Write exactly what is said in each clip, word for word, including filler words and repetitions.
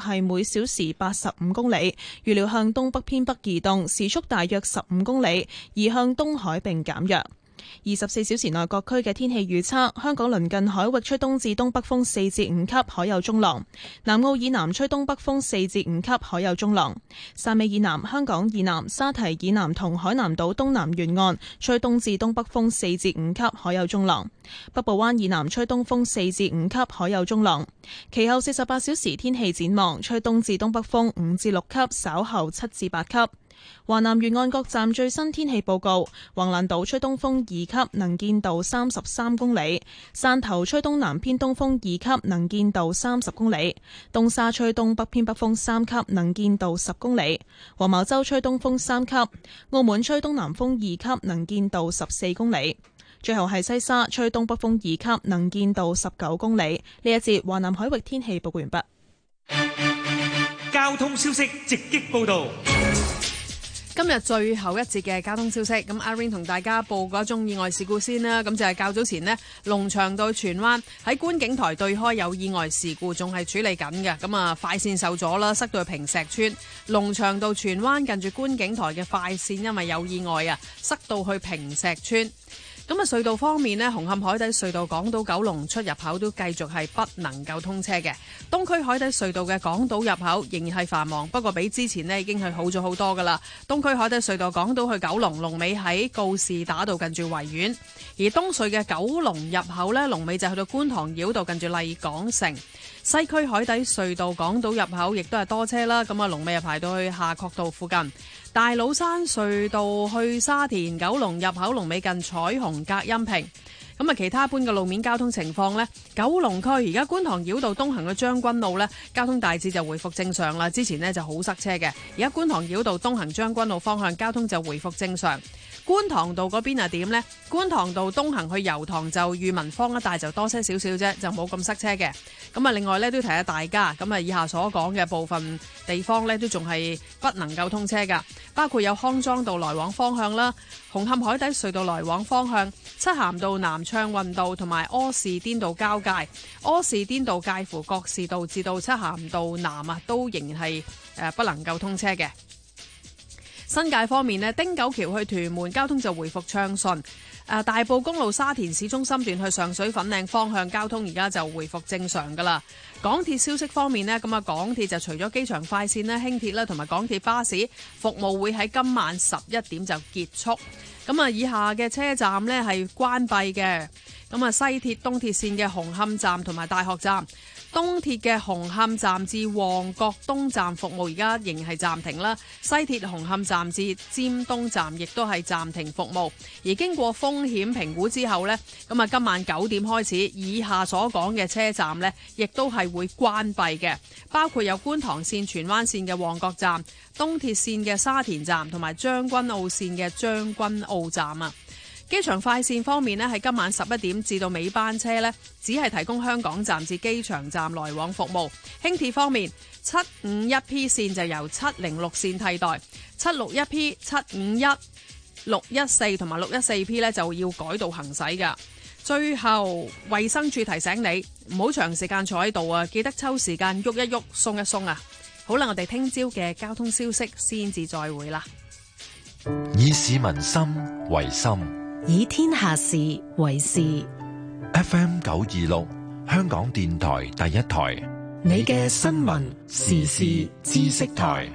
係每小時八十五公里，預料向東北偏北移動，時速大約十五公里，移向東海並減弱。二十四小時內各區嘅天氣預測：香港鄰近海域吹東至東北風四至五級，海有中浪；南澳以南吹東北風四至五級，海有中浪；汕尾以南、香港以南、沙堤以南同海南島東南沿岸吹東至東北風四至五級，海有中浪；北部灣以南吹東風四至五級，海有中浪。其後四十八小時天氣展望：吹東至東北風五至六級，稍後七至八級。華南沿岸各站最新天氣報告：橫瀾島吹東風二級，能見度三十三公里；汕頭吹東南偏東風二級，能見度三十公里；東沙吹東北偏北風三級，能見度十公里；黃茅洲吹東風三級；澳門吹東南風二級，能見度十四公里。最後係西沙吹東北風二級，能見度十九公里。呢一節華南海域天氣報告完畢。 交通消息直擊報道。 今日最後一節嘅交通消息，咁阿 Rain 同大家報嗰宗意外事故先啦。咁就係較早前呢，龍翔道荃灣喺觀景台對開有意外事故，仲係處理緊嘅。咁啊，快線受阻啦，塞到去坪石村。龍翔道荃灣近住觀景台嘅快線，因為有意外啊，塞到去坪石村。咁啊，隧道方面呢，紅磡海底隧道港島九龍出入口都繼續係不能夠通車嘅。東區海底隧道嘅港島入口仍然係繁忙，不過比之前呢已經係好咗好多噶啦。東區海底隧道港島去九龍龍尾喺告士打道近住維園，而東隧嘅九龍入口呢，龍尾就去到觀塘繞道近住麗港城。西區海底隧道港島入口亦都係多車啦，咁啊龍尾又排到去夏慤道附近。大老山隧道去沙田九龍入口龍尾近彩虹隔音屏。咁啊，其他一般嘅路面交通情況呢，九龍區而家觀塘繞道東行嘅將軍澳呢，交通大致就回復正常啦。之前呢就好塞車嘅，而家觀塘繞道東行將軍澳方向交通就回復正常。觀塘道嗰邊係點呢？觀塘道東行去油塘就裕民坊一帶就多些少少啫，就冇咁塞車嘅。咁啊，另外呢都提下大家，咁啊以下所講嘅部分地方呢都仲係不能夠通車噶，包括有康莊道來往方向啦、紅磡海底隧道來往方向、漆咸道南暢運道同埋柯士甸道交界。柯士甸道介乎覺士道至到漆咸道南啊，都仍然係誒不能夠通車嘅。新界方面呢，汀九橋去屯門交通就回復暢順。誒大埔公路沙田市中心段去上水粉嶺方向交通而家就回復正常噶啦。港鐵消息方面呢，咁啊港鐵就除咗機場快線啦、輕鐵啦同埋港鐵巴士服務會喺今晚十一點就結束。咁啊以下嘅車站呢係關閉嘅。咁啊西鐵東鐵線嘅紅磡站同埋大學站。東鐵嘅紅磡站至旺角東站服務而家仍然係暫停啦，西鐵紅磡站至尖東站亦都係暫停服務。而經過風險評估之後呢，咁啊今晚九點開始，以下所講嘅車站呢，亦都係會關閉嘅，包括有觀塘線、荃灣線嘅旺角站、東鐵線嘅沙田站同埋將軍澳線嘅將軍澳站啊。機場快線方面呢，係今晚十一點至到尾班車呢，只係提供香港站至機場站來往服務。輕鐵方面，七五一 P 線就由七零六線替代，七六一 P、七五一、六一四同埋六一四 P 呢就要改道行駛㗎。最後，衛生署提醒你唔好長時間坐喺度啊，記得抽時間喐一喐、鬆一鬆啊。好啦，我哋聽朝嘅交通消息先至再會啦。 以市民心為心， 以天下事為事。 F M 九二六，香港電台第一台， 你嘅新聞時事知識台。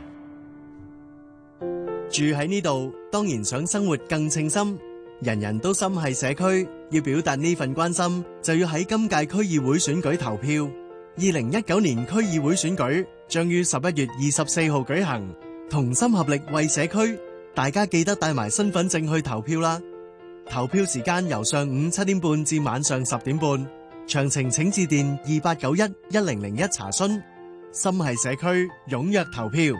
住喺呢度，當然想生活更稱心。人人都心繫社區，要表達呢份關心，就要喺今屆區議會選舉投票。二零一九年區議會選舉將於十一月二十四號舉行，同心合力為社區。大家記得帶埋身份證去投票啦！投票時間由上午七點半至晚上十點半，詳情請致電二八九一一零零一查詢。心繫社區，踴躍投票。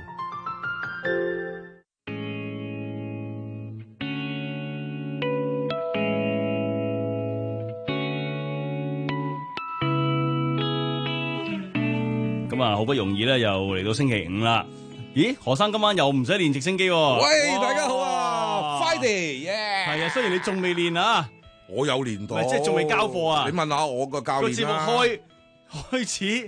咁啊，好不容易咧，又嚟到星期五啦。咦，何生今晚又唔使練直升機喎？ 喂，大家好啊 ，Friday，耶！ 係啊，雖然你仲未練啊， 我有練到， 即係仲未交貨啊。 你問下我個教練啦。 個節目開開始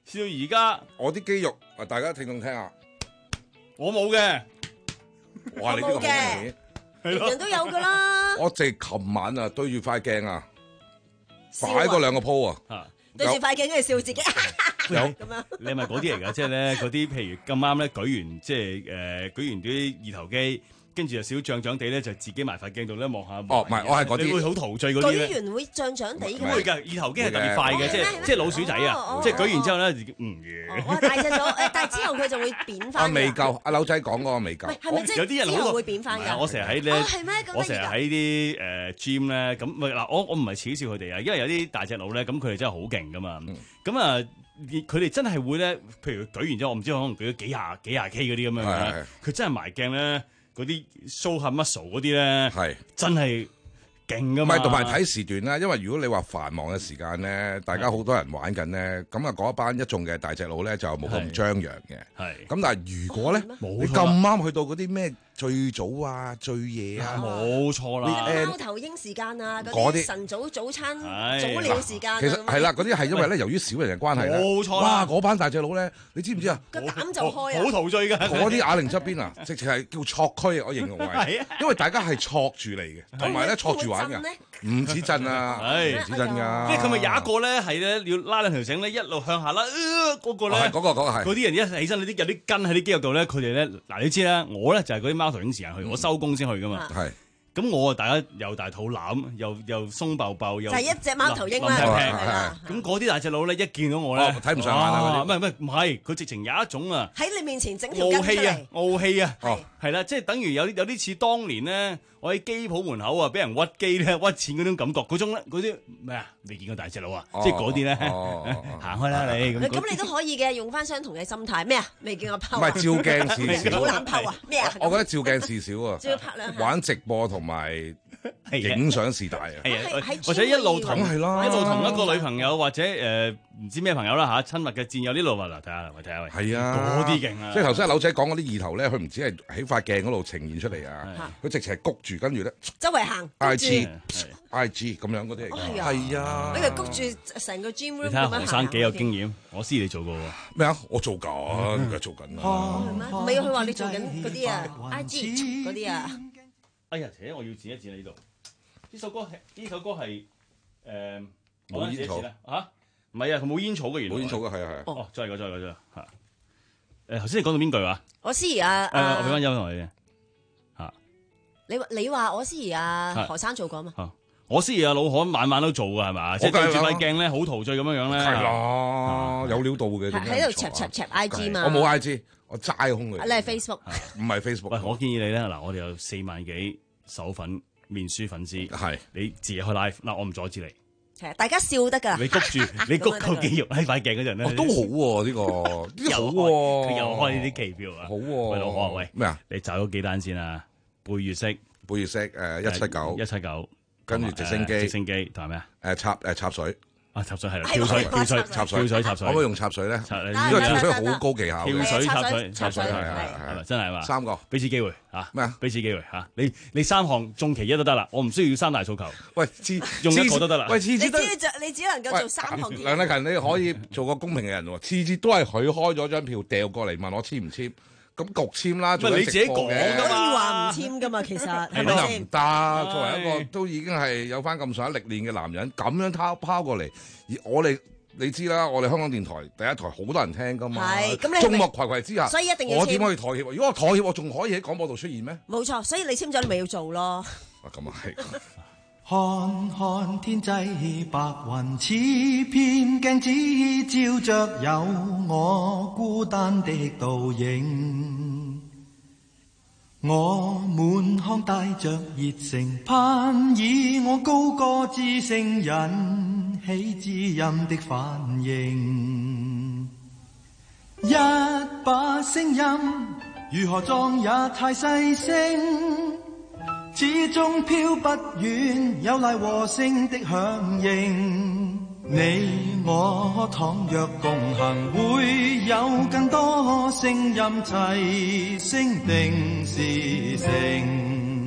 試到而家， 我啲肌肉啊，大家聽眾聽下， 我冇嘅。 哇！你呢個好明顯， 人人都有噶啦。 我淨係琴晚啊，對住塊鏡啊，擺過兩個 po 啊， 對住塊鏡跟住笑自己。 有咁樣， 你係咪嗰啲嚟㗎？即係咧嗰啲，譬如咁啱咧舉完，即係誒舉完啲二頭肌。跟住就少脹脹地咧，就自己埋塊鏡度咧望下。 哦，唔係，我係嗰啲， 你會好陶醉嗰啲咧。 舉完會脹脹地嘅。 會㗎，二頭肌係特別快嘅，即係即係老鼠仔啊！即係舉完之後咧，唔完。哇！大隻咗誒，但係之後佢就會扁翻。 啊，未夠，阿柳仔講嗰個未夠。 唔係，係咪即係之後會扁翻㗎？ 我成日喺咧，我成日喺啲誒 gym 咧，咁咪嗱，我我唔係恥笑佢哋啊，因為有啲大隻佬咧，咁佢哋真係好勁㗎嘛。咁啊，佢哋真係會咧，譬如舉完之後，我唔知可能舉咗幾廿幾廿 K 嗰啲咁樣嘅，佢真係埋鏡咧。嗰啲 show 下 muscle 嗰啲咧，係真係勁噶嘛。 唔係同埋睇時段啦，因為如果你話繁忙嘅時間咧，大家好多人玩緊咧，咁啊嗰一班一眾嘅大隻佬咧就冇咁張揚嘅。係咁，但係如果咧，你咁啱去到嗰啲咩最早啊、最夜啊， 冇錯啦， 貓頭鷹時間啊，嗰啲晨早早餐早鳥時間。 其實係啦，嗰啲係因為咧，由於少人嘅關係咧， 冇錯。 哇！嗰班大隻佬咧，你知唔知啊？ 個膽就開啊！ 好陶醉㗎。 嗰啲啞鈴側邊啊，直情係叫錯區啊！我形容為，因為大家係錯住嚟嘅，同埋咧錯住玩㗎，唔止震啊，唔止震㗎。 即係佢咪有一個咧係咧要拉兩條繩咧，一路向下拉，嗰個咧， 嗰個嗰個係嗰啲人一起身，有啲有啲筋喺啲肌肉度咧，佢哋咧嗱你知啦，我咧就係嗰啲貓頭鷹時間去，我收工先去㗎嘛。係。咁我啊，大家又大肚腩，又又鬆爆爆，又就係一隻貓頭鷹啦。 咁嗰啲大隻佬咧，一見到我咧， 睇唔上眼啊！ 唔係唔係唔係，佢直情有一種啊， 喺你面前整條筋出嚟， 傲氣啊，傲氣啊，係啦，即係等於有啲有啲似當年咧，我喺機鋪門口啊，俾人屈機咧，屈錢嗰種感覺，嗰種咧，嗰啲咩啊？未見過大隻佬啊，即係嗰啲咧，行開啦你。 咁你都可以嘅，用翻相同嘅心態。咩啊？未見過拋。 唔係照鏡試少。 好難拋啊！咩啊？ 我覺得照鏡試少啊。 照拍兩下。 玩直播同埋影相是大啊。 係啊，或者一路同一路同一個女朋友或者誒唔知咩朋友啦嚇，親密嘅戰友呢度話嗱睇下，我睇下喂。 係啊， 嗰啲勁啊！ 即係頭先阿柳仔講嗰啲二頭咧，佢唔止係喺塊鏡嗰度呈現出嚟啊，佢直情係谷住，跟住咧周圍行。 I G I G 咁樣嗰啲嚟㗎。係啊。 你係谷住成個 gym room 咁樣行。 你睇下何生幾有經驗，我知你做過喎。 咩啊？我做緊，而家做緊啊。 係咩？唔係佢話你做緊嗰啲啊 I G 嗰啲啊。 哎呀，且我要剪一剪呢度。呢首歌係呢首歌係誒冇煙草嚇，唔係啊，佢冇煙草嘅原來。 冇煙草嘅係啊係啊。 哦，再嚟個再嚟個再嚇。誒頭先你講到邊句話？ 我思怡啊。 誒，我俾翻音同你嘅嚇。 你你話我思怡啊何生做過嘛？ 我思怡啊老何晚晚都做㗎係嘛？即係對住塊鏡咧，好陶醉咁樣樣咧。 係啦，有料到嘅。 喺度 check check check I G 嘛。 我冇 I G，我齋空嘅。 你係 Facebook？ 唔係 Facebook。 喂，我建議你咧嗱，我哋有四萬幾手粉。面書粉絲係你自己開 live 嗱，我唔阻止你。 係大家笑得㗎。 你谷住，你谷個肌肉喺塊鏡嗰陣咧， 都好喎呢個，呢好喎。 佢又開呢啲期票啊， 好喎。 喂老何，喂咩啊？ 你找咗幾單先啊？貝月式， 貝月式誒一七九， 一七九， 跟住直升機， 直升機同埋咩啊？ 誒插誒插水。 啊！插水係啦，跳水、跳水、插水、跳水、插水， 可唔可以用插水咧？因為跳水好高技巧。 跳水、插水、插水係係係係真係嘛？ 三個， 俾次機會嚇咩啊？ 俾次機會嚇，你你三項中其一都得啦，我唔需要三大訴求。 喂，次用一個都得啦。 喂，次次都你只你只能夠做三項。 梁麗勤，你可以做個公平嘅人喎，次次都係佢開咗張票掉過嚟問我簽唔簽。咁焗簽啦，做你自己講㗎嘛， 可以話唔簽㗎嘛，其實係咪先？ 唔得，作為一個都已經係有翻咁上下歷練嘅男人，咁樣拋拋過嚟，而我哋你知啦，我哋香港電台第一台好多人聽㗎嘛， 係咁你眾目睽睽之下， 所以一定要簽。 我點可以妥協？如果我妥協，我仲可以喺廣播度出現咩？ 冇錯，所以你簽咗，你咪要做咯。 啊，咁啊係。 看看天際白雲，似片鏡子照着有我孤單的倒影。我滿腔帶着熱誠，盼以我高歌之聲引起知音的反應。一把聲音如何壯也太細聲，始終飄不遠，有賴和聲的響應。你我倘若共行，會有更多聲音齊聲定是成。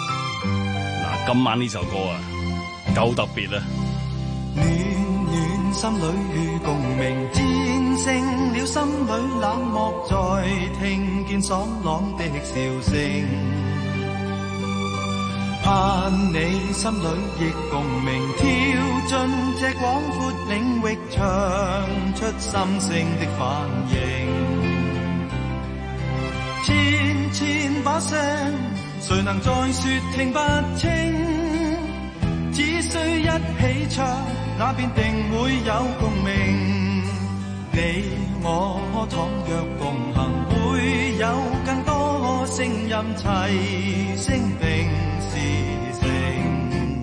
嗱，今晚呢首歌啊，夠特別啊！ 暖暖心裏共鳴，戰勝了心裏冷漠，再聽見爽朗的笑聲。盼你心裏亦共鳴，跳進這廣闊領域，唱出心聲的反應。千千把聲，誰能再說聽不清？只需一起唱，那便定會有共鳴。你我倘若共行，會有更多聲音齊聲並是聲。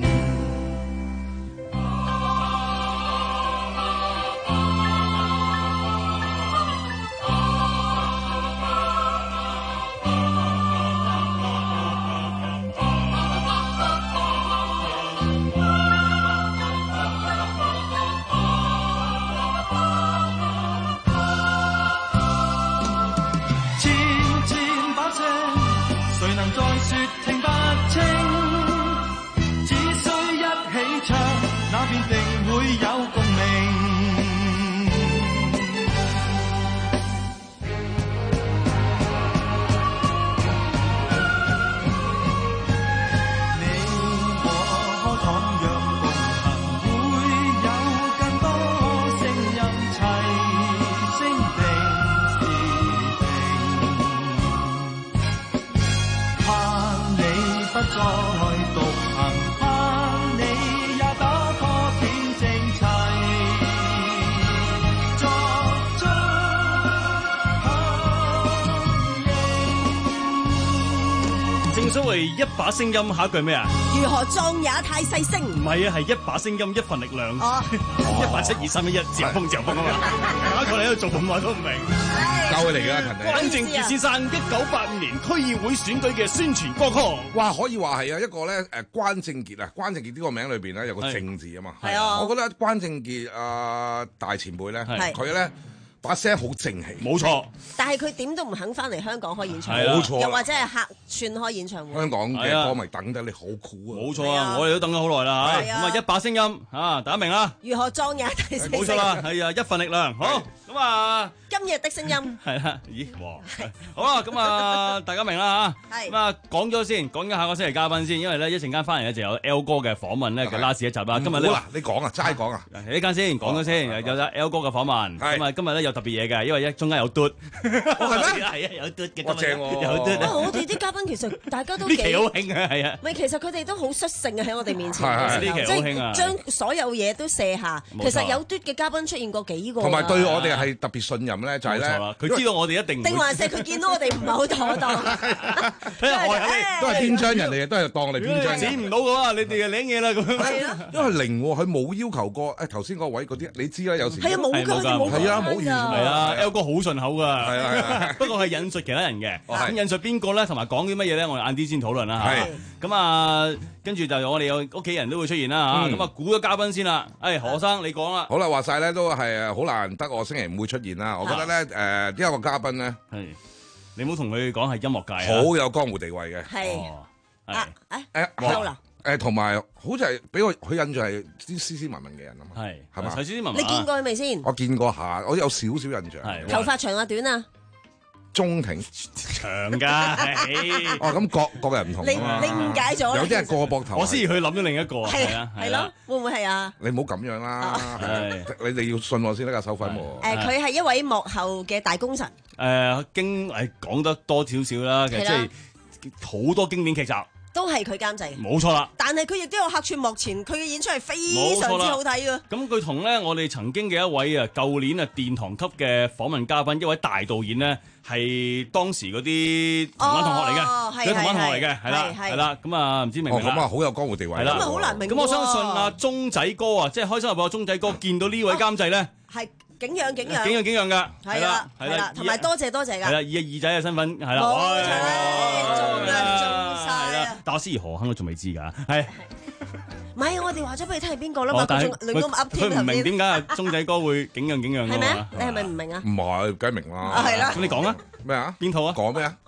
所謂一把聲音，下一句咩啊？ 如何壯也太細聲？ 唔係啊，係一把聲音，一份力量。 哦， 一八七二三一一，自由風自由風啊嘛！下一個你喺度做咁耐都唔明， 教佢嚟㗎，陳關正傑先生一九八五年區議會選舉嘅宣傳歌曲。 哇，可以話係啊，一個咧誒關正傑啊，關正傑呢個名裏邊咧有個正字啊嘛。 係啊， 我覺得關正傑啊大前輩咧，佢咧。把聲好正氣， 冇錯。 但係佢點都唔肯翻嚟香港開演唱會， 冇錯。 又或者係客串開演唱會。 香港嘅歌迷等得你好苦啊！ 冇錯啊，我哋都等咗好耐啦嚇。咁啊，一把聲音嚇，大家明啦。 如何壯也太細聲？ 冇錯啦，係啊，一份力量。好，咁啊， 今日的聲音係啦。咦，哇，好啦，咁啊，大家明啦嚇。係。咁啊，講咗先，講咗下個星期嘉賓先，因為咧一陣間翻嚟咧就有 L 哥嘅訪問咧嘅 last 一集啦。今日咧， 你講啊，齋講啊。 呢間先講咗先，有有 L 哥嘅訪問。係。咁啊，今日咧有特別嘢嘅，因為一中間有嘟，係咩？係啊，有嘟嘅， 哇正喎， 有嘟。 我哋啲嘉賓其實大家都幾呢期好興啊，係啊。 唔係，其實佢哋都好率性嘅喺我哋面前， 呢期好興啊， 將所有嘢都卸下。其實有嘟嘅嘉賓出現過幾個， 同埋對我哋係特別信任咧，就係咧， 佢知道我哋一定唔會。 定還是佢見到我哋唔係好妥當， 睇下我都係編章，人哋都係當我哋編章。 剪唔到嘅話，你哋就領嘢啦咁樣。 係咯， 因為零喎，佢冇要求過誒頭先嗰位嗰啲，你知啦，有時係啊冇㗎，冇係啊冇完全係啊 L 哥好順口㗎。 係啊， 不過係引述其他人嘅，咁引述邊個咧，同埋講啲乜嘢咧？我哋晏啲先討論啦嚇。咁啊，跟住就我哋有屋企人都會出現啦嚇。咁啊，估咗嘉賓先啦。誒，何生你講啦。 好啦，話晒咧都係好難得，我星期五會出現啦。我覺得咧誒呢一個嘉賓咧， 係你唔好同佢講係音樂界好有江湖地位嘅。 係啊誒誒，好啦。 誒同埋好似係俾我佢印象係啲斯斯文文嘅人啊嘛， 係係嘛？ 斯斯文文。 你見過佢未先？ 我見過下，我有少少印象。 係頭髮長啊短啊？ 中挺長㗎。 哦，咁各各人唔同你你誤解咗。 有啲係過膊頭。 我先去諗咗另一個。 係啊，係咯，會唔會係啊？ 你唔好咁樣啦，你哋要信我先得㗎，收分喎。 誒，佢係一位幕後嘅大功臣。 誒，經誒講得多少少啦，其實即係好多經典劇集。 都係佢監製， 冇錯啦。 但係佢亦都有客串幕前，佢嘅演出係非常之好睇㗎。 咁佢同咧我哋曾經嘅一位啊，舊年啊殿堂級嘅訪問嘉賓，一位大導演咧，係當時嗰啲同班同學嚟嘅，佢同班同學嚟嘅，係啦，係啦。咁啊，唔知明唔明啦？ 咁啊，好有江湖地位。 係啦， 咁啊，好難明。 咁我相信阿鐘仔哥啊，即係開心日報嘅鐘仔哥，見到呢位監製咧， 係景仰景仰， 景仰景仰㗎， 係啦，係啦，同埋多謝多謝㗎。 係啦，以二仔嘅身份係啦， 冇錯，中啦中晒啊！ 但我思怡何坑都仲未知㗎，係。 唔係，我哋話咗俾你聽係邊個啦嘛，佢仲亂咁噏添。 佢唔明點解阿鐘仔哥會景仰景仰㗎嘛？ 係咩？你係咪唔明啊？ 唔係，梗係明啦。 係啦。 咁你講啊？ 咩啊？ 邊套啊？ 講咩啊？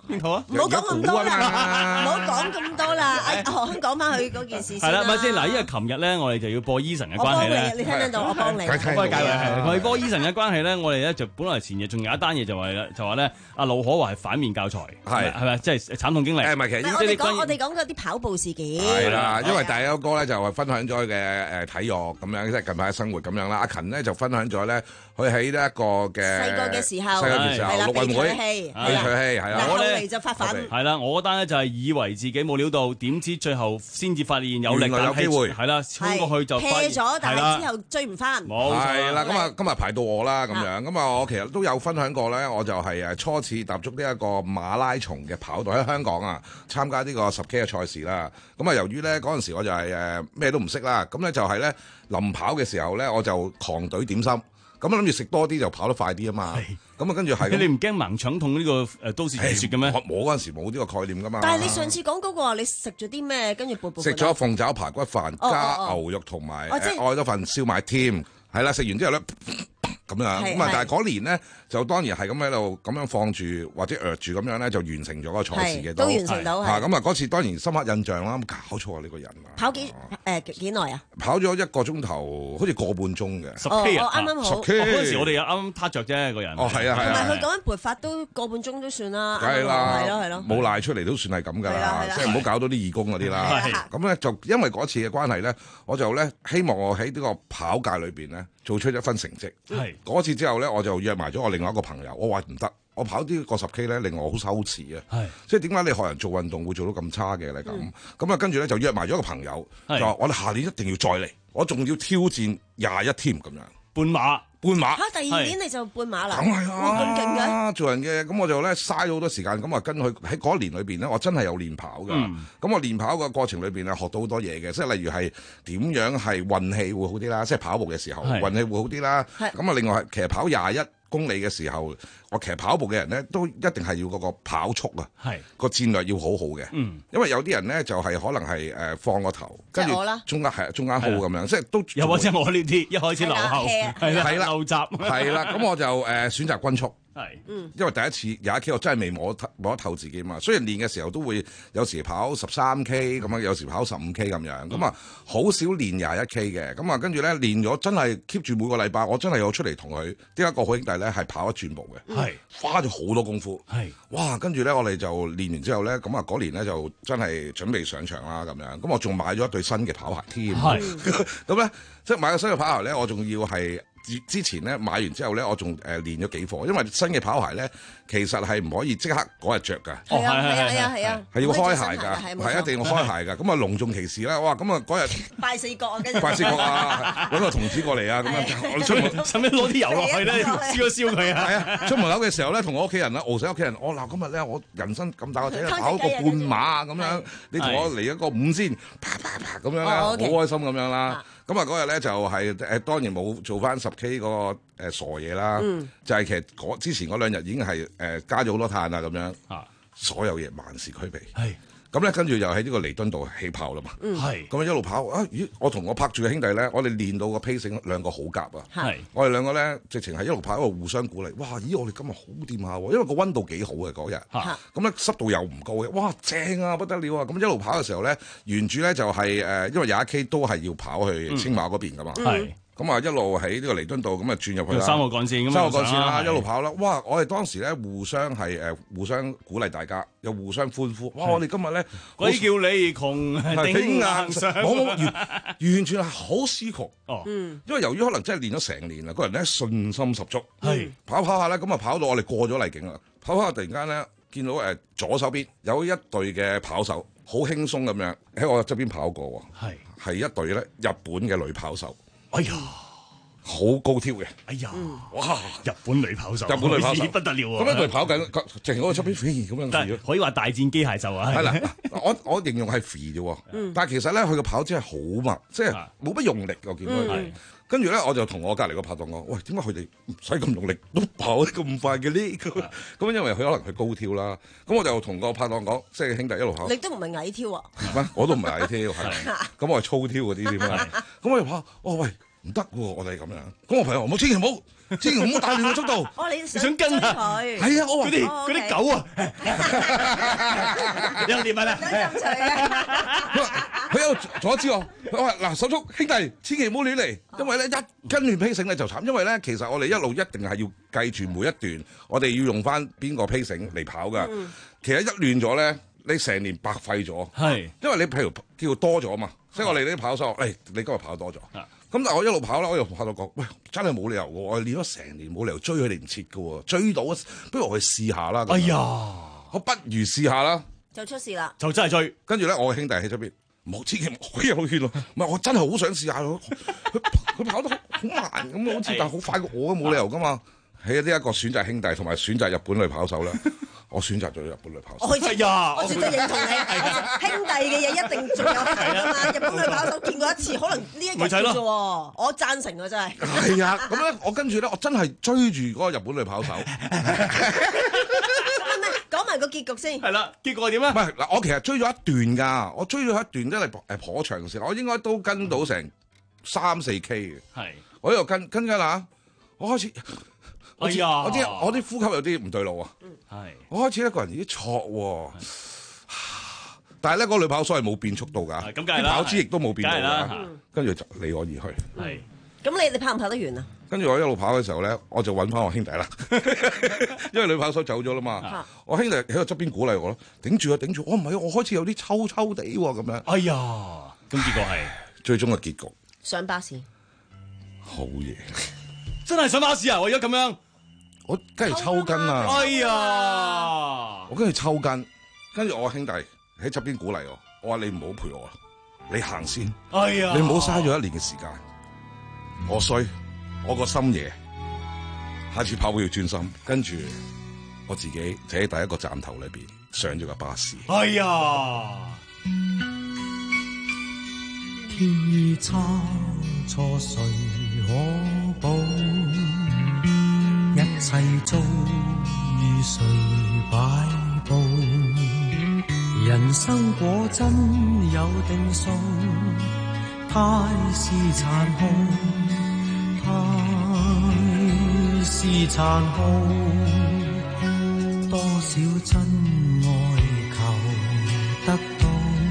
邊套啊？ 唔好講咁多啦，唔好講咁多啦。哎，我講翻佢嗰件事先啦。 係啦，咪先嗱，因為琴日咧，我哋就要播 Eason 嘅關係咧。 你聽唔聽到？我幫你。 我幫你介紹係，我哋播 Eason 嘅關係咧，我哋咧就本來前日仲有一單嘢就話咧，就話咧阿盧可華係反面教材，係係咪？即係慘痛經歷。 誒唔係，其實我哋講我哋講嗰啲跑步事件。 係啦，因為第一個咧就係分享咗嘅誒體育咁樣，即係近排嘅生活咁樣啦。阿勤咧就分享咗咧，佢喺呢一個嘅細個嘅時候， 細個嘅時候陸運會被取被取氣係啦。 後嚟就發奮。 係啦，我嗰單咧就係以為自己冇料到，點知最後先至發現有力， 有機會係啦，衝過去就撇咗，但係之後追唔翻。 冇係啦，咁啊今日排到我啦咁樣，咁啊我其實都有分享過咧，我就係誒初次踏足呢一個馬拉松嘅跑道喺香港啊，參加呢個十 K 嘅賽事啦。咁啊由於咧嗰陣時我就係誒咩都唔識啦，咁咧就係咧臨跑嘅時候咧我就狂隊點心，咁諗住食多啲就跑得快啲啊嘛。咁啊，跟住係你唔驚盲腸痛呢個誒都市傳說嘅咩？ 我嗰陣時冇呢個概念噶嘛。 但係你上次講嗰個話，你食咗啲咩？跟住步步食咗鳳爪排骨飯加牛肉同埋愛咗份燒賣添，係啦，食完之後咧咁樣，咁啊，但係嗰年咧就當然係咁喺度咁樣放住或者壓住咁樣咧，就完成咗個賽事嘅都完成到嚇。咁啊嗰次當然深刻印象啦，搞錯啊呢個人啊！ 跑幾誒幾耐啊？ 跑咗一個鐘頭，好似個半鐘嘅十 K 啊！ 啱啱好。 十 K 嗰陣時我哋又啱啱撻着啫個人。 哦，係啊係啊。 同埋佢講緊撥法都個半鐘都算啦。 梗係啦， 係咯係咯。 冇賴出嚟都算係咁㗎啦，即係唔好搞到啲義工嗰啲啦。咁咧就因為嗰次嘅關係咧，我就咧希望我喺呢個跑界裏邊咧做出一分成績。係嗰次之後咧，我就約埋咗我另外一個朋友，我話唔得，我跑呢個十 K 咧令我好羞恥啊！係，即係點解你學人做運動會做到咁差嘅咧咁？咁啊跟住咧就約埋咗一個朋友，就話我哋下年一定要再嚟，我仲要挑戰廿一添咁樣， 半馬半馬。 嚇！第二年你就半馬啦， 梗係啦， 咁勁嘅做人嘅，咁我就咧嘥咗好多時間，咁啊跟佢喺嗰一年裏邊咧，我真係有練跑㗎。咁我練跑嘅過程裏邊啊，學到好多嘢嘅，即係例如係點樣係運氣會好啲啦，即係跑步嘅時候運氣會好啲啦。咁啊，另外係其實跑廿一公里嘅時候，我其實跑步嘅人咧都一定係要嗰個跑速啊，個戰略要好好嘅。因為有啲人咧就係可能係誒放個頭，跟住中間係中間 hold 咁樣，即係都又或者我呢啲一開始留後係啦，漏閘係啦，咁我就誒選擇均速。 係， 因為第一次廿一 K 我真係未摸得摸得透自己嘛，雖然練嘅時候都會有時跑十三 K 咁樣，有時跑十五 K 咁樣，咁啊好少練廿一 K 嘅，咁啊跟住咧練咗真係 keep 住每個禮拜，我真係有出嚟同佢呢一個好兄弟咧係跑一轉步嘅，係花咗好多功夫，係哇，跟住咧我哋就練完之後咧，咁啊嗰年咧就真係準備上場啦咁樣，咁我仲買咗一對新嘅跑鞋添，係咁咧即係買個新嘅跑鞋咧，我仲要係。之前咧買完之後咧，我仲誒練咗幾課，因為新嘅跑鞋咧，其實係唔可以即刻嗰日着㗎。 係啊係啊係啊係啊， 係要開鞋㗎，係一定要開鞋㗎。咁啊隆重其事啦，哇！咁啊嗰日拜四角啊，跟住拜四角啊，揾個童子過嚟啊，咁樣我出門使唔使攞啲油落去咧，燒一燒佢啊？ 係啊，出門口嘅時候咧，同我屋企人啦，熬醒屋企人，我嗱今日咧，我人生咁大個仔跑個半馬啊，咁樣你同我嚟一個五先，啪啪啪咁樣啦，好開心咁樣啦。咁啊嗰日咧就係誒當然冇做翻十 K 嗰個誒傻嘢啦，嗯、就係其實嗰之前嗰兩日已經係誒加咗好多碳啊咁樣，啊、所有嘢萬事俱備。係咁咧，跟住又喺呢個彌敦道起跑啦嘛。係咁啊一路跑啊！咦，我同我拍住嘅兄弟咧，我哋練到個 pacing 兩個好夾啊。係我哋兩個咧，直情係一路跑一路互相鼓勵。哇！咦，我哋今日好掂下喎，因為個溫度幾好嘅嗰日。嚇咁咧濕度又唔高嘅，哇正啊不得了啊！咁一路跑嘅時候咧，沿住咧就係誒，因為廿一 K 都係要跑去青馬嗰邊噶嘛。係。咁啊，一路喺呢個彌敦道咁啊轉入去啦， 三個幹線咁三個幹線啦，一路跑啦。哇！我哋當時咧互相係誒互相鼓勵大家，又互相歡呼。哇！我哋今日咧鬼叫你窮頂硬上， 冇冇完完全係好思窮。哦，因為由於可能真係練咗成年啦，個人咧信心十足。係跑跑下咧，咁啊跑到我哋過咗麗景啦。跑跑下突然間咧，見到誒左手邊有一隊嘅跑手，好輕鬆咁樣喺我側邊跑過喎。係係一隊咧日本嘅女跑手。哎呀，好高挑嘅！哎呀，哇！ 日本女跑手， 日本女跑手不得了啊！ 咁樣佢跑緊，淨係嗰個側邊飛咁樣。 但係可以話大戰機械獸啊！ 係啦，我我形容係肥啫，但係其實咧佢個跑姿係好慢，即係冇乜用力。我見到佢，跟住咧我就同我隔離個拍檔講：喂，點解佢哋唔使咁用力都跑得咁快嘅呢？咁因為佢可能佢高挑啦。咁我就同個拍檔講，即係兄弟一路跑。 你都唔係矮挑啊？ 唔係，我都唔係矮挑，係咁我係粗挑嗰啲添啊。咁我就跑，哦喂！ 唔得喎，我哋咁樣。咁我朋友話：冇，千祈唔好，千祈唔好打亂個速度。 哦，你想想跟啊佢？ 係啊，我話嗰啲嗰啲狗啊，你有點問啊？ 想入場啊！ 佢話佢有阻止我，佢話嗱，手足兄弟，千祈唔好亂嚟，因為咧一跟亂 pacing 咧就慘，因為咧其實我哋一路一定係要計住每一段，我哋要用翻邊個 pacing嚟跑噶。 嗯、 其實一亂咗咧，你成年白費咗。 係， 因為你譬如叫多咗嘛，即係我哋呢啲跑手，誒、哎，你今日跑多咗。咁但係我一路跑啦，我又跑到講，喂，真係冇理由嘅，我練咗成年，冇理由追佢哋唔切嘅喎，追到，不如我去試下啦。 哎呀， 我不如試下啦， 就出事啦， 就真係追。 跟住咧，我嘅兄弟喺出邊，唔好千祈唔好有血咯，唔係我真係好想試下咯，佢佢跑得好慢咁，好似但係好快過我，冇理由噶嘛。喺呢一個選擇兄弟同埋選擇日本女跑手咧，我選擇咗日本女跑手。 係呀，我絕對認同你。兄弟嘅嘢一定仲有得講噶嘛。日本女跑手見過一次，可能呢一日嘅啫喎。我贊成啊，真係。 係啊，咁咧我跟住咧，我真係追住嗰個日本女跑手。 講埋個結局先。 係啦，結果係點咧？ 唔係嗱，我其實追咗一段㗎，我追咗一段真係誒頗長嘅時間，我應該都跟到成三四 K 嘅。係，我呢度跟跟緊啦，我開始。 哎呀！ 我啲我啲呼吸有啲唔對路啊！係，我開始一個人有啲錯喎，但係咧嗰個女跑手係冇變速度㗎， 咁梗係啦， 跑姿亦都冇變到㗎，跟住就離我而去。 係，咁你你跑唔跑得完啊？ 跟住我一路跑嘅時候咧，我就揾翻我兄弟啦，因為女跑手走咗啦嘛，我兄弟喺個側邊鼓勵我咯，頂住啊頂住！我唔係，我開始有啲抽抽地喎咁樣。哎呀！ 咁結果係最終嘅結局。 上巴士。 好嘢！ 真係上巴士啊！我而家咁樣。 我跟住抽筋啊！ 哎呀！ 我跟住抽筋，跟住我兄弟喺側邊鼓勵我，我話你唔好陪我啦，你行先。哎呀！你唔好嘥咗一年嘅時間。我衰，我個心野，下次跑步要專心。跟住我自己就喺第一個站頭裏邊上咗架巴士。哎呀！ 天意差錯誰可保？一切遭遇誰擺布？人生果真有定數，太是殘酷，太是殘酷。多少真愛求得到，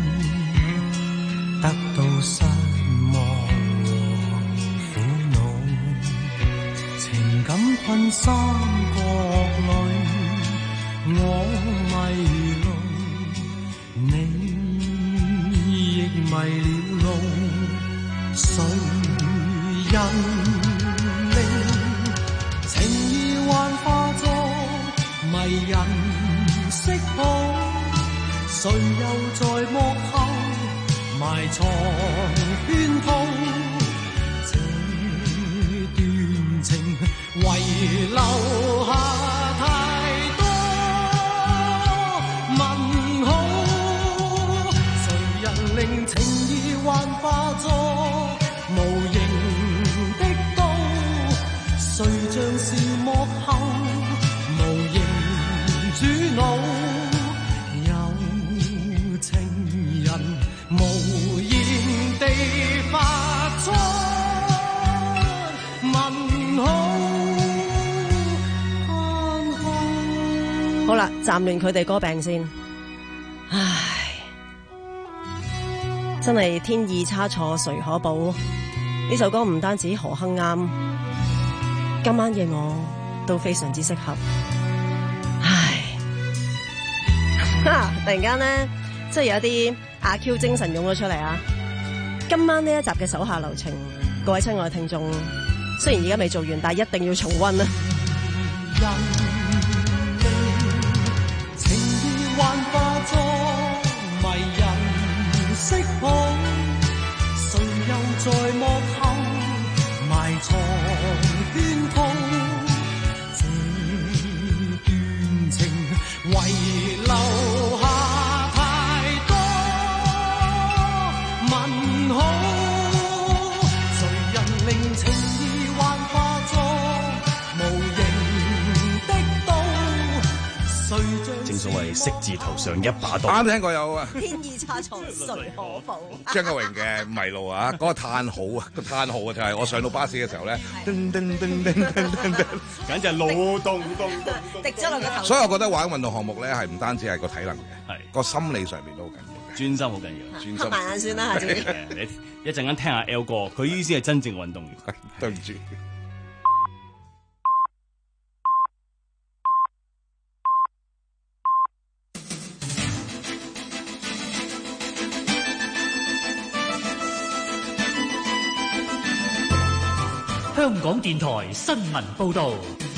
得到失望。感困三角裏，我迷路，你亦迷了路。誰人令情意幻化作迷人色譜？誰又在幕後埋藏圈套？遺留下太多問號，誰人令情意幻化作無形的刀？誰像是幕後無形主腦？有情人無言地發出問號。 好啦，暫亂佢哋歌病先。唉，真係天意差錯誰可補？呢首歌唔單止何鏗啱，今晚嘅我都非常之適合。唉，哈！突然間咧，即係有啲阿 Q 精神湧咗出嚟啊！今晚呢一集嘅手下留情，各位親愛嘅聽眾，雖然而家未做完，但係一定要重溫啊！ 幻化作迷人色譜，誰又在幕後埋藏圈套？這段情遺留下太多問號，誰人令情意幻化作無形的刀？誰像正所謂色字頭上一把刀。 啱聽過有啊， 天意差錯誰可報？ 張國榮嘅迷路啊，嗰、那個嘆號啊，個嘆號啊就係我上到巴士嘅時候咧，叮叮叮叮叮叮叮， 簡直係腦洞洞洞， 滴咗落個頭。 所以我覺得玩運動項目咧係唔單止係個體能嘅， 係個心理上面都好緊要嘅， 專心好緊要，專合埋眼算啦，下次。 你一陣間聽下 L 哥，佢呢啲先係真正運動員。 對唔住。 香港電台新聞報導，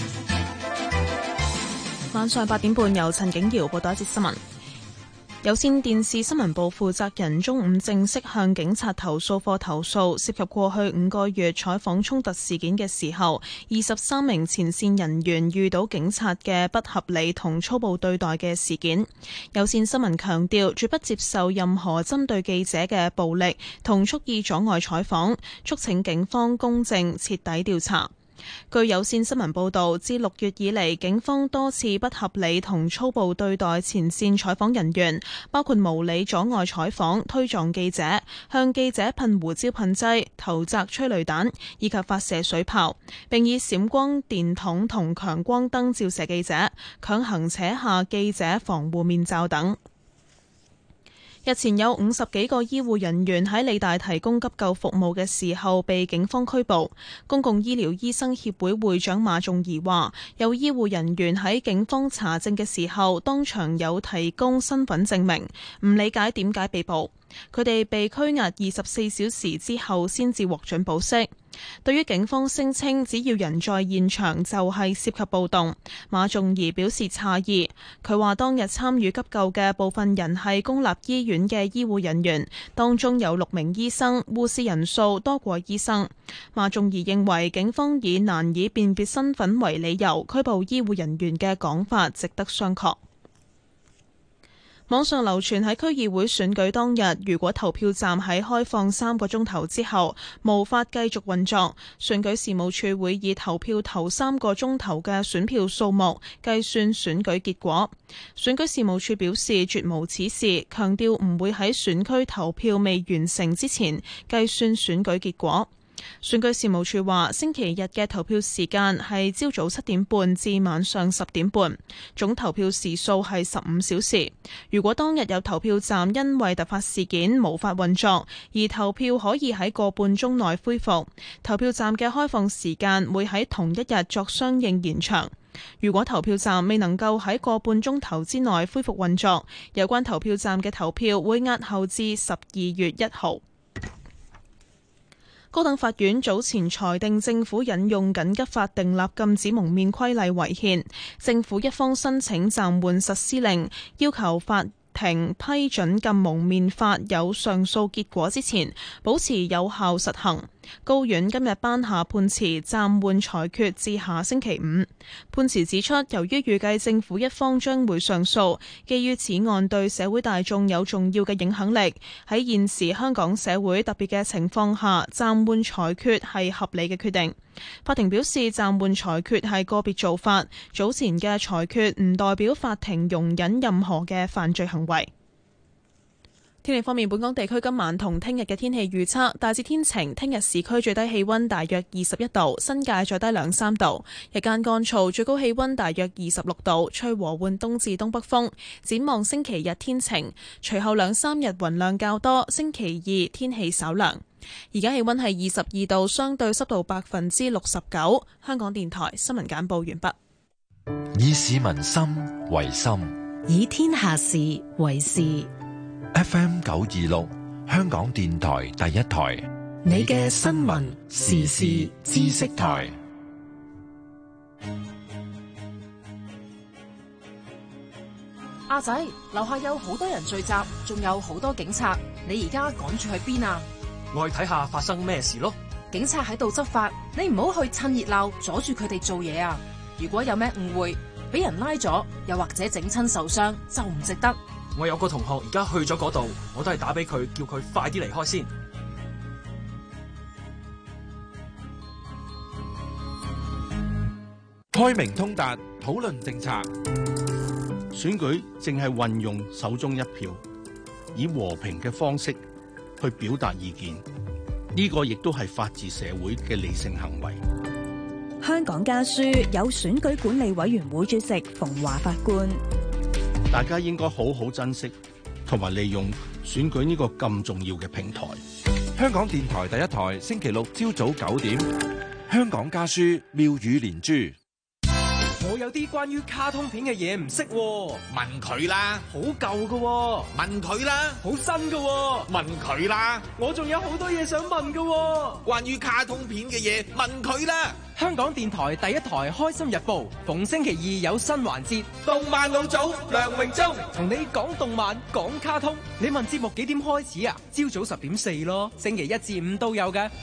晚上八點半由陳景瑤報道一節新聞。有線電視新聞部負責人中午正式向警察投訴課投訴，涉及過去五個月採訪衝突事件嘅時候，二十三名前線人員遇到警察嘅不合理同粗暴對待嘅事件。有線新聞強調，絕不接受任何針對記者嘅暴力同蓄意阻礙採訪，促請警方公正徹底調查。據有線新聞報導，自六月以嚟，警方多次不合理同粗暴對待前線採訪人員，包括無理阻礙採訪、推撞記者、向記者噴胡椒噴劑、投擲催淚彈以及發射水炮，並以閃光電筒同強光燈照射記者，強行扯下記者防護面罩等。日前有五十幾個醫護人員喺理大提供急救服務嘅時候被警方拘捕。公共醫療醫生協會會長馬仲儀話，有醫護人員喺警方查證嘅時候當場有提供身份證明，唔理解點解被捕。佢哋被拘押二十四小時之後先至獲准保釋。對於警方聲稱只要人在現場就係涉及暴動，馬仲儀表示詫異。佢話當日參與急救嘅部分人係公立醫院嘅醫護人員，當中有六名醫生，護士人數多過醫生。馬仲儀認為警方以難以辨別身份為理由拘捕醫護人員嘅講法值得商榷。網上流傳喺區議會選舉當日，如果投票站喺開放三個鐘頭之後無法繼續運作，選舉事務處會以投票頭三個鐘頭嘅選票數目計算選舉結果。選舉事務處表示絕無此事，強調唔會喺選區投票未完成之前計算選舉結果。選舉事務處話，星期日嘅投票時間係朝早七點半至晚上十點半，總投票時數係十五小時。如果當日有投票站因為突發事件無法運作，而投票可以喺個半鐘內恢復，投票站嘅開放時間會喺同一日作相應延長。如果投票站未能夠喺個半鐘頭之內恢復運作，有關投票站嘅投票會押後至十二月一號。高等法院早前裁定政府引用緊急法訂立禁止蒙面規例違憲，政府一方申請暫緩實施令，要求法庭批准禁蒙面法有上訴結果之前保持有效實行。高院今日頒下判詞，暫緩裁決至下星期五。判詞指出，由於預計政府一方將會上訴，基於此案對社會大眾有重要嘅影響力，喺現時香港社會特別嘅情況下，暫緩裁決係合理嘅決定。法庭表示，暫緩裁決係個別做法，早前嘅裁決唔代表法庭容忍任何嘅犯罪行為。天氣方面，本港地區今晚同聽日嘅天氣預測大致天晴，聽日市區最低氣溫大約二十一度，新界再低兩三度，日間乾燥，最高氣溫大約二十六度，吹和緩東至東北風。展望星期日天晴，隨後兩三日雲量較多，星期二天氣稍涼。而家氣溫係二十二度，相對濕度百分之六十九。香港電台新聞簡報完畢。 以市民心為心， 以天下事為事。 F M 九二六，香港電台第一台， 你嘅新聞時事知識台。 阿仔，樓下有好多人聚集，仲有好多警察，你而家趕住去邊啊？ 我去睇下發生咩事咯。 警察喺度執法，你唔好去趁熱鬧阻住佢哋做嘢啊！如果有咩誤會，俾人拉咗，又或者整親受傷，就唔值得。 我有個同學而家去咗嗰度，我都係打俾佢，叫佢快啲離開先。 開明通達討論政策。 選舉淨係運用手中一票，以和平嘅方式去表達意見，呢個亦都係法治社會嘅理性行為。 香港家書有選舉管理委員會主席馮華法官， 大家應該好好珍惜同埋利用選舉呢個咁重要嘅平台。 香港電台第一台，星期六朝早九點，香港家書妙語連珠。 我有啲關於卡通片嘅嘢唔識， 問佢啦。 好舊㗎， 問佢啦。 好新㗎， 問佢啦。 我仲有好多嘢想問㗎， 關於卡通片嘅嘢，問佢啦。 香港電台第一台《開心日報》逢星期二有新環節， 動漫老祖梁榮忠同你講動漫講卡通。你問節目幾點開始啊？朝早十點四咯，星期一至五都有嘅。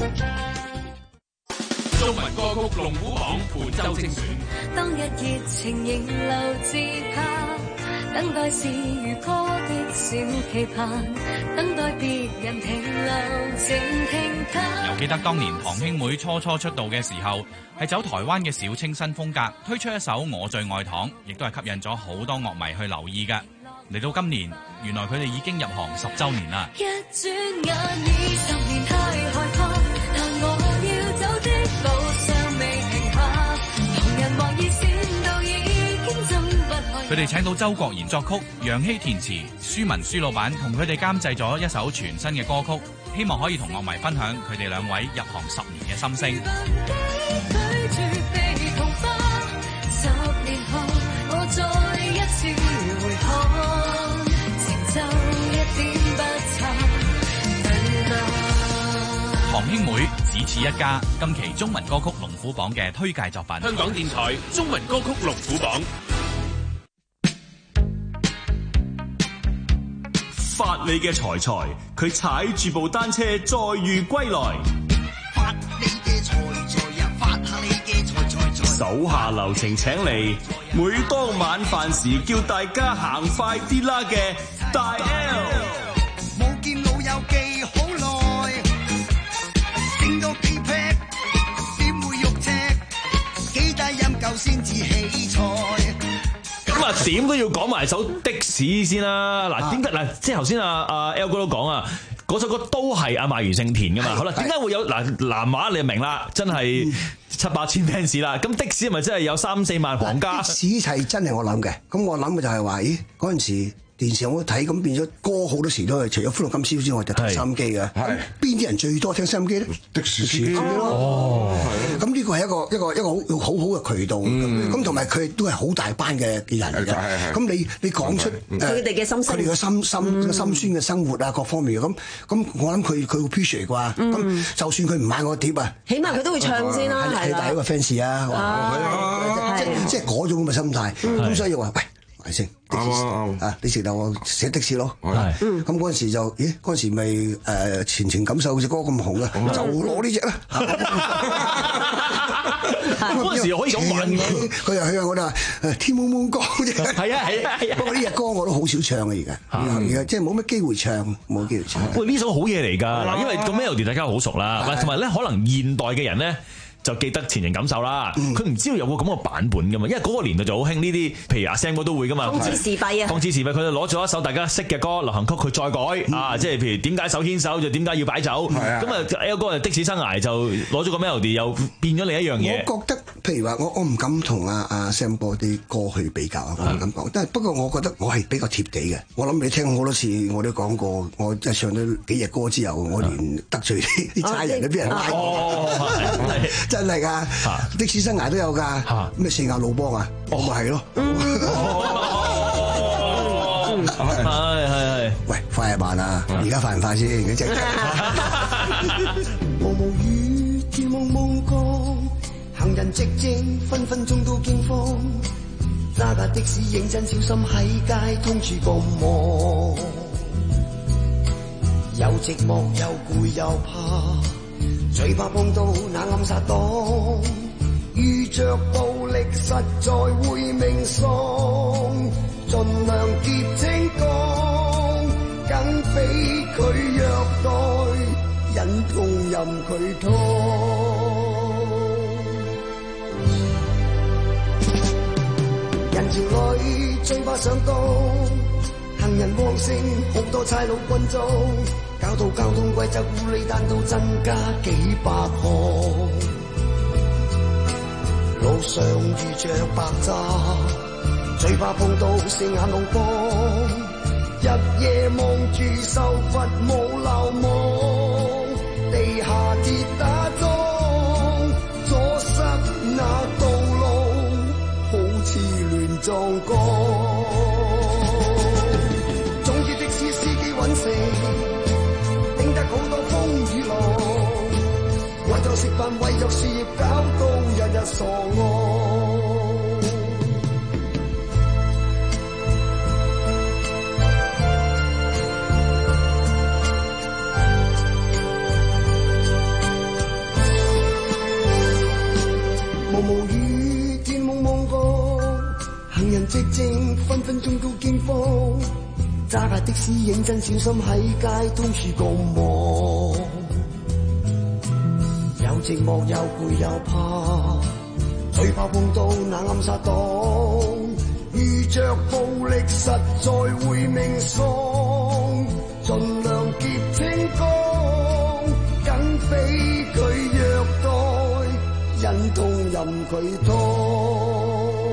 中文歌曲龍虎榜本周精選。 當日熱情仍留自拍，等待是如歌的小期盼，等待別人停留靜聽他。 又記得當年堂兄妹初初出道嘅時候，係走台灣嘅小清新風格，推出一首《我最愛糖》，亦都係吸引咗好多樂迷去留意㗎。嚟到今年，原來佢哋已經入行十週年啦。 一轉眼已十年，太害怕，但我要走的路尚未停下，旁人話已閃到已經睜不開。 佢哋請到周國賢作曲，楊希填詞，舒文舒老闆同佢哋監製咗一首全新嘅歌曲，希望可以同樂迷分享佢哋兩位入行十年嘅心聲。 十年後我再一次回看，成就一點不差。 堂兄妹只此一家，今期中文歌曲龍虎榜嘅推介作品。 香港電台中文歌曲龍虎榜。 發你嘅財財，佢踩住部單車載譽歸來。 發你嘅財財呀，發下你嘅財財財。 手下留情請嚟，每當晚飯時叫大家行快啲啦嘅大 L。 冇見老友記好耐，整多幾劈點會肉赤，幾大飲夠先至起菜。 咁啊，點都要講埋首的士先啦。嗱，點解嗱？即係頭先阿阿 L 哥都講啊，嗰首歌都係阿麥原聖填噶嘛。好啦，點解會有嗱南華你就明啦，真係七八千 fans 啦。咁的士係咪真係有三四萬行家？ 的士係真係我諗嘅。咁我諗嘅就係話，咦嗰陣時。電視我睇咁變咗歌好多時都係除咗歡樂今宵之外就聽收音機嘅。係邊啲人最多聽收音機咧？ 的士司機咯。 哦，咁呢個係一個一個一個好好好嘅渠道。咁同埋佢都係好大班嘅嘅人㗎。咁你你講出佢哋嘅心聲， 佢哋嘅心心心酸嘅生活啊，各方面咁咁，我諗佢佢會 appreciate 啩。咁就算佢唔買我碟啊， 起碼佢都會唱先啦。 係第一個 fans 啊，即即係嗰種咁嘅心態。咁所以話喂。係先，的士啊！你直頭我寫的士咯，咁嗰陣時就，咦？嗰陣時咪誒前程感受隻歌咁紅嘅，就攞呢隻啦。 嗰陣時可以咁玩嘅， 佢又去我哋話誒天蒙蒙光啫。 係啊係啊係啊！ 不過呢隻歌我都好少唱嘅而家，而家即係冇乜機會唱，冇機會唱。 喂，呢首好嘢嚟㗎嗱，因為個 melody 大家好熟啦，同埋咧可能現代嘅人咧。就記得前程感受啦，佢唔、嗯、知道有個咁嘅版本噶嘛，因為嗰個年代就好興呢啲，譬如阿 Sam 哥都會噶嘛。 諷刺時弊啊！ 諷刺時弊，佢就攞咗一首大家識嘅歌流行曲，佢再改、嗯、啊，即係譬如點解手牽手就點解要擺酒，咁啊 L 哥的士生涯就攞咗個 melody 又變咗另一樣嘢。 我覺得譬如話，我我唔敢同阿阿 Sam 哥啲歌去比較啊，我唔敢講。但係不過我覺得我係比較貼地嘅。我諗你聽好多次我都講過，我一唱咗幾隻歌之後，我連得罪啲啲差人都俾人拉過，哦、真係㗎。的士生涯都有噶，咩四眼老幫啊，我咪係咯。 係係係， 喂，快啊慢啊，而家快唔快先？佢真係。毛毛雨，天蒙蒙光，行人寂靜，分分鐘都驚慌。揸架的士認真小心喺街通處咁望，又寂寞又攰又怕。最怕碰到那暗殺黨，遇着暴力實在會命喪，盡量結清講，梗俾佢虐待，忍痛任佢拖。人潮裏最怕把上到行人旺盛，好多差佬軍裝，搞到交通規則烏哩單都增加幾百項。路上遇着白渣，最怕碰到四眼老幫，日夜望住受罰冇流亡，地下鐵打樁，阻塞那道路，好似亂撞江。總之的士司機揾食，頂得好多風雨浪，為咗食飯為咗事業搞到日日傻戇。毛毛雨天蒙蒙過，行人寂靜，分分鐘都驚慌。揸架的士認真小心喺街到處咁望，又寂寞又攰又怕，最怕碰到那暗殺黨，遇着暴力實在會命喪，盡量結清光，梗俾佢虐待，忍痛任佢拖。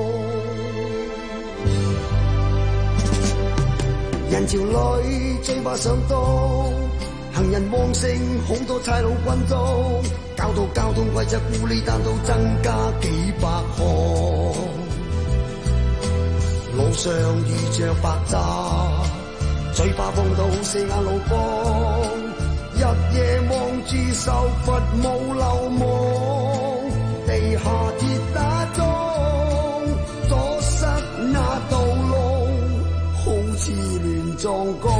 人潮裏最怕上當，行人旺盛，好多差佬軍裝，搞到交通規則烏哩單都增加幾百項。路上遇着白渣，最怕碰到四眼老幫，日夜望住受罰冇流亡，地下鐵打樁，阻塞那道路，好似亂撞江。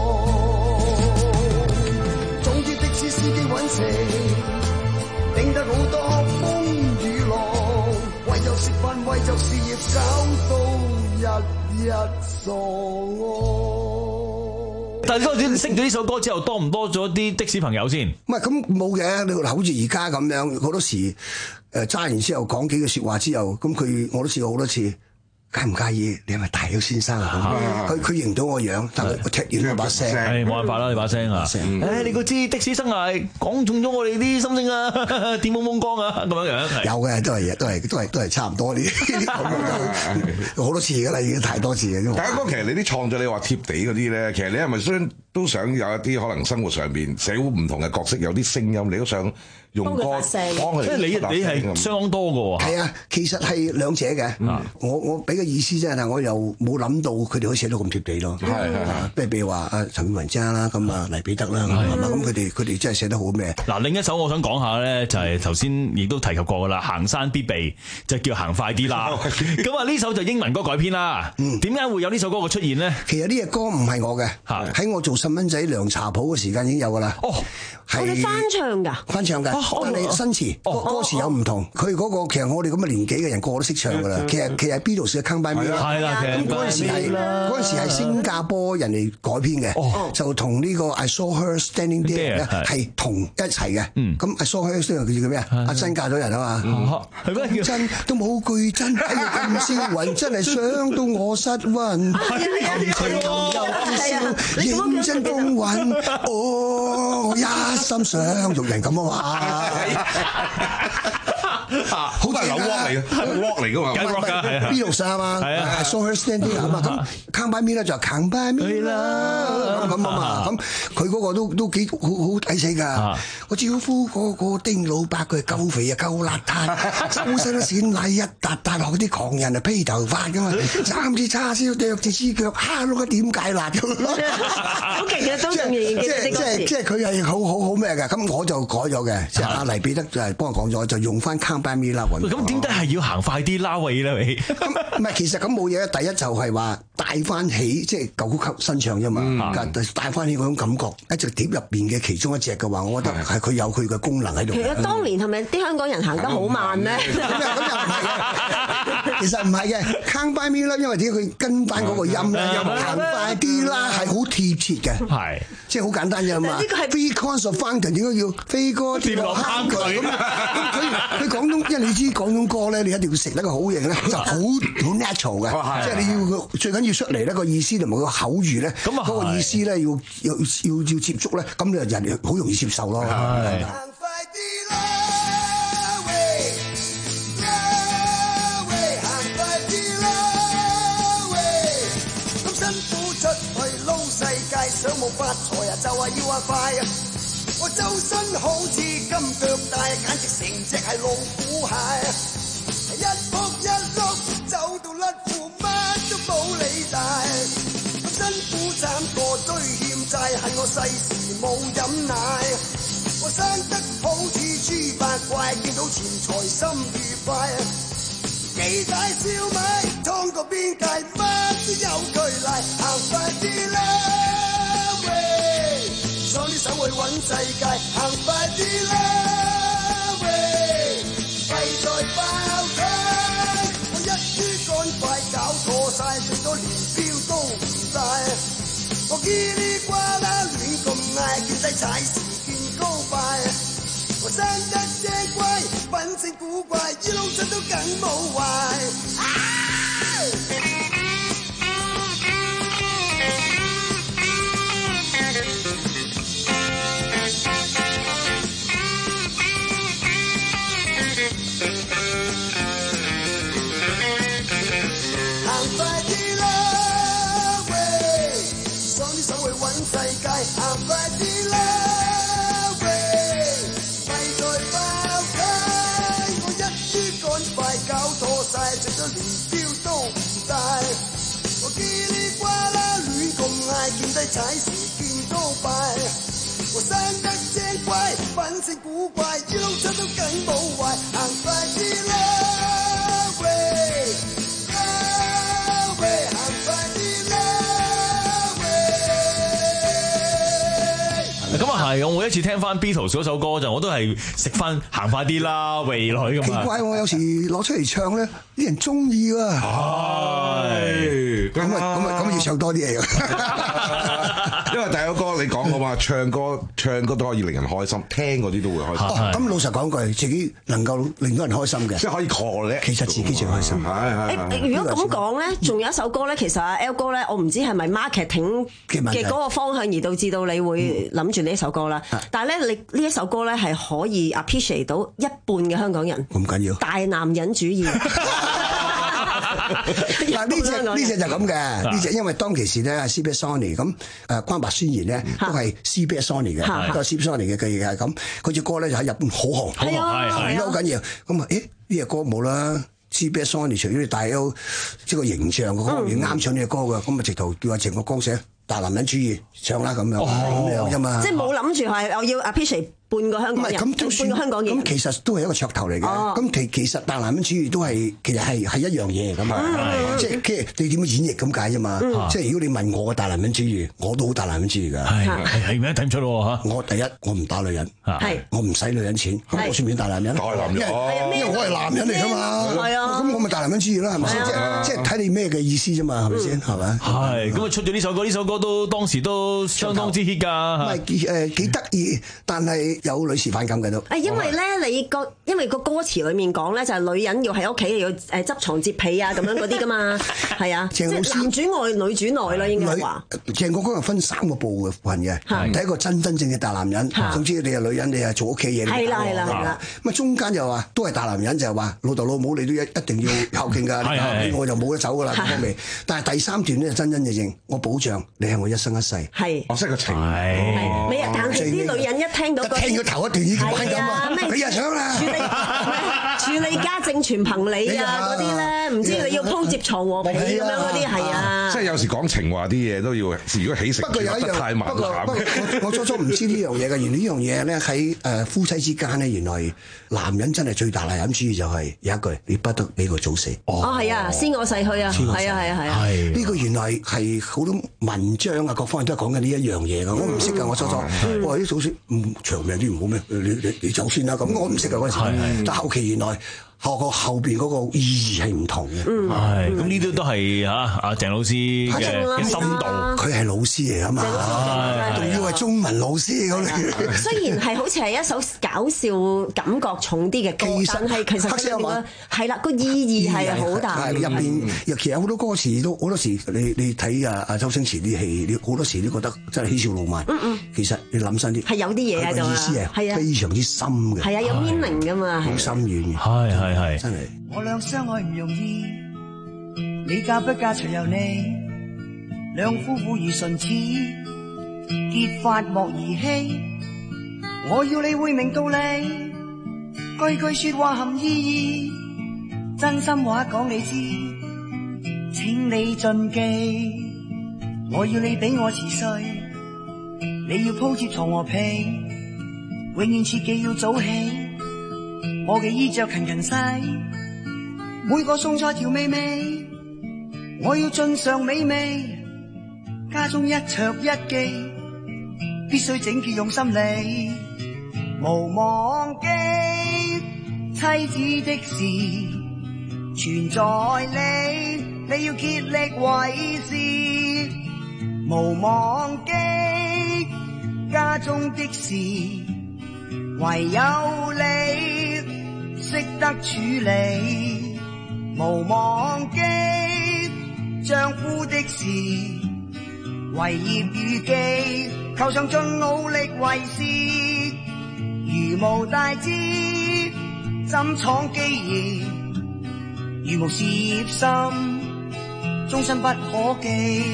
總之的士司機揾食，頂得好多風雨浪，為咗食飯為咗事業搞到日日傻戇。 但係嗰陣識咗呢首歌之後，多唔多咗啲的士朋友先？ 唔係咁冇嘅，你好似而家咁樣，好多時誒揸完之後講幾句説話之後，咁佢我都試過好多次。介唔介意？你係咪大友先生啊？佢佢認唔到我樣，但係我踢完我把聲， 係冇辦法啦！你把聲啊！誒，你個知的士生涯講中咗我哋啲心聲啊，電懵懵光啊，咁樣樣。 有嘅，都係都係都係都係差唔多啲，好多次㗎啦，已經太多次嘅。 大家講其實你啲創作，你話貼地嗰啲咧，其實你係咪想都想有一啲可能生活上邊社會唔同嘅角色，有啲聲音，你都想用歌幫佢。 即係你你係相當多嘅喎。 係啊，其實係兩者嘅。我我俾個意思啫，但我又冇諗到佢哋可以寫到咁貼地咯。係係係。譬如話阿陳婉文姐啦，咁啊黎彼得啦，係嘛？咁佢哋佢哋真係寫得好咩？ 嗱，另一首我想講下咧，就係頭先亦都提及過㗎啦，行山必備就叫行快啲啦。咁啊呢首就英文歌改編啦。點解會有呢首歌嘅出現呢？ 其實呢隻歌唔係我嘅，喺我做細蚊仔涼茶鋪嘅時間已經有㗎啦。 哦，係你翻唱㗎？ 翻唱㗎，但係新詞歌歌詞有唔同。佢嗰個其實我哋咁嘅年紀嘅人個個都識唱㗎啦。其實其實 Beatles 嘅 Come By Me 啦， 係啦， 咁嗰陣時係嗰陣時係新加坡人嚟改編嘅，就同呢個 I Saw Her Standing There 咧係同一齊嘅。咁 I Saw Her Standing There 叫咩啊？阿珍嫁咗人啊嘛，係咩？真都冇句真，哎呀咁銷魂，真係傷到我失魂，含情又笑，認真風韻，哦一心想做人咁啊嘛。 好大扭 walk 嚟嘅，係 walk 嚟嘅嘛 ，walk 㗎，係 Beatles 啊嘛，係啊 ，Saw Her Standing 啊嘛，咁 Come By Me 咧就 Come By Me 啦，咁啊嘛，咁佢嗰個都都幾好好抵死㗎。我招呼嗰個丁老伯，佢係夠肥啊，夠邋遢，周身閃奶一笪笪落啲狂人啊披頭髮㗎嘛，三支叉燒剁隻豬腳，蝦碌一點解辣咁。 好勁嘅，都仲仍然記得即係即係佢係好好好咩嘅，咁我就改咗嘅，即係阿黎彼得就係幫我講咗，就用翻 Come By Me 啦。 咁點解係要行快啲拉位咧？你唔係，其實咁冇嘢。第一就係話帶翻起，即係舊曲新唱啫嘛。帶翻起嗰種感覺，一隻碟入邊嘅其中一隻嘅話，我覺得係佢有佢嘅功能喺度。 其實當年係咪啲香港人行得好慢咧？ 咁又咁又唔係嘅。 其實唔係嘅 ，Come by me 啦，因為點解佢跟翻嗰個音咧，行快啲啦，係好貼切嘅， 係即係好簡單啫嘛。Three corners of fountain 點解叫飛哥跌落坑渠咁啊？咁佢佢廣東，因為你知廣東歌咧，你一定要食得個好型咧，就好好 natural 嘅，即係你要最緊要出嚟咧個意思同埋個口語咧，嗰個意思咧要要要要接觸咧，咁你人好容易接受咯。 想冇發財啊，就係要話快啊！我周身好似金腳帶，簡直成隻係老虎蟹啊！一撲一碌走到甩褲，乜都冇理大。辛苦慘過追欠債，恨我細時冇飲奶。我生得好似豬八怪，見到錢財心愉快啊！幾大燒賣，劏個邊界，乜都有佢賴，行快啲啦！攞啲手去揾世界，行快啲啦！喂，弊在爆胎，我一於趕快搞錯晒，最多連標都唔帶。我嘰哩呱啦亂咁嗌，見低踩時見高拜。我生得正乖，品性古怪，一路上都梗冇壞。啊行快啲啦喂，弊在爆胎，我一於趕快搞錯晒，最多連標都唔帶。我嘰哩呱啦亂咁嗌，見低踩時見高拜。我生得正乖，品性古怪，一路上都梗冇壞。行快啲啦喂，啦喂，行快啲啦。 咁啊係，我每一次聽翻 Beatles 嗰首歌就我都係食翻行快啲啦，喂女咁啊！ 奇怪我有時攞出嚟唱咧，啲人中意喎。 係咁啊咁啊咁要唱多啲嘢因為第一個歌你講過嘛，唱歌唱歌都可以令人開心，聽嗰啲都會開心。 咁、哦、老實講句，自己能夠令到人開心嘅， 即係可以 call 咧。 其實自己最開心。 係係。 如果咁講咧，仲有一首歌咧，其實阿 L 哥咧，我唔知係咪 marketing 嘅嗰個方向而導致到你會諗住呢一首歌啦。嗯、但係咧，你呢一首歌咧係可以 appreciate 到一半嘅香港人。 咁緊要？ 大男人主義。 嗱呢隻呢隻就咁嘅，呢隻因為當其時咧 C B S Sony 咁誒關白宣言咧都係 C B S Sony 嘅，都係 C B S Sony 嘅嘅嘢係咁，佢隻歌咧就喺日本好紅， 係啊， 紅得好緊要。咁啊，誒呢隻歌冇啦 ，C B S Sony 除咗你大 L 即係個形象嗰方面啱唱呢隻歌嘅，咁啊直頭叫阿鄭國江寫大男人主義唱啦咁樣，咁樣啫嘛。 即係冇諗住係我要 appreciate。半個香港人，半個香港人， 咁其實都係一個噱頭嚟嘅。咁其其實大男人主義都係其實係係一樣嘢嚟㗎嘛。即係其實你點樣演繹咁解啫嘛。即係如果你問我嘅大男人主義，我都好大男人主義㗎。 係係咩睇唔出喎嚇？ 我第一我唔打女人，我唔使女人錢，咁我算唔算大男人？ 大男人， 因為我係男人嚟㗎嘛。係啊，咁我咪大男人主義啦，係咪先？即係睇你咩嘅意思啫嘛，係咪先？係咪？ 係咁啊！出咗呢首歌，呢首歌都當時都相當之 hit 㗎。 唔係誒幾得意，但係有女士反感。 誒，因為咧，你個因為個歌詞裡面講咧，就係女人要喺屋企要誒執床摺被啊，咁樣嗰啲噶嘛，係啊，即係男主外女主內啦，應該話。 鄭國江係分三個部分嘅，第一個真真正嘅大男人，總之你係女人，你係做屋企嘢。 係啦係啦係啦。 咁啊中間又話都係大男人，就係話老豆老母你都一一定要孝敬㗎，我就冇得走㗎啦嗰方面。但係第三段咧真真正正，我保障你係我一生一世。 係。 我識個情。 係。你但係啲女人一聽到個聽個頭一段已經。係啊，咩？你又想啦？ 處理處理家政全憑你啊！嗰啲咧，唔知你要鋪接床和被咁樣嗰啲係啊。 即係有時講情話啲嘢都要，如果起承轉合得太慢。 不過不過我我初初唔知呢樣嘢嘅，原來呢樣嘢咧喺誒夫妻之間咧，原來男人真係最大男人主義就係有一句：你不得俾佢早死。 哦，係啊，先我逝去啊，係啊係啊係啊。 呢個原來係好多文章啊，各方面都係講緊呢一樣嘢㗎。我唔識㗎，我初初我話啲早死唔長命啲唔好咩？你你走先啦，咁我唔識啊嗰陣時，但後期原來學個後邊嗰個意義係唔同嘅。 嗯， 係咁呢啲都係嚇阿鄭老師嘅嘅深度， 佢係老師嚟㗎嘛，仲要係中文老師咁。 雖然係好似係一首搞笑感覺重啲嘅歌，但係其實黑色幽默係啦，個意義係好大。 入邊其實好多歌詞都好多時，你你睇啊啊周星馳啲戲，你好多時都覺得真係嬉笑怒罵。 嗯嗯， 其實你諗深啲， 係有啲嘢喺度啊， 意思係非常之深嘅。 係啊，有 meaning 㗎嘛， 好深遠嘅。 係係係， 真係。 我倆相愛唔容易，你嫁不嫁隨由你，兩夫婦如唇齒，結髮莫兒戲。我要你會明道理，句句說話含意義，真心話講你知，請你盡記。我要你比我遲睡，你要鋪貼床和被，永遠切記要早起。我嘅衣着勤勤洗，每個餸菜調味味，我要盡嘗美味。家中一桌一記，必須整潔用心理，無忘記妻子的事全在你，你要竭力為事，無忘記家中的事唯有你識得處理，無忘記丈夫的事為業如技，求上盡努力為事，如無大志怎闖基業，如無事業心終身不可記。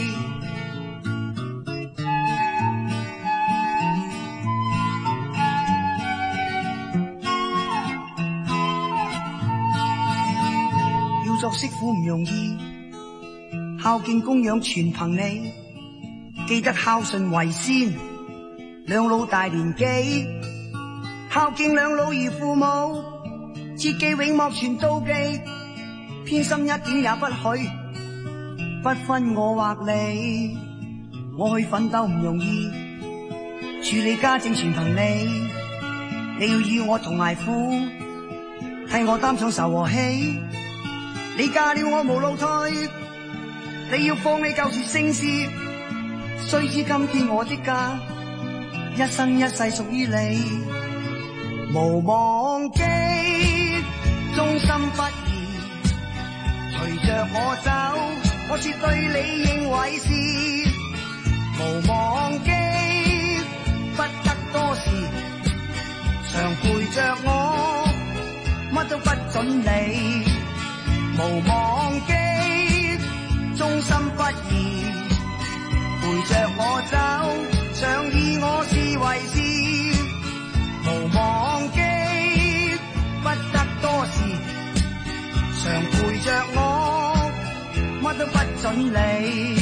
作媳婦唔容易，孝敬供養全憑你，記得孝順為先，兩老大年紀，孝敬兩老如父母，切記永莫存妒忌，偏心一點也不許，不分我或你，我去奮鬥唔容易，處理家政全憑你，你要與我同捱苦，替我擔重愁和喜。你嫁了我無路退，你要放棄舊時姓氏，須知今天我的家一生一世屬於你，無忘記忠心不移，隨着我走，我絕對你應為是，無忘記不得多事，常陪着我，乜都不准你。無忘記忠心不移，陪着我走，常以我是為是，無忘記不得多事，常陪着我，乜都不准你。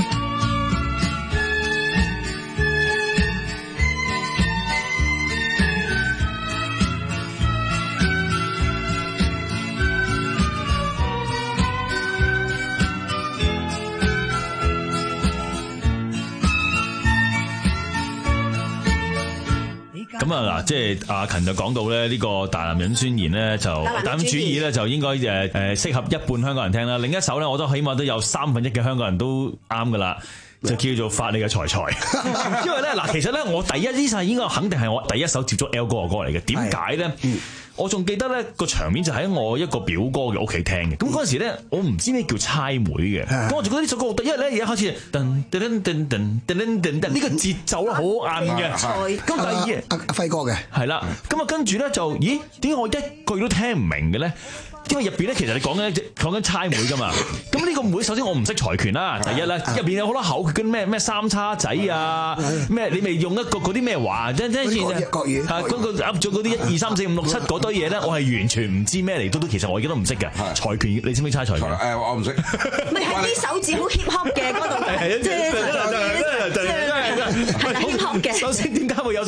咁啊嗱，即係阿勤就講到咧，呢個大男人宣言咧就大男人主義咧就應該誒誒適合一半香港人聽啦。另一首咧，我都起碼都有三分一嘅香港人都啱噶啦，就叫做發你嘅財財。因為咧嗱，其實咧我第一呢首應該肯定係我第一首接觸 L 哥嘅歌嚟嘅。點解咧？我仲記得咧個場面就喺我一個表哥嘅屋企聽嘅。咁嗰陣時咧，我唔知咩叫猜妹嘅。咁我就覺得呢首歌好得，因為咧而家開始噔噔噔噔噔噔噔噔，呢個節奏咧好硬嘅。咁第二阿阿輝哥嘅係啦。咁啊跟住咧就，咦？點解我一句都聽唔明嘅咧？因為入邊咧，其實你講緊講緊猜妹噶嘛。咁呢個妹首先我唔識財權啦。第一咧，入邊有好多口訣，咩咩三叉仔啊，咩你未用一個嗰啲咩話，即即係國語嗰個噏咗嗰啲一二三四五六七嗰堆嘢咧，我係完全唔知咩嚟，都都其實我而家都唔識嘅。財權你識唔識猜財權？ 誒，我唔識。 咪係啲手指好 hip hop 嘅嗰度，即係即係 hip hop 嘅。 首先點解會有首咁嘅財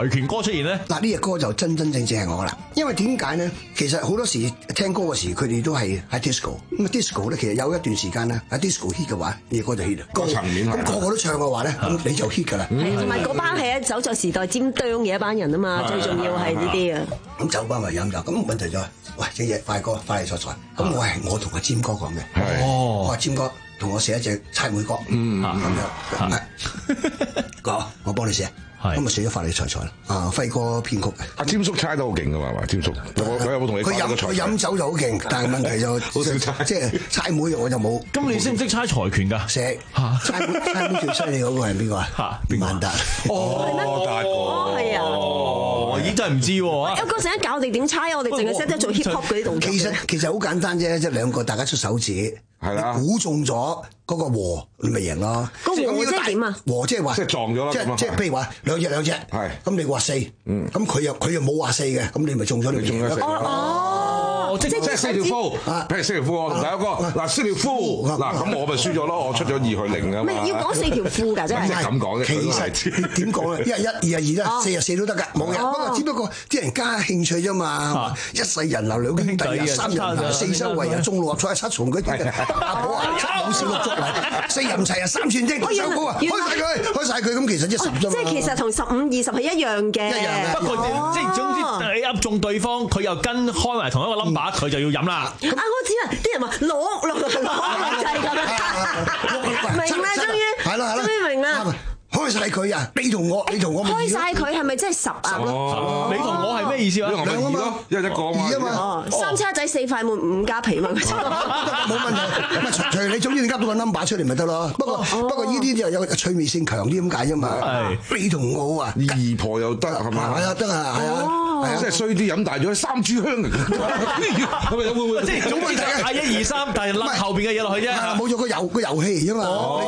財權歌出現咧？ 嗱，呢隻歌就真真正正係我啦。因為點解咧？其實好多時聽歌嘅時，佢哋都係喺 disco。咁啊 disco 咧，其實有一段時間咧喺 disco hit 嘅話，呢隻歌就 hit 啦。 個層面係咁個個都唱嘅話咧，咁你就 hit 㗎啦。 係同埋嗰班係一走在時代尖端嘅一班人啊嘛，最重要係呢啲啊。 咁酒吧咪飲酒，咁問題就係，喂，隻嘢快歌快嚟菜菜。咁我係我同阿尖哥講嘅，我話尖哥同我寫一隻猜妹歌，咁樣講，我幫你寫。咁咪寫咗發你財財啦！啊，輝哥編曲嘅， 阿詹叔猜得好勁噶嘛，係嘛？詹叔，佢有冇同你？ 佢飲佢飲酒就好勁，但係問題就好少猜， 即係猜妹我就冇。 咁你識唔識猜財權㗎？ 識。猜妹猜妹最犀利嗰個係邊個啊？邊個？萬達。 哦，達哥。 哦，係啊。 哦，咦，真係唔知喎。 有個陣間教我哋點猜，我哋淨係識得做 hip hop 嗰啲動作。 其實其實好簡單啫，即係兩個大家出手指。係啦，估中咗嗰個和，你咪贏咯。 個和即係點啊？ 和即係話， 即係撞咗啦。 即係即係，譬如話兩隻兩隻，係咁你話四，咁佢又佢又冇話四嘅，咁你咪中咗你中咗。 哦， 即係即係四條褲，譬如四條褲我同第一個嗱四條褲嗱，咁我咪輸咗咯，我出咗二去零啊嘛。 唔係要講四條褲㗎，真係。 即係咁講啫。 其實點講咧？一係一，二係二啦，四係四都得㗎，冇人。不過只不過啲人加興趣啫嘛。一世人流兩兄弟啊，三人行四周圍啊，中六合彩七重嗰啲阿婆啊。冇少六足嚟，四人齊啊，三串精，開手鼓啊，開晒佢，開晒佢，咁其實即係十啫嘛。 即係其實同十五二十係一樣嘅。 一樣不過即係總之你噏中對方，佢又跟開埋同一個 number，佢就要飲啦。 啊，我知啦，啲人話攞攞攞就係咁啦，明啦，終於， 係啦係啦， 終於明啦。 開晒佢啊！你同我，你同我開晒佢係咪即係十鴨咯？ 你同我係咩意思啊？ 兩啊嘛，一人一個二啊嘛。 三叉仔四塊滿五加皮嘛， 冇問題。咁啊，除除你總之你噏到個 number 出嚟咪得咯。不過不過呢啲就有趣味性強啲咁解啫嘛。你同我啊， 二婆又得係嘛？ 係啊，得啊，係啊。 係啊，即係衰啲飲大咗三炷香啊！咁咪會唔會？ 即係總之就嗌一二三，但係甩後邊嘅嘢落去啫。 冇咗個遊個遊戲啫嘛。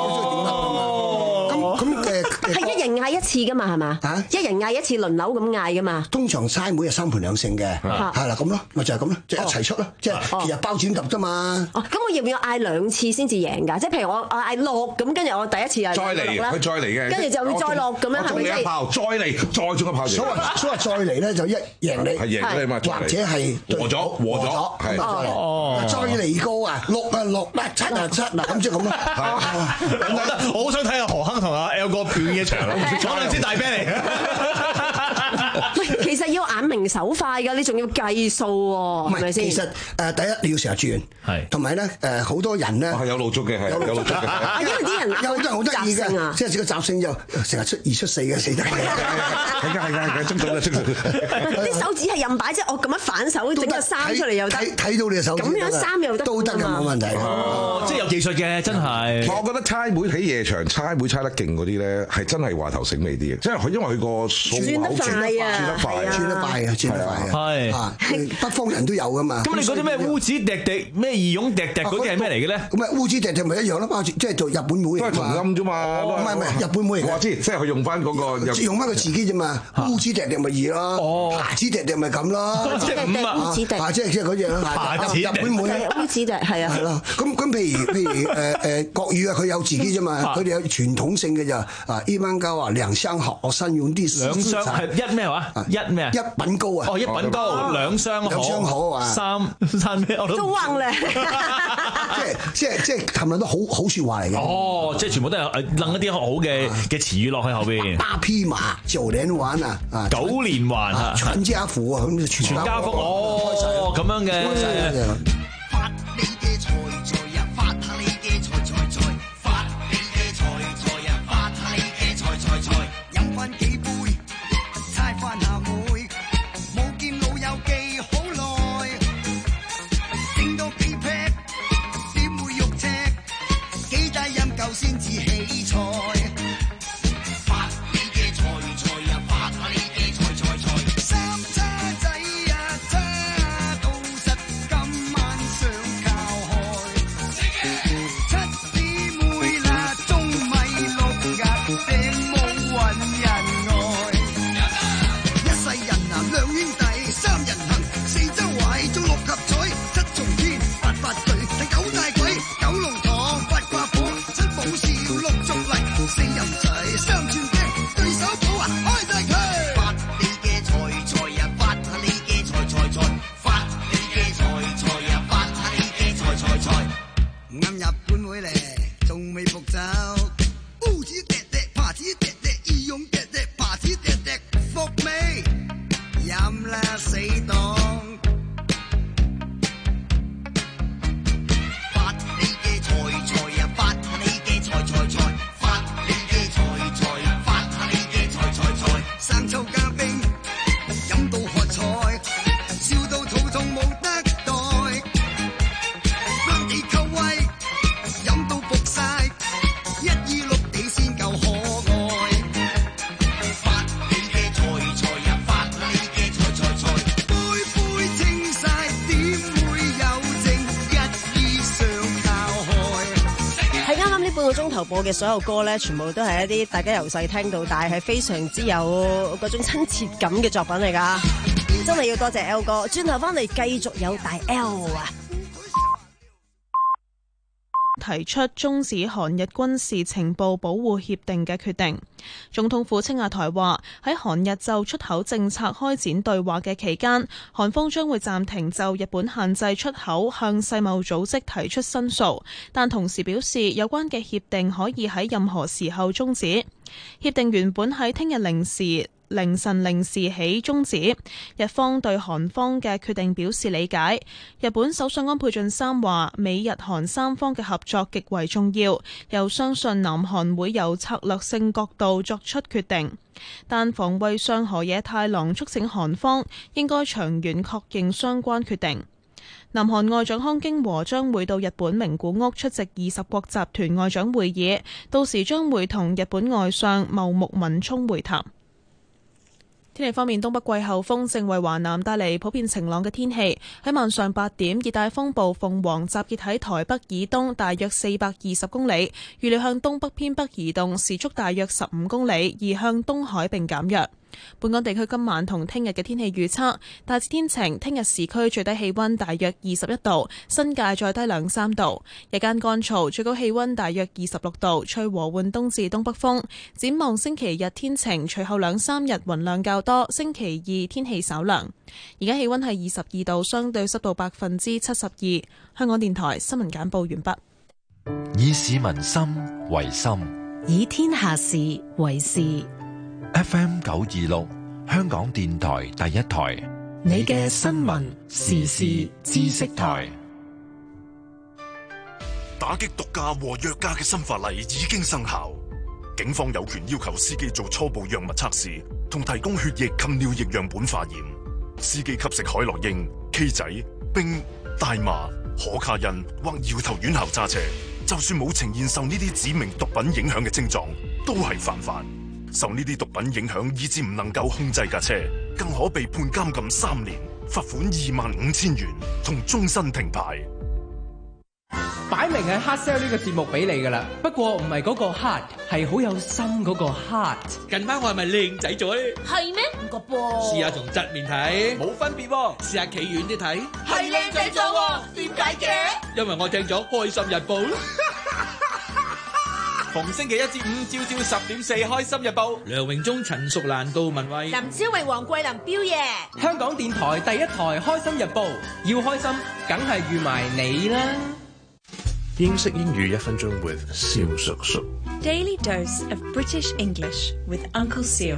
咁咁誒係一人嗌一次噶嘛，係嘛？嚇，一人嗌一次輪流咁嗌噶嘛。 通常猜妹係三盤兩勝嘅，係啦咁咯，咪就係咁咯，即係一齊出咯，即係其實包剪揼啫嘛。 哦，咁我要唔要嗌兩次先至贏㗎？即係譬如我我嗌落咁，跟住我第一次嗌再嚟，佢再嚟嘅， 跟住就會再落咁樣，係咪即係？ 炮再嚟，再中一炮。 所謂所謂再嚟咧，就一贏你， 係贏咗你嘛， 或者係和咗，和咗，係哦，再嚟高啊，六啊六，七啊七嗱，咁即係咁咯。 我好想睇下何鏗同阿 L 哥表演一場啦，可能支大啤嚟嘅。 喂，其實要眼明手快㗎，你仲要計數喎，係咪先？ 其實誒，第一你要成日轉，係同埋咧誒，好多人咧係有路足嘅，係有路足嘅。 因為啲人有好多人好得意嘅，即係個習性就成日出二出四嘅，死得。 係㗎係㗎係㗎，捉到啦捉到。 啲手指係任擺，即係我咁樣反手整個三出嚟又得， 睇睇到你嘅手指。 咁樣三又得， 都得嘅，冇問題。 哦，即係有技術嘅，真係。 我覺得猜妹喺夜場猜妹猜得勁嗰啲咧，係真係話頭醒尾啲嘅，即係佢因為佢個數轉得快啊， 轉得快，轉得快啊，轉得快啊。係啊，北方人都有噶嘛。 咁你嗰啲咩烏子滴滴咩義勇滴滴嗰啲係咩嚟嘅咧？ 咁啊烏子滴滴咪一樣咯，即係做日本妹都係同音啫嘛。 唔係唔係日本妹嚟嘅。 我知，即係佢用翻嗰個用翻佢自己啫嘛。烏子滴滴咪二咯，瑕子滴滴咪咁咯。 即係烏子滴， 啊即係即係嗰隻日本妹。 烏子滴係啊。 係咯，咁咁譬如譬如誒誒國語啊，佢有自己啫嘛，佢哋有傳統性嘅就啊一般高啊兩相好，三用啲兩相係一咩話？一咩啊？ 一品高啊！ 哦，一品高，兩相好， 兩相好啊！ 三三咩？我都都橫咧， 即係即係即係冚唪唥都好好説話嚟嘅。 哦，即係全部都係誒擸一啲好嘅嘅詞語落去後邊。 八匹馬，九連環啊！啊， 九連環啊！ 全家福啊！咁全全家福哦，咁樣嘅。 發你嘅財財啊！發下你嘅財財財，發你嘅財財啊！發下你嘅財財財，飲翻幾杯，猜翻下妹，冇見老友記好耐，整多幾劈，點會肉赤？幾大飲夠先至起菜。發你嘅財財啊！發下你嘅財財財，三叉仔啊，叉到實今晚。 半會嚟，仲未復走。烏子滴滴，爬子滴滴，義勇滴滴，爬子滴滴，復未飲啦死黨。發你嘅財財啊，發你嘅財財財，發你嘅財財，發你嘅財財財，生抽加冰，飲到喝彩，笑到肚痛冇得代，翻地扣位，飲到服晒，一二六地先夠可愛。發你嘅財財啊，發你嘅財財財，杯杯清晒點會有剩，一衣上靠害。 係啱啱呢半個鐘頭播嘅所有歌咧，全部都係一啲大家由細聽到大，係非常之有嗰種親切感嘅作品嚟㗎。真係要多謝 L 哥，轉頭翻嚟繼續有大 L 啊！ 提出終止韓日軍事情報保護協定嘅決定。總統府青瓦台話喺韓日就出口政策開展對話嘅期間，韓方將會暫停就日本限制出口向世貿組織提出申訴，但同時表示有關嘅協定可以喺任何時候終止。協定原本喺聽日零時凌晨零時起終止，日方對韓方嘅決定表示理解。日本首相安倍晉三話，美日韓三方嘅合作極為重要，又相信南韓會由策略性角度作出決定。但防衛相河野太郎促請韓方應該長遠確認相關決定。南韓外長康京和將會到日本名古屋出席二十國集團外長會議，到時將會同日本外相茂木敏充會談。天氣方面，東北季候風正為華南帶嚟普遍晴朗嘅天氣。喺晚上八點，熱帶風暴鳳凰集結喺台北以東大約四百二十公里，預料向東北偏北移動，時速大約十五公里，移向東海並減弱。本港地區今晚同聽日嘅天氣預測大致天晴，聽日市區最低氣溫大約二十一度，新界再低兩三度。日間乾燥，最高氣溫大約二十六度，吹和緩東至東北風。展望星期日天晴，隨後兩三日雲量較多，星期二天氣稍涼。而家氣溫係二十二度，相對濕度百分之七十二。香港電台新聞簡報完畢。 以市民心為心， 以天下事為事。 F M 九二六，香港電台第一台， 你嘅新聞時事知識台。 打擊毒駕和藥駕嘅新法例已經生效，警方有權要求司機做初步藥物測試，同提供血液及尿液樣本化驗。司機吸食海洛因、K 仔、冰、大麻、可卡因或搖頭丸後揸車，就算冇呈現受呢啲指明毒品影響嘅症狀，都係犯法。受呢啲毒品影響，以致唔能夠控制架車，更可被判監禁三年、罰款二萬五千元同終身停牌。 擺明係 hard sell 呢個節目俾你噶啦，不過唔係嗰個 hard， 係好有心嗰個 heart。 近排我係咪靚仔咗咧？ 係咩？唔覺噃。 試下從側面睇，冇分別喎。試下企遠啲睇， 係靚仔咗喎。點解嘅？ 因為我聽咗《開心日報》啦。逢星期一至五朝朝十點四，《開心日報》。梁榮忠、陳淑蘭、杜文慧、 林超榮、黃桂林、彪爺。 香港電台第一台《開心日報》，要開心，梗係預埋你啦。 英式英語一分鐘 with 蕭叔叔。 Daily dose of British English with Uncle Seal。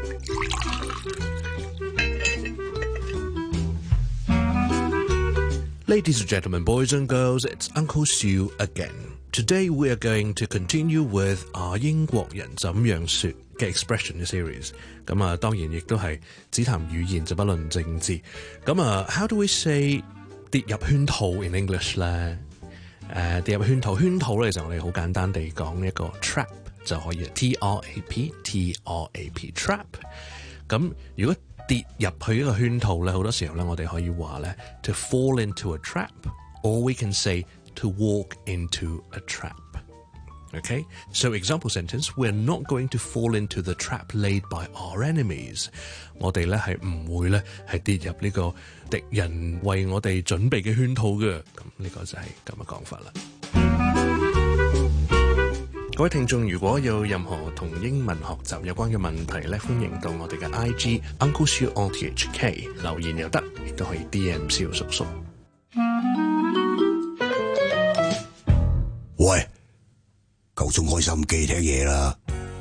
Ladies and gentlemen, boys and girls, it's Uncle Seal again.Today we are going to continue with 啊英國人怎樣說嘅 expression 嘅 series。咁啊，當然亦都係只談語言就不論政治。咁啊 ，how do we say 跌入圈套 in English 咧？誒，跌入圈套，圈套咧，其實我哋好簡單地講一個 trap 就可以 ，T R A P，T R A P，trap。咁如果跌入去一個圈套咧，好多時候咧，我哋可以話咧 to fall into a trap，or we can say。to walk into a trap. Okay? So example sentence, we're not going to fall into the trap laid by our enemies. 我哋咧係唔會咧係跌入呢個敵人為我哋準備嘅圈套嘅。咁呢個就係咁嘅講法啦。各位聽眾，如果有任何同英文學習有關嘅問題咧，歡迎到我哋嘅 I G Uncle Siu R T H K 留言又得，亦都可以 D M 蕭叔叔。 喂，夠鐘開心機聽嘢啦！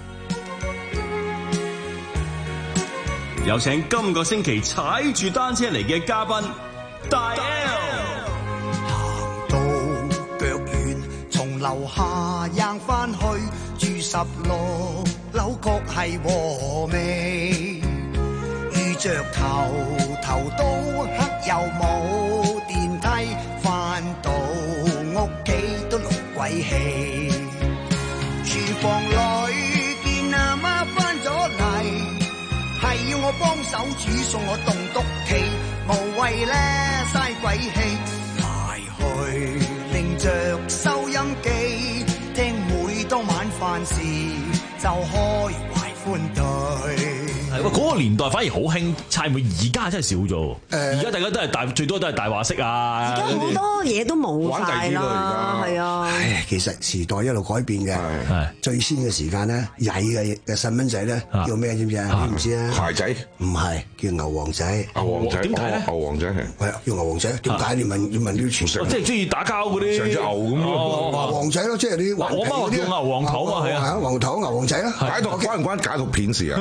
有請今個星期踩住單車嚟嘅嘉賓大 L。 行到腳軟，從樓下行返去住十六樓，確係和味。遇着頭頭都黑又冇電梯，返到屋企都落鬼氣。廚房裏見阿媽返咗嚟，係要我幫手煮餸，我棟篤企，無謂咧嘥鬼氣，埋去拎着收音機，聽每當晚飯時就開懷歡對。 係喎，嗰個年代反而好興猜枚，而家真係少咗。而家大家都係大，最多都係大話式啊。 而家好多嘢都冇晒啦，係啊。 唉，其實時代一路改變嘅，最先嘅時間咧，曳嘅嘅細蚊仔咧叫咩？知唔知啊？你唔知啊？ 鞋仔唔係叫牛王仔。 牛王仔點解咧？牛王仔係係啊，叫牛王仔。點解？你問你問啲傳承？ 即係中意打交嗰啲。 上隻牛咁咯。 牛王仔咯，即係啲頑皮嗰啲。 我媽叫牛王頭啊，係啊， 牛頭牛王仔啦。 解讀關唔關解讀片事啊？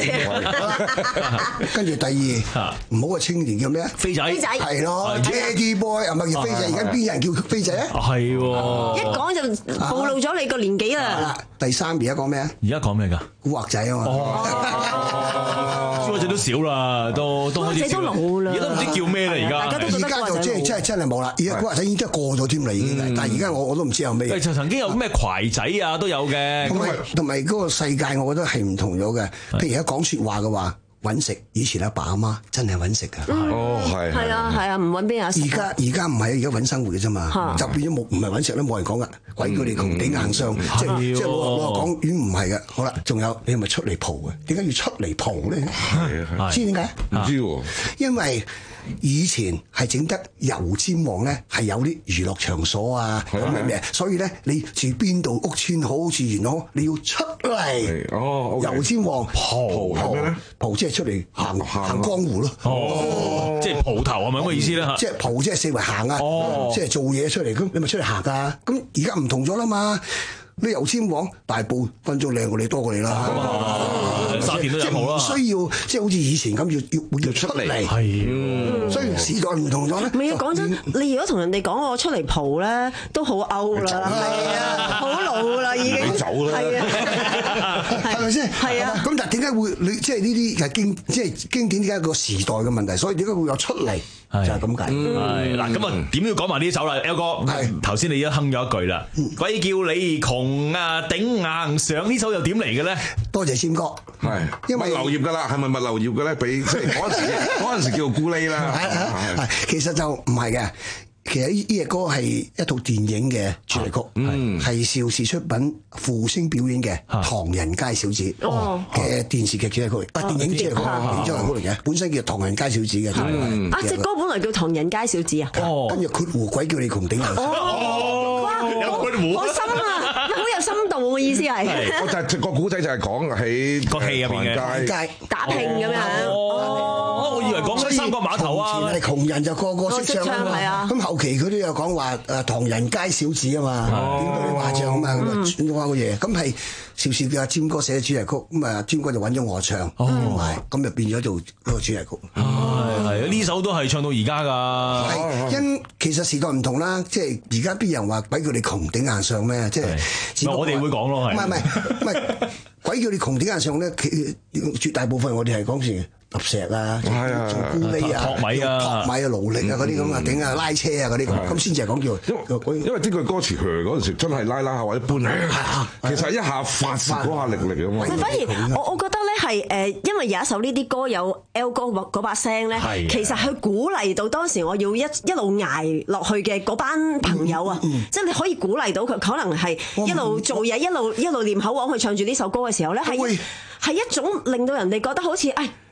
跟住第二唔好嘅青年叫咩啊？ 飛仔係咯 ，Teddy Boy 係咪叫飛仔？而家邊有人叫飛仔啊？ 係喎， 一講就暴露咗你個年紀啦。 第三而家講咩啊？ 而家講咩㗎？ 古惑仔啊嘛。 古惑仔都少啦，都都開始少啦。而家都唔知叫咩啦，而家。 而家就即係真係真係冇啦。而家古惑仔已經真係過咗添啦，已經。但係而家我我都唔知有咩。 就曾經有咩葵仔啊，都有嘅。 同埋同埋嗰個世界，我覺得係唔同咗嘅。譬如而家講説話嘅話。揾食，以前阿爸阿媽真係揾食噶。 哦，係。 係啊，係啊，唔揾邊有食。 而家而家唔係，而家揾生活嘅啫嘛，就變咗冇，唔係揾食都冇人講噶，鬼叫你窮頂硬上，即係即係我我講，已經唔係嘅。好啦，仲有你係咪出嚟蒲嘅？點解要出嚟蒲咧？知點解？ 唔知喎。 因為以前係整得油尖旺咧，係有啲娛樂場所啊，咁咩咩，所以咧你住邊度屋村好，住元朗，你要出嚟。 哦， 油尖旺蒲蒲蒲即係出嚟行行江湖咯。 哦，即係蒲頭係咪咁嘅意思咧？ 即係蒲即係四圍行啊，即係做嘢出嚟，咁你咪出嚟行㗎。咁而家唔同咗啦嘛。你油尖旺大埔分咗靚過你多過你啦， 沙田都有冇啦， 唔需要即係好似以前咁要要要出嚟，係，所以時代唔同咗咧。 唔係啊，講真，你如果同人哋講我出嚟蒲咧，都好 out 啦，係啊，好老啦已經， 走啦， 係啊， 係咪先？ 係啊。 咁但係點解會你即係呢啲係經即係經典？點解個時代嘅問題？所以點解會有出嚟？就係咁解。 係嗱，咁啊點都要講埋呢首啦，L 哥。係頭先你一哼咗一句啦，鬼叫你窮啊頂硬上，呢首又點嚟嘅咧？ 多謝謙哥。 係，因為物流業㗎啦，係咪物流業嘅咧？俾即係嗰陣時，嗰陣時叫做咕喱啦。 係係，其實就唔係嘅。其實呢呢隻歌係一套電影嘅主題曲，係邵氏出品傅聲表演嘅《唐人街小子》嘅電視劇主題曲，啊電影主題曲，電影主題曲嚟嘅，本身叫《唐人街小子》嘅。 啊隻歌本來叫《唐人街小子》啊。 跟住括弧鬼叫你窮頂硬上。 哇！好深啊，好有深度嘅意思係。 我就係個古仔就係講喺個戲入邊嘅街打拼咁樣。 哦，我以為講緊三角碼頭啊。 係窮人就個個識唱係啊。 咁後期佢都有講話誒唐人街小子啊嘛，點解你話唱啊嘛，咁啊轉咗個嘢，咁係邵氏叫阿詹哥寫嘅主題曲，咁啊詹哥就揾咗我唱，同埋咁就變咗做嗰個主題曲。 係係，呢首都係唱到而家㗎。 係因其實時代唔同啦，即係而家邊人話鬼叫你窮頂硬上咩？即係我哋會講咯，係。 唔係唔係唔係，鬼叫你窮頂硬上咧，其絕大部分我哋係講住揼石啊，做咕喱啊， 托米啊， 托米啊，勞力啊嗰啲咁啊，頂啊拉車啊嗰啲咁，咁先至係講叫。 因為因為呢句歌詞佢嗰陣時真係拉拉下或者搬啊，其實一下發泄嗰下力力啊嘛。 反而我我覺得咧係誒，因為有一首呢啲歌有 L 哥嗰把聲咧，其實佢鼓勵到當時我要一一路捱落去嘅嗰班朋友啊，即係你可以鼓勵到佢，可能係一路做嘢，一路一路唸口簧去唱住呢首歌嘅時候咧，係係一種令到人哋覺得好似誒。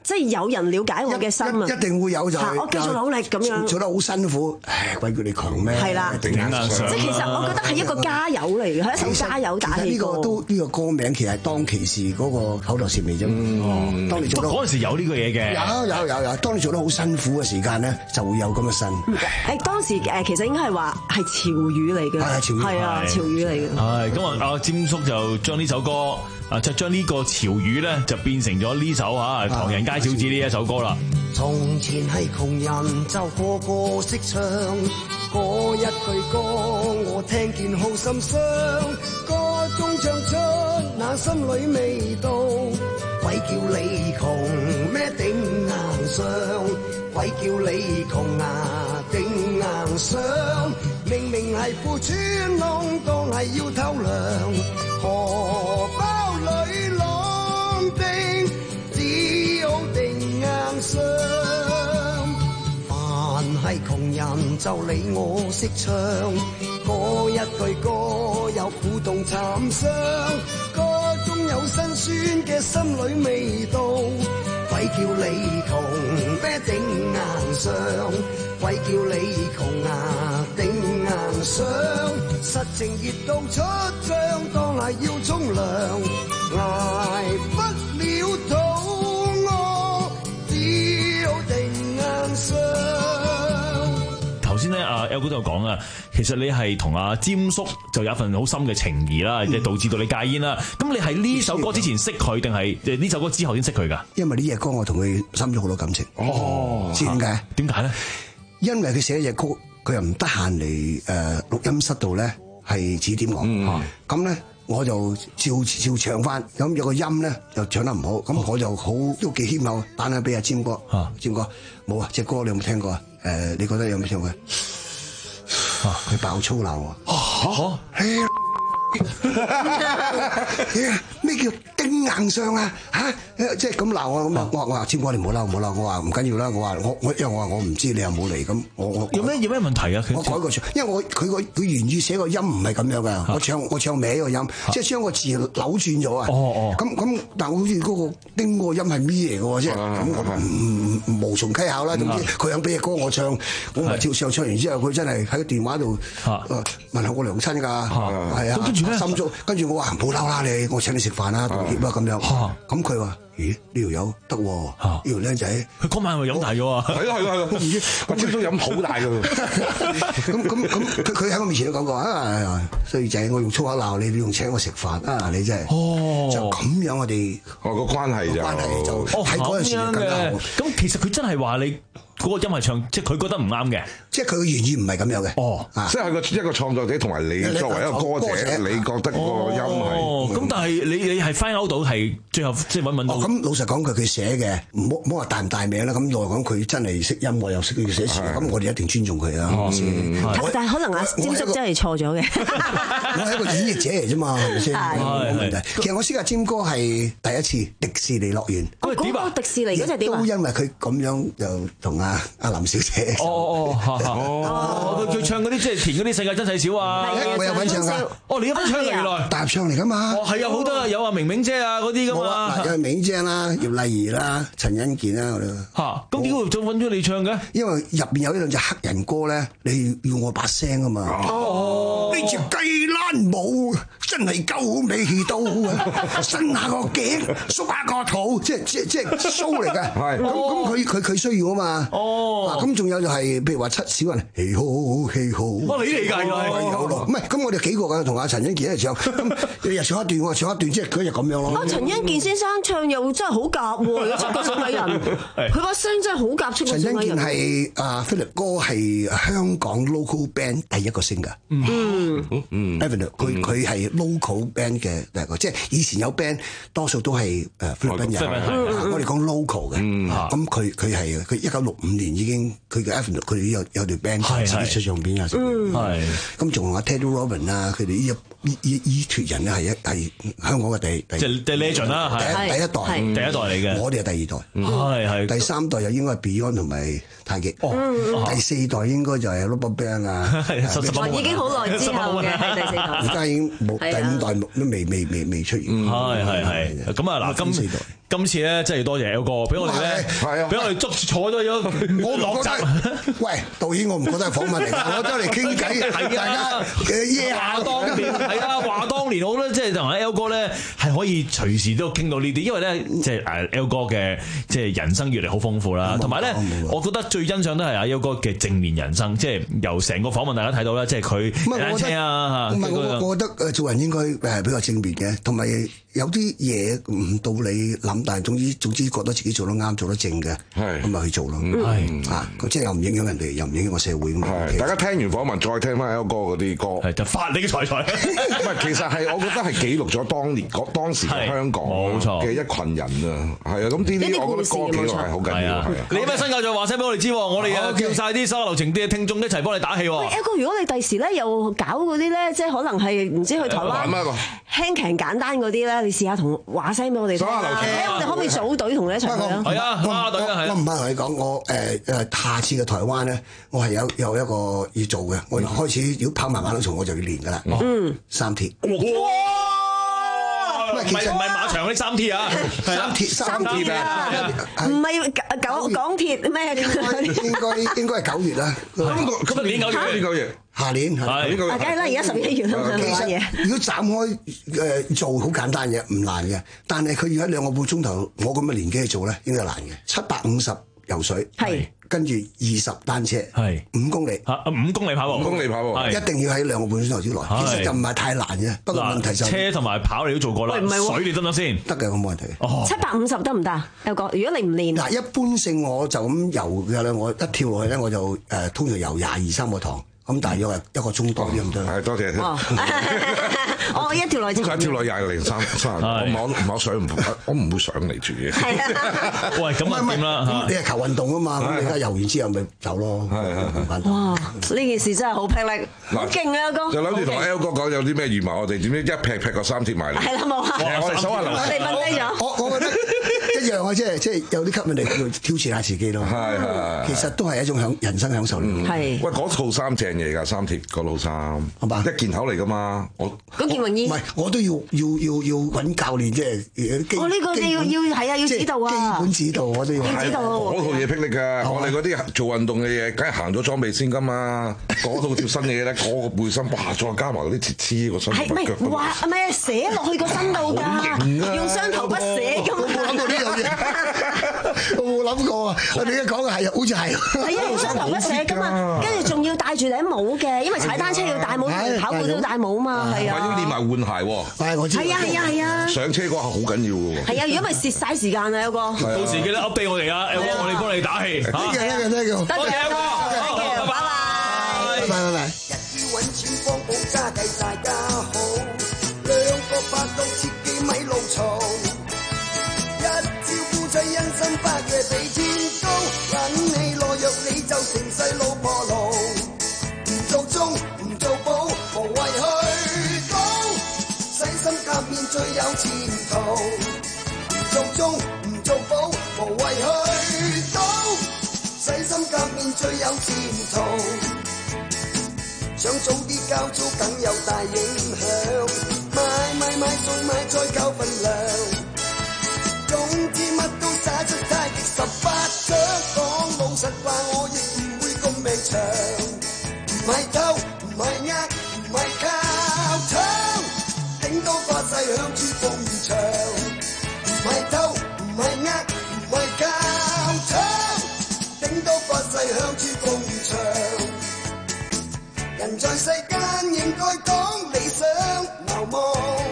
即係有人了解我嘅心啊！ 一定會有就係我繼續努力咁樣， 做得好辛苦，唉，鬼叫你窮咩？ 係啦， 頂硬上。 即係其實我覺得係一個加油嚟嘅，係一首加油打氣歌。 呢個都呢個歌名其實係當其時嗰個口頭禪嚟啫。哦，當你做得嗰陣時有呢個嘢嘅。 有有有有，當你做得好辛苦嘅時間咧，就會有咁嘅身。 誒當時誒其實應該係話係潮語嚟嘅， 係潮語， 係啊潮語嚟嘅。 係咁啊！阿詹叔就將呢首歌啊，就將呢個潮語咧就變成咗呢首啊《唐人街小子》呢一首歌啦。 從前係窮人就個個識唱，嗰一句歌我聽見好心傷，歌中唱出那心裏味道，鬼叫你窮咩頂硬上，鬼叫你窮啊頂硬上，明明係褲穿窿當係要偷糧，荷包裏朗定只好頂硬上，凡係窮人就理我識唱，嗰一句歌有苦痛慘傷，歌中有辛酸嘅心裏味道，鬼叫你窮咩頂硬上，鬼叫你窮啊頂硬上，實情熱到出脹當係要沖涼，捱不了肚餓只好頂硬上。 頭先咧，阿 L 哥都有講啊，其實你係同阿詹叔就有一份好深嘅情誼啦，即係導致到你戒煙啦。咁你係呢首歌之前識佢，定係誒呢首歌之後先識佢㗎？ 因為呢隻歌我同佢深咗好多感情。哦，知點解？ 點解咧？ 因為佢寫一隻歌，佢又唔得閒嚟誒錄音室度咧，係指點我。咁咧、嗯，我就照照唱翻。咁有個音咧又唱得唔好，咁我就好都幾謙厚，打下俾阿詹哥。詹哥冇啊，隻歌你有冇聽過啊？誒，你覺得有冇聽過？佢爆粗鬧啊！咩叫丁硬上啊？嚇！即係咁鬧我咁啊！我話我話詹哥你唔好嬲唔好嬲，我話唔緊要啦。我話我我因為我話我唔知你又冇嚟咁，我我有咩有咩問題啊？ 我改個唱，因為我佢個佢原意寫個音唔係咁樣噶，我唱我唱歪個音，即係將個字扭轉咗啊！哦哦，咁咁，但係好似嗰個丁個音係咪嚟嘅喎？即係咁我唔唔無從稽考啦。總之佢想俾隻歌我唱，我咪照唱。唱完之後，佢真係喺個電話度問下我娘親㗎，係啊。心足，跟住我話唔好嬲啦你，我請你食飯啦，道歉啦咁樣。咁佢話：咦，呢條友得喎，呢條僆仔。佢嗰晚係咪飲大咗啊？ 係咯係咯係咯，唔知我朝早飲好大㗎。 咁咁咁，佢佢喺我面前都講過啊，衰仔，我用粗口鬧你，你用請我食飯啊，你真係。哦，就咁樣我哋哦個關係就關係就喺嗰陣時更加好。 咁其實佢真係話你嗰個音係唱，即係佢覺得唔啱嘅， 即係佢嘅原意唔係咁樣嘅。哦， 即係個一個創作者同埋你作為一個歌者，你覺得個音係。 哦，咁但係你你係 find out 到係最後即係揾揾到。 咁老實講句，佢寫嘅唔好唔好話大唔大名啦。咁又講佢真係識音樂又識佢寫詞，咁我哋一定尊重佢啊。 但係可能阿詹叔真係錯咗嘅。 我係一個演繹者嚟啫嘛，係咪先？冇問題。其實我識阿詹哥係第一次迪士尼樂園。 嗰個迪士尼嗰隻點啊？ 都因為佢咁樣就同阿阿林小姐。 哦哦哦，佢唱嗰啲即係填嗰啲世界真細小啊！ 我有份唱㗎。 哦，你有份唱㗎原來。 大合唱嚟㗎嘛？ 哦，係啊，好多有啊，明明姐啊嗰啲㗎嘛。 嗱，有明明姐啦，葉麗儀啦，陳欣健啦，我哋。 嚇！咁點解就揾咗你唱嘅？ 因為入邊有呢兩隻黑人歌咧，你要我把聲啊嘛。哦。呢隻雞欄舞真係夠味道啊！伸下個頸，縮下個肚，即係即係即係 show 嚟嘅。係。咁咁佢佢佢需要啊嘛。哦。咁仲有就係譬如話七小人，氣好氣好。 哦，你嚟㗎係。 唔係，咁我哋幾個㗎，同阿陳欣健一齊唱。咁你日唱一段，我唱一段，即係佢就咁樣咯。 啊，陳欣健先生唱又真係好夾喎，七個小矮人，佢把聲真係好夾，七個小矮人。 陳欣健係啊 Philip 哥係香港 local band 第一個升㗎。嗯嗯 Evan 佢佢係 local band 嘅第一個，即係以前有 band 多數都係誒菲律賓人，我哋講 local 嘅。咁佢佢係佢一九六五年已經佢嘅 Evan 佢哋有有隊 band 自己出唱片啊。係。咁仲有阿 Teddy Robin 啊，佢哋呢一呢呢呢脱人咧係一係香港嘅第第即係 The Legend 啦，係第一代， 第一代嚟嘅。 我哋係第二代， 係係。 第三代又應該係 Beyond 同埋太極。哦。第四代應該就係 RubberBand 啊。 已經好耐之後嘅係第四代。 而家已經冇第五代都未未未未出現。 係係係。咁啊嗱，今今次咧真係多謝 L 哥，俾我哋咧，俾我哋捉坐咗咗我落閘。喂，導演，我唔覺得係訪問嚟㗎，我都嚟傾偈，大家嘅耶下當年係啊，話當年我覺得即係同 L 哥咧係可以隨時都傾到呢啲，因為咧即係誒 L 哥嘅即係人生閱歷好豐富啦，同埋咧我覺得最欣賞都係阿 L 哥嘅正面人生，即係由成個訪問大家睇到啦，即係佢單車啊， 唔係我我覺得誒做人應該誒比較正面嘅，同埋有啲嘢唔到你諗，但係總之總之覺得自己做得啱、做得正嘅，咁咪去做咯。係啊，即係又唔影響人哋，又唔影響個社會咁嘛。 大家聽完訪問再聽翻 L 哥嗰啲歌， 係就發你嘅財財。 唔係，其實係我覺得係記錄咗當年嗰當時嘅香港嘅一群人啊，係啊，咁呢啲我覺得歌記錄係好緊要。係啊， 你有咩新教就話聲俾我哋知，我哋啊叫晒啲手下留情啲嘅聽眾一齊幫你打氣。 喂 L 哥，如果你第時咧又搞嗰啲咧，即係可能係唔知去台灣輕騎簡單嗰啲咧，你試下同話聲俾我哋聽啦。我哋可唔可以組隊同你一齊去啊？ 係啊，拉隊啊，係。 我唔係同你講，我誒誒下次嘅台灣咧，我係有有一個要做嘅，我開始如果跑埋馬拉松我就要練㗎啦。嗯，三鐵。 哇！唔係唔係馬場嗰啲三鐵啊， 三鐵三鐵啊， 唔係港港鐵咩？ 應該應該係九月啦。 今年九月，今年九月， 下年係。 梗係啦，而家十一月啦，冇乜嘢。 如果斬開誒做好簡單嘅，唔難嘅。但係佢要喺兩個半鐘頭，我咁嘅年紀去做咧，應該係難嘅。七百五十游水，係跟住二十單車，係五公里， 嚇五公里跑步， 五公里跑步， 一定要喺兩個半鐘頭之內。其實就唔係太難嘅，不過問題就車同埋跑你都做過啦，水你得唔得先？ 得嘅，我冇問題。 七百五十得唔得？L哥，如果你唔練嗱，一般性我就咁游嘅咧，我一跳落去咧，我就誒通常游廿二三個塘。咁大約係一個鐘多啲咁多。 係多謝。 我一條內通常跳落廿零三三，我我我上唔我唔會上嚟住嘅。 係啊。 喂，咁啊點啦？ 你係求運動啊嘛，咁你而家游完之後咪走咯。係係。 哇！呢件事真係好霹靂，好勁啊，哥！ 就諗住同 L 哥講有啲咩預謀，我哋點知一劈劈個三鐵埋嚟。 係啦，冇啊。 我哋手下留情。 我哋瞓低咗。 我我覺得一樣啊，即係即係有啲吸引力，挑戰下自己咯。係係。其實都係一種享人生享受嚟。 係。 喂，嗰套衫正嘢㗎，三鐵嗰套衫係嘛？一件口嚟㗎嘛，我。 嗰件泳衣。 唔係，我都要要要要揾教練，即係我呢個你要要係啊，要指導啊。 基本指導我都要。 要指導啊！ 嗰套嘢霹靂㗎，我哋嗰啲做運動嘅嘢，梗係行咗裝備先㗎嘛。嗰套條新嘢咧，嗰個背心哇，再加埋嗰啲鐵黐個身。 係咪哇？唔係寫落去個身度㗎，用雙頭筆寫㗎嘛。 我冇諗過呢樣嘢，我冇諗過啊！我哋而家講嘅係，好似係。 係啊，用雙頭筆寫㗎嘛，跟住仲要戴住頂帽嘅，因為踩單車要戴帽，跑步都要戴帽嘛，係啊。 要練埋換鞋喎。 係我知。 係啊係啊係啊。 上車嗰下好緊要㗎喎。 係啊，如果咪蝕晒時間啊，有個。 到時記得 update 我哋啊，我哋幫你打氣。 呢個呢個呢個。 多謝哥，好，拜拜。 拜拜拜拜。 一於揾錢幫補家計大家好，兩個拍檔切幾米路嘈，一朝夫妻因心百夜比天高，忍你懦弱你就成世老婆奴，唔做中唔做保無謂去講，洗心革面最有前途，唔做中唔做保無謂去講，洗心革面最有前途。想早啲交租梗有大影響，買買買送買再夠份量，總之乜都灑出太極十八掌，講老實話我亦唔會咁命長，唔係偷唔係呃唔係靠搶，頂多發誓向住鳳場，唔係偷唔係呃唔係靠搶，頂多發誓向住鳳場。人在世間應該講理想流亡，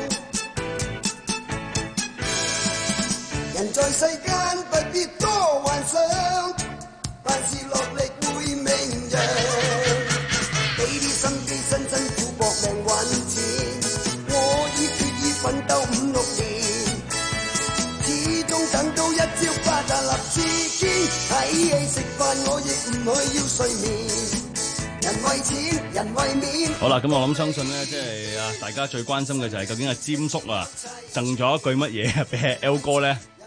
人在世間不必多幻想，凡事落力會名揚，俾啲心機辛辛苦搏命揾錢，我已決意奮鬥五六年，始終等到一朝發達立志堅，睇戲食飯我亦唔去要睡眠。人為錢，人為面。 好啦，咁我諗相信咧，即係啊，大家最關心嘅就係究竟阿詹叔啊，贈咗一句乜嘢俾 L 哥咧？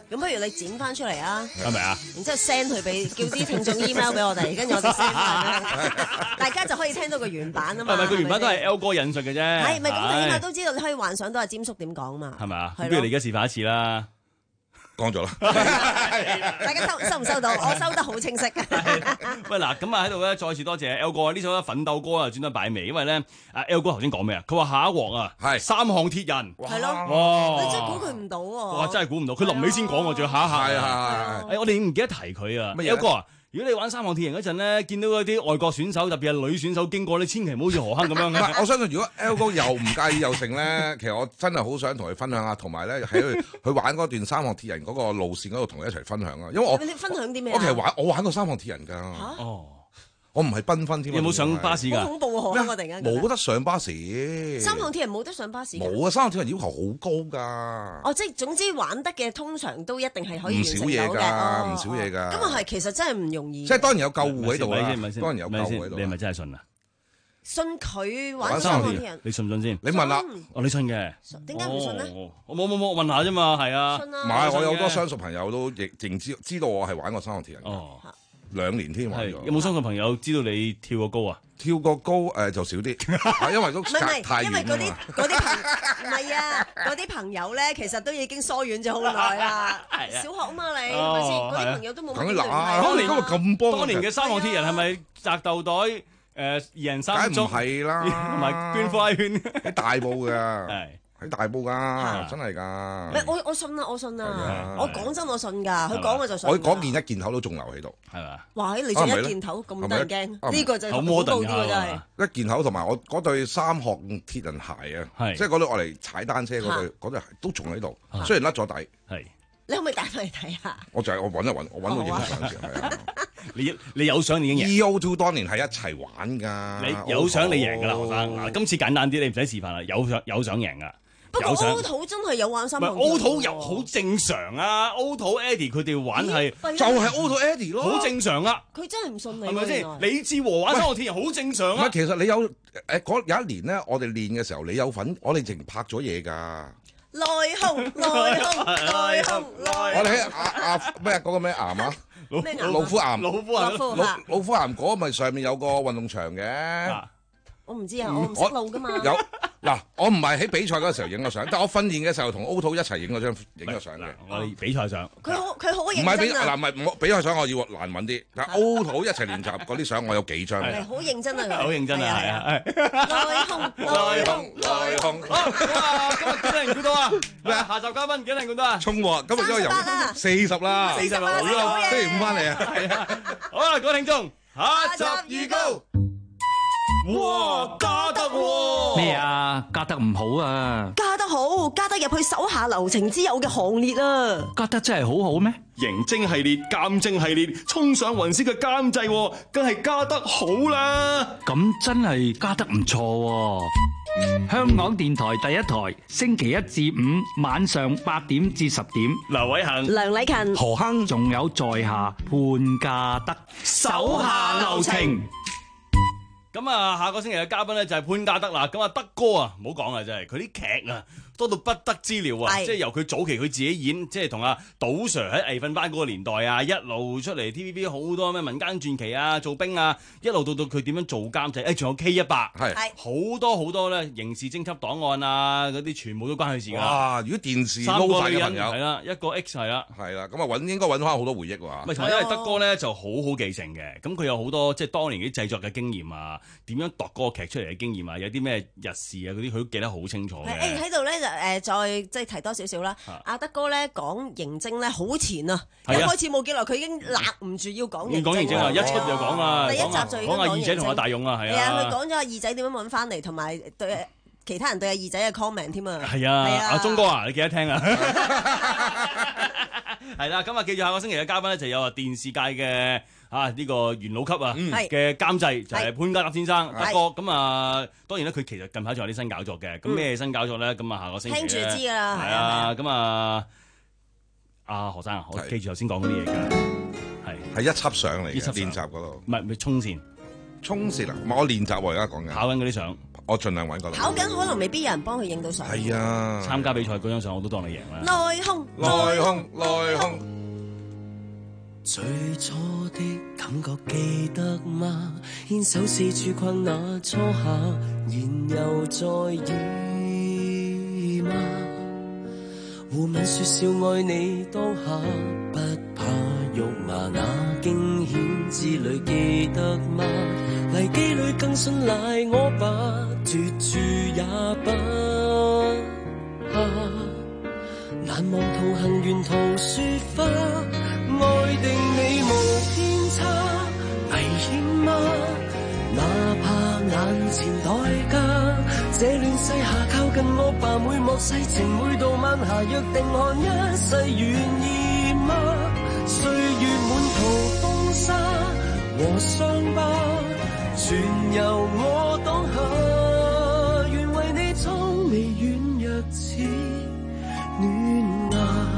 咁不如你剪翻出嚟啊？ 係咪啊？ 然之後 send 佢俾，叫啲聽眾 email 俾我哋，跟住我哋 send 翻俾大家就可以聽到個原版啊嘛。 係咪個原版都係 L 哥引述嘅啫？ 係咪咁？你起碼都知道，你可以幻想到阿詹叔點講嘛？ 係咪啊？不如你而家示範一次啦。 講咗啦， 大家收收唔收到？我收得好清晰。 喂嗱，咁啊喺度咧，再次多謝 L 哥呢首咧奮鬥歌啊，專登擺尾，因為咧阿 L 哥頭先講咩啊？佢話下一鑊啊，係三項鐵人， 係咯， 哇！ 你真係估佢唔到喎！ 哇，真係估唔到，佢臨尾先講喎，仲要下一下。係係係。誒，我哋唔記得提佢啊 ，L 哥啊！如果你玩三項鐵人嗰陣咧，見到嗰啲外國選手，特別係女選手經過，你千祈唔好好似何坑咁樣。 唔係，我相信如果 L 哥又唔介意又成咧，其實我真係好想同佢分享下，同埋咧喺佢去玩嗰段三項鐵人嗰個路線嗰度同佢一齊分享啊！因為我你分享啲咩？ 我其實玩我玩過三項鐵人㗎。嚇！哦。我唔係繽紛添， 有冇上巴士㗎？ 好恐怖啊！我突然間冇得上巴士。 三項鐵人冇得上巴士。 冇啊！三項鐵人要求好高㗎。 哦，即係總之玩得嘅，通常都一定係可以完成到嘅。 唔少嘢㗎，唔少嘢㗎。 咁啊係，其實真係唔容易。 即係當然有救護喺度啦，當然有救護喺度。 你係咪真係信啊？ 信佢玩三項鐵人， 你信唔信先？ 你問啦。 哦，你信嘅。 點解唔信咧？ 我冇冇冇問下啫嘛，係啊。 信啊！ 唔係，我有好多相熟朋友都亦認知知道我係玩過三項鐵人。哦。兩年添玩咗， 有冇相信朋友知道你跳過高啊？ 跳過高誒、呃、就少啲，因為都隔太遠。 因為嗰啲嗰啲朋唔係啊，嗰啲朋友咧其實都已經疏遠咗好耐啦。小學啊嘛你，係咪先？嗰啲朋友都冇乜聯繫。 當年咁咁幫， 當年嘅三項鐵人係咪擲豆袋誒二人三足？ 梗唔係啦， 同埋捐花圈喺大埔㗎。係。喺大埔㗎，真係㗎。 唔係我我信啊，我信啊，我講真我信㗎，佢講我就信。 我講件一件頭都仲留喺度，係嘛？ 哇！你仲一件頭咁得人驚，呢個就好恐怖啲喎，真係。 一件頭同埋我嗰對三項鐵人鞋啊，即係嗰對我嚟踩單車嗰對嗰對鞋都仲喺度，雖然甩咗底。係。 你可唔可以帶翻嚟睇下？ 我就係我揾一揾，我揾到影相先係啊。 你你有相已經贏。 E O two 當年係一齊玩㗎。 你有相你贏㗎啦，何生。嗱，今次簡單啲，你唔使示範啦，有相有相贏㗎。 不過 O 土真係有玩三項鐵人。 O 土又好正常啊 ，O 土 Eddie 佢哋玩係就係 O 土 Eddie 咯， 好正常啊。 佢真係唔信你， 係咪先？李志和玩三項鐵人好正常啊。 唔係，其實你有誒嗰有一年咧，我哋練嘅時候，你有份，我哋淨拍咗嘢㗎。 內訌內訌內訌內訌。 我哋喺阿阿咩嗰個咩岩啊？老虎岩。 老虎岩。 老老虎岩嗰咪上面有個運動場嘅。 我唔知啊，我唔識路㗎嘛。 有嗱，我唔係喺比賽嗰時候影咗相，但我訓練嘅時候同 O 土一齊影咗張影咗相嘅。 我哋比賽相。 佢好佢好認真啊。 唔係比嗱唔係我比賽相，我要難揾啲。但 O 土一齊練習嗰啲相，我有幾張。 係好認真啊！ 好認真啊！係啊！ 內訌內訌內訌。 哇！今日幾多人估到啊？咩啊？下集嘉賓幾多人估到啊？ 衝喎！今日因為由四十啦， 四十啦，好啦， 星期五翻嚟啊！ 係啊！好啦，各位聽眾，下集預告。哇，加得喎！ 咩啊？加得唔好啊？ 加得好，加得入去手下留情之友嘅行列啊！ 加得真係好好咩？ 刑偵系列、鑑證系列，衝上雲霄嘅監製，梗係加得好啦！ 咁真係加得唔錯喎！香港電台第一台，星期一至五晚上八點至十點， 劉偉恒、 梁禮勤、 何亨，仲有在下潘加德， 手下留情。咁啊，下個星期嘅嘉賓咧就係潘加德啦。咁啊，德哥啊，唔好講啦，真係佢啲劇啊多到不得之了啊！即係由佢早期佢自己演，即係同阿賭 Sir 喺藝訓班嗰個年代啊，一路出嚟 T V B 好多咩民間傳奇啊，做兵啊，一路到到佢點樣做監製，誒仲有 K 一百，係好多好多咧刑事偵緝檔案啊，嗰啲全部都關佢事㗎。哇！ 如果電視三個撈晒嘅朋友係啦，一個 X 係啦， 係啦，咁啊揾應該揾翻好多回憶喎。 咪同埋因為德哥咧就好好記性嘅，咁佢有好多即係當年啲製作嘅經驗啊，點樣度嗰個劇出嚟嘅經驗啊，有啲咩日事啊嗰啲，佢都記得好清楚嘅。 誒喺度咧就誒再即係提多少少啦。阿德哥咧講刑偵咧好前啊，一開始冇幾耐佢已經勒唔住要講刑偵。 要講刑偵啊，一出就講啊， 第一集就已經講阿二仔同阿大勇啊，係啊。 係啊，佢講咗阿二仔點樣揾翻嚟，同埋對其他人對阿二仔嘅 comment 添啊。 係啊，阿鐘哥啊，你記得聽啊。係啦，咁啊記住下個星期嘅嘉賓咧就有啊電視界嘅。啊！呢、這個元老級啊嘅監製就係潘加德先生德哥，咁啊當然咧佢其實近排仲有啲新搞作嘅，咁咩、嗯、新搞作咧？咁啊下個星期聽住知㗎啦， 係啊，咁啊阿何生啊，我記住頭先講嗰啲嘢㗎，係係一輯相嚟嘅練習嗰度， 唔係唔係衝線， 衝線啊！唔係我練習喎，而家講緊跑緊嗰啲相。 我盡量揾個。 跑緊可能未必有人幫佢影到相。 係啊， 參加比賽嗰張相我都當你贏啦。 內訌， 內訌，內訌。 最初的感覺記得嗎？牽手四處困那初夏，然又再遇嗎？互吻說笑愛你當下，不怕肉麻那驚險之旅記得嗎？危機裏更信賴我吧，絕處也不怕。難忘同行沿途雪花，愛定你無偏差，危險嗎？哪怕眼前代價，這亂世下靠近我吧，每幕世情每度晚霞，約定看一世願意嗎？歲月滿途風沙和傷疤，全由我當下，願為你蒼眉軟弱似暖芽。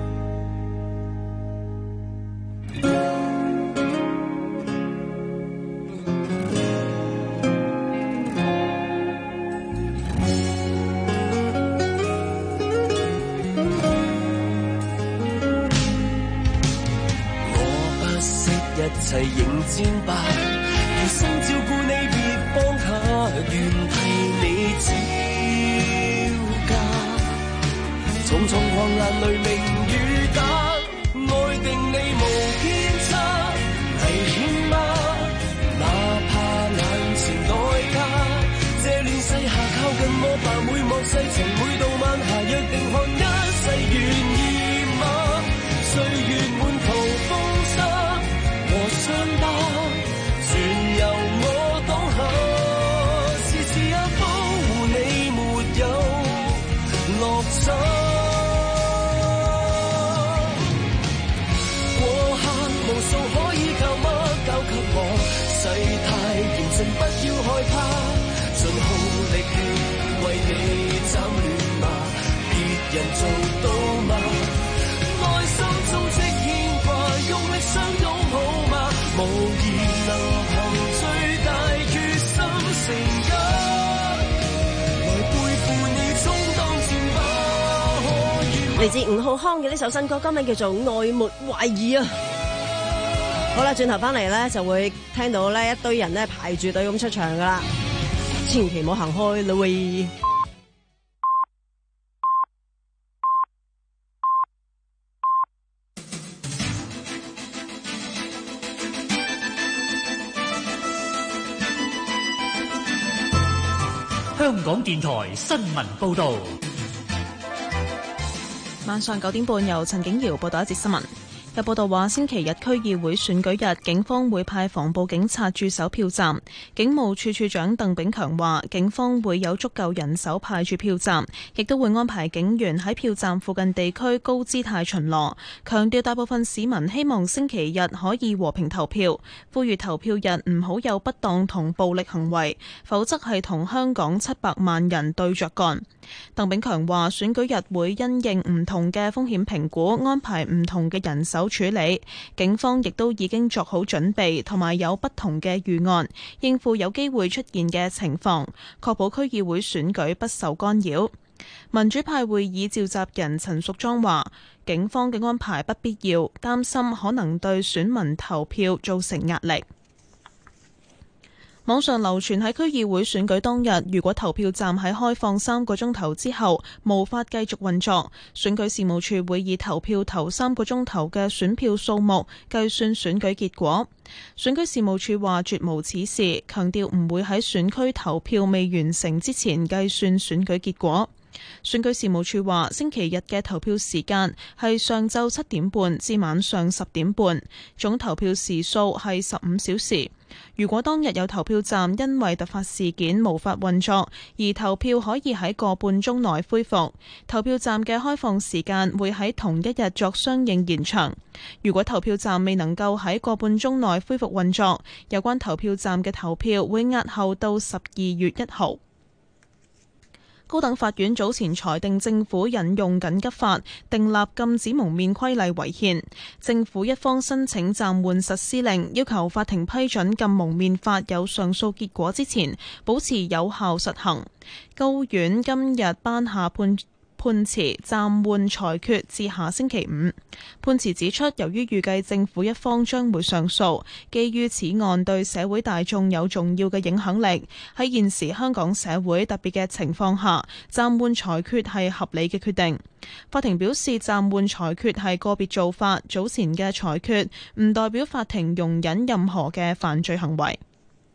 一切迎戰吧，餘生照顧你別放下，願替你招架。重重狂瀾雷鳴雨打，愛定你無偏差，危險嗎？哪怕眼前代價，這亂世下靠近我吧，每幕世情每度晚霞，約定看一世願意嗎？歲月滿途風沙傷疤，全由我當下，時時也保護你沒有落差。過客無數可以靠嗎？交給我，世態嚴峻不要害怕，盡耗力氣為你斬亂麻，別人做到嗎？內心充斥牽掛，用力相擁好嗎？無疑能憑最大決心成家，來背負你充當箭吧。嚟自吳浩康嘅呢首新歌，歌名叫做《愛沒懷疑》啊！好啦，轉頭翻嚟咧，就會聽到咧一堆人咧排住隊咁出場噶啦，千祈唔好行開啦喂！ 香港電台新聞報導， 晚上九點半由陳景瑤報道一節新聞。有報道話，星期日區議會選舉日，警方會派防暴警察駐守票站。警務處處長鄧炳強話，警方會有足夠人手派駐票站，亦都會安排警員喺票站附近地區高姿態巡邏。強調大部分市民希望星期日可以和平投票，呼籲投票日唔好有不當同暴力行為，否則係同香港七百萬人對着幹。鄧炳強話，選舉日會因應唔同嘅風險評估，安排唔同嘅人手處理。警方亦都已經作好準備，同埋有不同嘅預案，應付有機會出現嘅情況，確保區議會選舉不受干擾。民主派會議召集人陳淑莊話，警方嘅安排不必要，擔心可能對選民投票造成壓力。網上流傳喺區議會選舉當日，如果投票站喺開放三個鐘頭之後無法繼續運作，選舉事務處會以投票頭三個鐘頭嘅選票數目計算選舉結果。選舉事務處話絕無此事，強調唔會喺選區投票未完成之前計算選舉結果。選舉事務處話，星期日嘅投票時間係上晝七點半至晚上十點半，總投票時數係十五小時。如果當日有投票站因為突發事件無法運作，而投票可以喺個半鐘內恢復，投票站嘅開放時間會喺同一日作相應延長。如果投票站未能夠喺個半鐘內恢復運作，有關投票站嘅投票會押後到十二月一號。 高等法院早前裁定政府引用緊急法訂立禁止蒙面規例違憲，政府一方申請暫緩實施令，要求法庭批准禁蒙面法有上訴結果之前保持有效實行。高院今日頒下判判詞暫緩裁決至下星期五。判詞指出，由於預計政府一方將會上訴，基於此案對社會大眾有重要嘅影響力，喺現時香港社會特別嘅情況下，暫緩裁決係合理嘅決定。法庭表示，暫緩裁決係個別做法，早前嘅裁決唔代表法庭容忍任何嘅犯罪行為。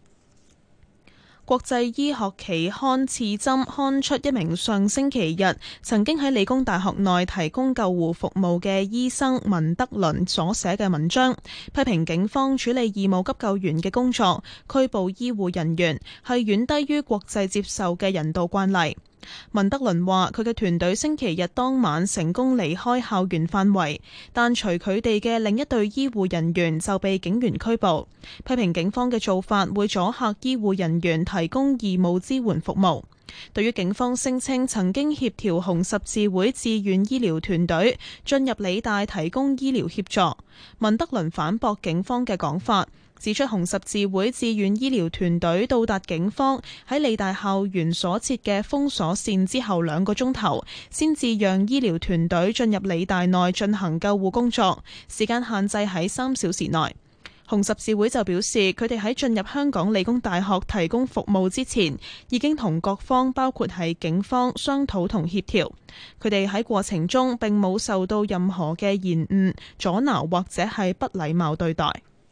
國際醫學期刊《刺針》刊出一名上星期日曾經喺理工大學內提供救護服務嘅醫生文德倫所寫嘅文章，批評警方處理義務急救員嘅工作，拘捕醫護人員係遠低於國際接受嘅人道慣例。文德倫話：佢嘅團隊星期日當晚成功離開校園範圍，但隨佢哋嘅另一隊醫護人員就被警員拘捕。批評警方嘅做法會阻嚇醫護人員提供義務支援服務。對於警方聲稱曾經協調紅十字會志願醫療團隊進入理大提供醫療協助，文德倫反駁警方嘅講法，指出紅十字會志願醫療團隊到達警方喺理大校園所設嘅封鎖線之後兩個鐘頭，先至讓醫療團隊進入理大內進行救護工作，時間限制喺三小時內。紅十字會就表示，佢哋喺進入香港理工大學提供服務之前，已經同各方包括係警方商討同協調。佢哋喺過程中並冇受到任何嘅延誤、阻撓或者係不禮貌對待。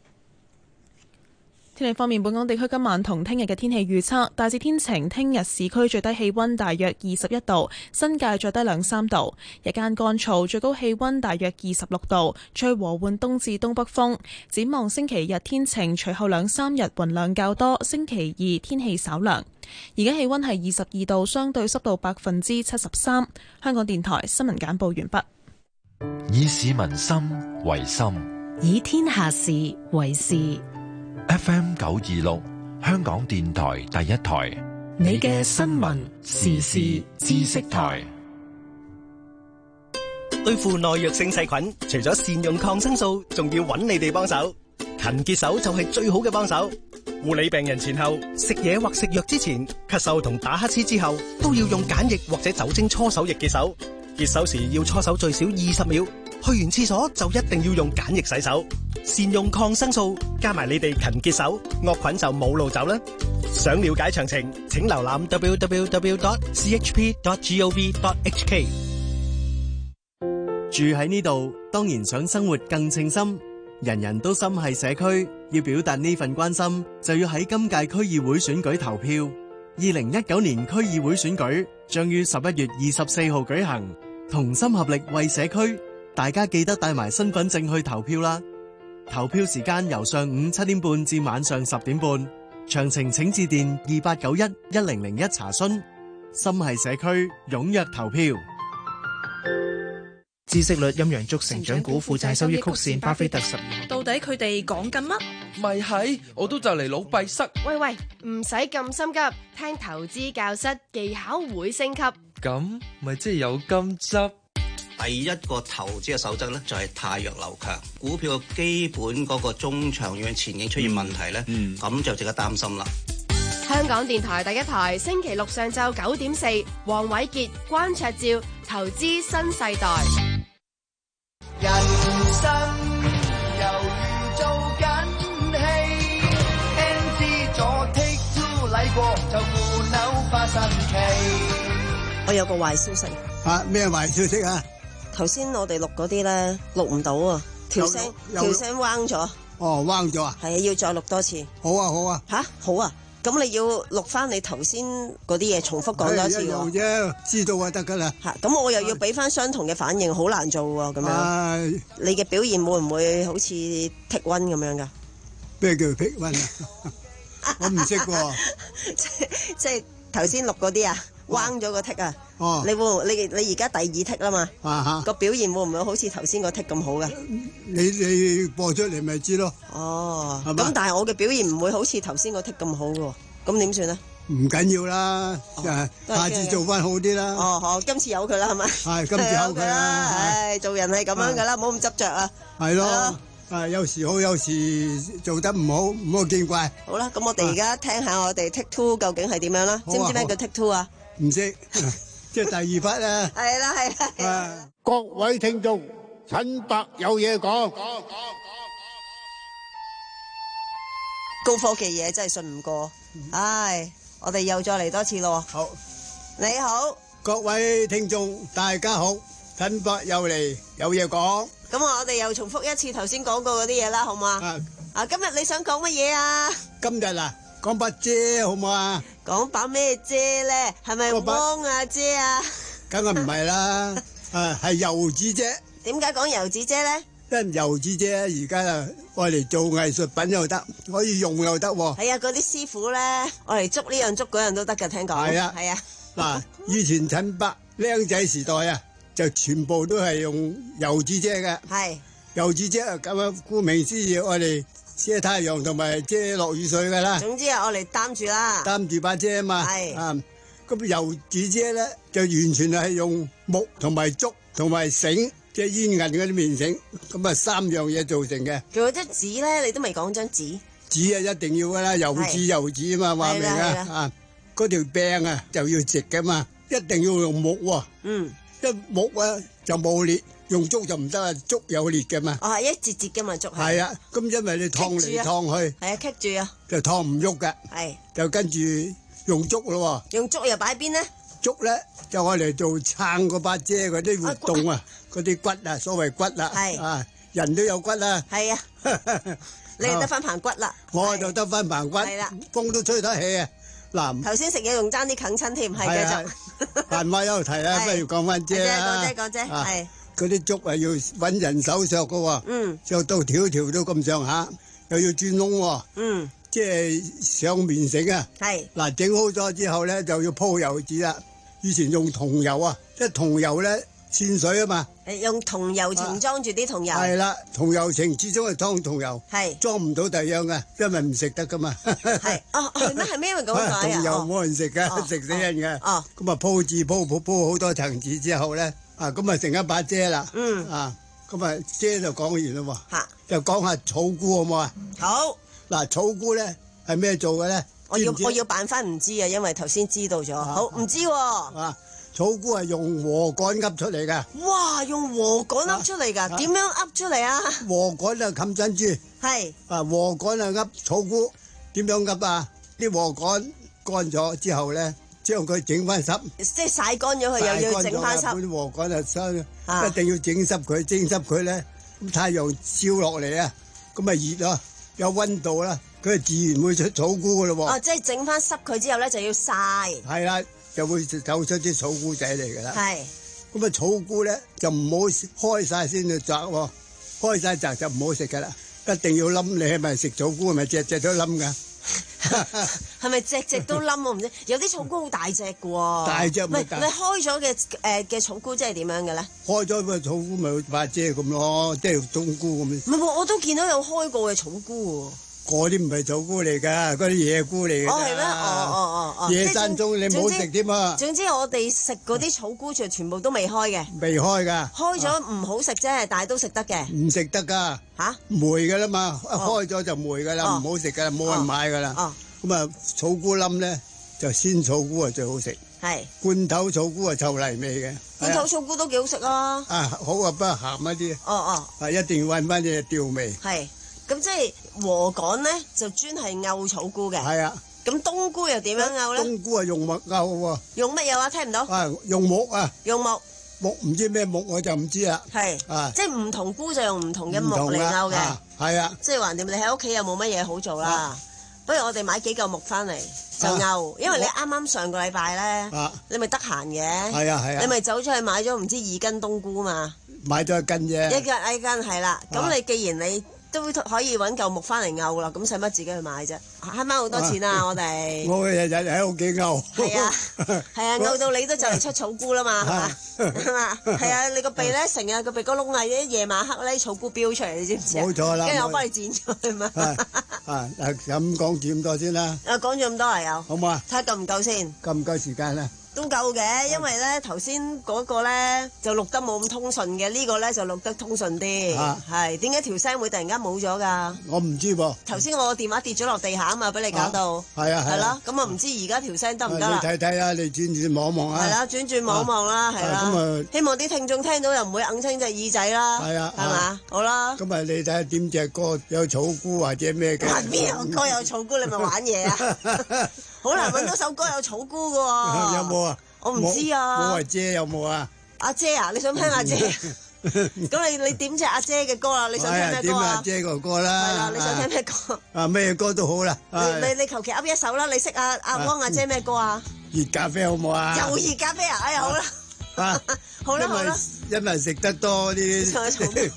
天氣方面，本港地區今晚同聽日嘅天氣預測大致天晴，聽日市區最低氣溫大約二十一度，新界最低兩三度，日間乾燥，最高氣溫大約二十六度，吹和緩東至東北風。展望星期日天晴，隨後兩三日雲量較多，星期二天氣稍涼。而家氣溫係二十二度，相對濕度百分之七十三。香港電台新聞簡報完畢。 以市民心為心， 以天下事為事。 F M 九二六，香港電台第一台， 你嘅新聞時事知識台。 對付耐藥性細菌，除咗善用抗生素，仲要揾你哋幫手。勤潔手就係最好嘅幫手。護理病人前後食嘢或食藥之前，咳嗽同打乞嗤之後，都要用梘液或者酒精搓手液潔手。潔手時要搓手最少二十秒。去完廁所就一定要用梘液洗手。善用抗生素，加埋你哋勤潔手，惡菌就冇路走啦。想了解詳情，請瀏覽 w w w dot c h p dot gov dot h k。 住喺呢度，當然想生活更稱心。人人都心繫社區，要表達呢份關心，就要喺今屆區議會選舉投票。二零一九年區議會選舉將於十一月二十四號舉行，同心合力為社區。大家記得帶埋身份證去投票啦！投票時間由上午七點半至晚上十點半，詳情請致電二八九一一零零一查詢。心繫社區，踴躍投票。 孳息率陰陽燭成長股負債收益曲線巴菲特十年， 到底佢哋講緊乜？ 咪係，我都就嚟腦閉塞。 喂喂，唔使咁心急，聽投資教室技巧會升級。 咁咪即係有金執。 第一個投資嘅守則咧，就係汰弱留強。股票嘅基本嗰個中長遠前景出現問題咧，咁、嗯嗯、就值得擔心啦。 香港電台第一台，星期六上晝九點四，黃偉傑、關焯照，投資新世代。 人生猶如做緊戲 ，N C 左 take two 嚟過就換扭發神奇。 我有個壞消息。 啊，咩壞消息啊？ 頭先我哋錄嗰啲咧錄唔到啊，條聲條聲彎咗。 哦，彎咗啊？ 係啊，要再錄多次。 好啊，好啊。 吓，好啊。咁你要錄翻你頭先嗰啲嘢，重複講多次喎。 有啫，知道就得噶啦。 吓，咁我又要俾翻相同嘅反應，好難做喎。咁樣， 啊、 你嘅表現會唔會好似剔溫咁樣噶？ 咩叫剔溫啊？我唔識喎。 即即係頭先錄嗰啲啊。彎咗個剔啊！ 哦， 你會你你而家第二剔啦嘛？啊哈！個表現會唔會好似頭先個剔咁好噶？ 你你播出嚟咪知咯。 哦，咁但係我嘅表現唔會好似頭先個剔咁好噶，咁點算咧？ 唔緊要啦，誒，下次做翻好啲啦。 哦，好，今次由佢啦，係咪？ 係，今次由佢啦。 唉，做人係咁樣噶啦，唔好咁執着啊。 係咯，啊，有時好，有時做得唔好，唔好見怪。 好啦，咁我哋而家聽下我哋 take two 究竟係點樣啦？知唔知咩叫 take two 啊？ 唔識，即係第二筆啦。 係啦，係啦。 各位聽眾，陳伯有嘢講。 高科技嘢真係信唔過，唉，我哋又再嚟多次咯。 好， 你好， 各位聽眾大家好，陳伯又嚟有嘢講。 咁我哋又重複一次頭先講過嗰啲嘢啦，好唔好啊？啊，今日你想講乜嘢啊？ 今日啊，講把遮好唔好啊？ 講把咩遮咧？係咪汪啊遮啊？ 梗係唔係啦，誒係油紙遮。 點解講油紙遮咧？ 因為油紙遮而家啊，愛嚟做藝術品又得，可以用又得喎。 係啊，嗰啲師傅咧，愛嚟捉呢樣捉嗰樣都得㗎，聽講。 係啊， 係啊。 嗱，以前陳伯僆仔時代啊，就全部都係用油紙遮嘅。 係。 油紙遮啊，咁樣顧名思義，愛嚟遮太陽同埋遮落雨水㗎啦。 總之係愛嚟擔住啦。 擔住把遮啊嘛。 係。 啊，咁油紙遮咧就完全係用木同埋竹同埋繩。即係煙韌嗰啲棉繩，咁啊三樣嘢做成嘅。 仲有張紙咧，你都未講張紙。 紙啊，一定要噶啦，油紙油紙啊嘛，話明啊啊！嗰條柄啊就要直噶嘛，一定要用木喎。 嗯， 一木啊就冇裂，用竹就唔得啊，竹有裂嘅嘛。 哦，係一節節嘅嘛，竹係。 係啊，咁因為你燙嚟燙去。 係啊，棘住啊。 就燙唔喐㗎。 係。 就跟住用竹咯喎。 用竹又擺邊咧？ 竹咧就我嚟做撐嗰把遮嗰啲活動啊。嗰啲骨啊，所謂骨啦，啊，人都有骨啦。 係啊，你係得翻棚骨啦。 我就得翻棚骨， 係啦， 風都吹得起啊。嗱， 頭先食嘢仲爭啲啃親添，係繼續。 閒話有提啊，不如講翻遮啦。 講啫講啫，係。 嗰啲竹啊，要揾人手削噶喎。 嗯。 削到條條都咁上下，又要鑽窿喎。 嗯。 即係上棉繩啊。 係。 嗱，整好咗之後咧，就要鋪油紙啦。以前用桐油啊，即係桐油咧。濺水啊嘛， 誒用桐油埕裝住啲桐油， 係啦，桐油埕始終係裝桐油， 係裝唔到第二樣嘅，因為唔食得噶嘛。 係哦，係咩？係咩？因為咁解啊？ 桐油冇人食嘅，食死人嘅。哦，咁啊鋪字鋪鋪鋪好多層紙之後咧，啊咁啊成一把遮啦。嗯，啊咁啊遮就講完啦喎。嚇，就講下草菇好唔好啊？ 好。嗱， 草菇咧係咩做嘅咧？ 我要我要扮翻唔知啊，因為頭先知道咗。好，唔知喎。 啊。草菇係用禾稈噏出嚟㗎。 哇！用禾稈噏出嚟㗎，點樣噏出嚟啊？ 禾稈啊，冚珍珠。 係。啊， 禾稈啊，噏草菇，點樣噏啊？啲禾稈乾咗之後咧，將佢整翻濕。 即係曬乾咗佢，又要整翻濕。 啲禾稈啊，濕，一定要整濕佢，整濕佢咧，咁太陽照落嚟啊，咁咪熱咯，有溫度啦，佢自然會出草菇㗎咯喎。 哦，即係整翻濕佢之後咧，就要曬。 係啦。就會走出啲草菇仔嚟㗎啦。 係。 咁啊草菇咧就唔好開曬先去摘喎，開曬摘就唔好食㗎啦。一定要冧，你係咪食草菇係咪隻隻都冧㗎？ 係咪隻隻都冧我唔知？有啲草菇好大隻㗎喎。 大隻唔係大。 你開咗嘅誒嘅草菇即係點樣嘅咧？ 開咗個草菇咪把遮咁咯，即係冬菇咁。 唔係喎，我都見到有開過嘅草菇喎。 嗰啲唔係草菇嚟㗎，嗰啲野菇嚟㗎。 哦，係咩？哦哦哦哦。 野山中你唔好食添啊！ 總之我哋食嗰啲草菇就全部都未開嘅。 未開㗎。 開咗唔好食啫，但係都食得嘅。 唔食得㗎。 嚇？ 霉㗎啦嘛，一開咗就霉㗎啦，唔好食㗎啦，冇人買㗎啦。哦。咁啊，草菇冧咧就鮮草菇啊最好食。 係。罐頭草菇啊臭泥味嘅。 罐頭草菇都幾好食啊！ 啊，好啊，不過鹹一啲。 哦哦。 啊，一定要揾翻隻調味。 係。咁即係禾稈咧，就專係漚草菇嘅。 係啊。 咁冬菇又點樣漚咧？ 冬菇係用木漚喎。 用乜嘢話？聽唔到。 啊，用木啊。 用木。 木唔知咩木我就唔知啦。 係。啊。即係唔同菇就用唔同嘅木嚟漚嘅。 係啊。 即係橫掂你喺屋企又冇乜嘢好做啦，不如我哋買幾嚿木翻嚟就漚，因為你啱啱上個禮拜咧，你咪得閒嘅。係啊係啊。你咪走出去買咗唔知二斤冬菇嘛？ 買咗一斤啫。 一斤一斤係啦，咁你既然你都可以揾嚿木翻嚟漚啦，咁使乜自己去買啫？慳翻好多錢啊！我哋我日日喺屋企漚。 係啊，係啊，漚到你都就嚟出草菇啦嘛，係嘛？係嘛？係啊，你個鼻咧成日個鼻哥窿啊，啲夜晚黑咧草菇飆出嚟，你知唔知啊？ 冇錯啦， 跟住我幫你剪咗佢嘛。 啊，嗱咁講住咁多先啦。 啊，講咗咁多嚟有。 好唔好啊？ 睇下夠唔夠先。 夠唔夠時間咧？ 都夠嘅，因為咧頭先嗰個咧就錄得冇咁通順嘅，呢個咧就錄得通順啲。係點解條聲會突然間冇咗㗎？ 我唔知噃。 頭先我個電話跌咗落地下啊嘛，俾你搞到。 係啊係。係咯，咁啊唔知而家條聲得唔得啦？ 你睇睇啊，你轉轉望望啊。 係啦，轉轉望望啦，係啦。咁啊，希望啲聽眾聽到又唔會硬清隻耳仔啦。 係啊。 係嘛？好啦。 咁啊，你睇下點隻歌有草菇或者咩嘅？ 邊有歌有草菇？你咪玩嘢啊！好難揾到首歌有草菇㗎喎。 有冇啊？ 我唔知啊， 冇阿姐有冇啊？ 阿姐啊，你想聽阿姐？咁你你點隻阿姐嘅歌啊？你想聽咩歌啊？ 點阿姐個歌啦？ 係啦，你想聽咩歌？ 啊，咩歌都好啦。 你你你求其噏一首啦，你識阿阿汪阿姐咩歌啊？ 熱咖啡好唔好啊？ 又熱咖啡啊！哎呀，好啦， 啊， 好啦好啦， 因為食得多啲啲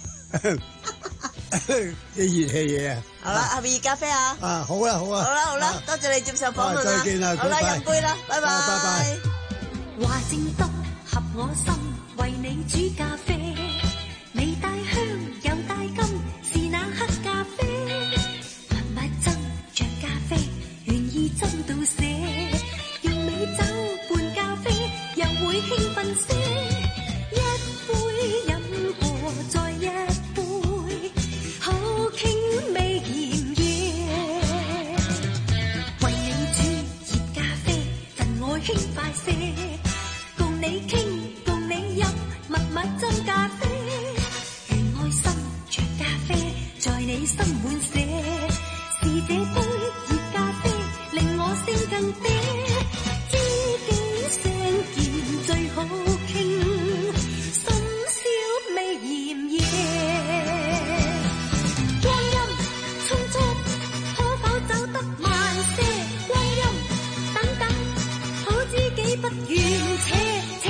熱氣嘢啊！ 好啦，係咪熱咖啡啊？ 啊，好啦好啊！ 好啦好啦，多謝你接受訪問啦！ 再見啦， 好啦，飲杯啦，拜拜。 拜拜。 話正當合我心，為你煮咖啡，你帶香又帶金，是那黑咖啡，密密斟着咖啡，願意斟到瀉，用美酒伴咖啡，又會興奮些，一杯飲過再一杯，好傾味甜嘢，為你煮熱咖啡，贈我輕快些。你傾共你飲，密密斟咖啡，願愛心着咖啡，在你心滿瀉，是這杯熱咖啡令我聲更嗲，知己相見最好傾，深宵味鹽嘢，光陰匆匆，可否走得慢些？光陰等等，好知己不願扯。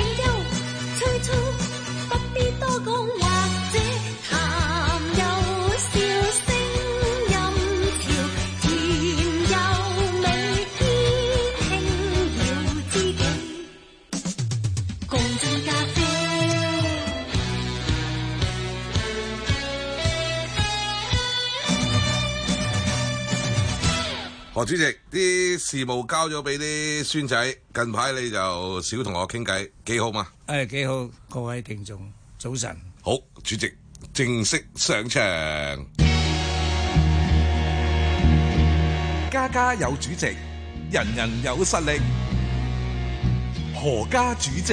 不必多講，或者談有笑聲音調，甜又美，天輕要知己，共進咖啡。 何主席，啲事務交咗俾啲孫仔，近排你就少同我傾偈，幾好嘛？ 誒，幾好，各位聽眾，早晨。 好，主席正式上場。 家家有主席，人人有實力。何家主席。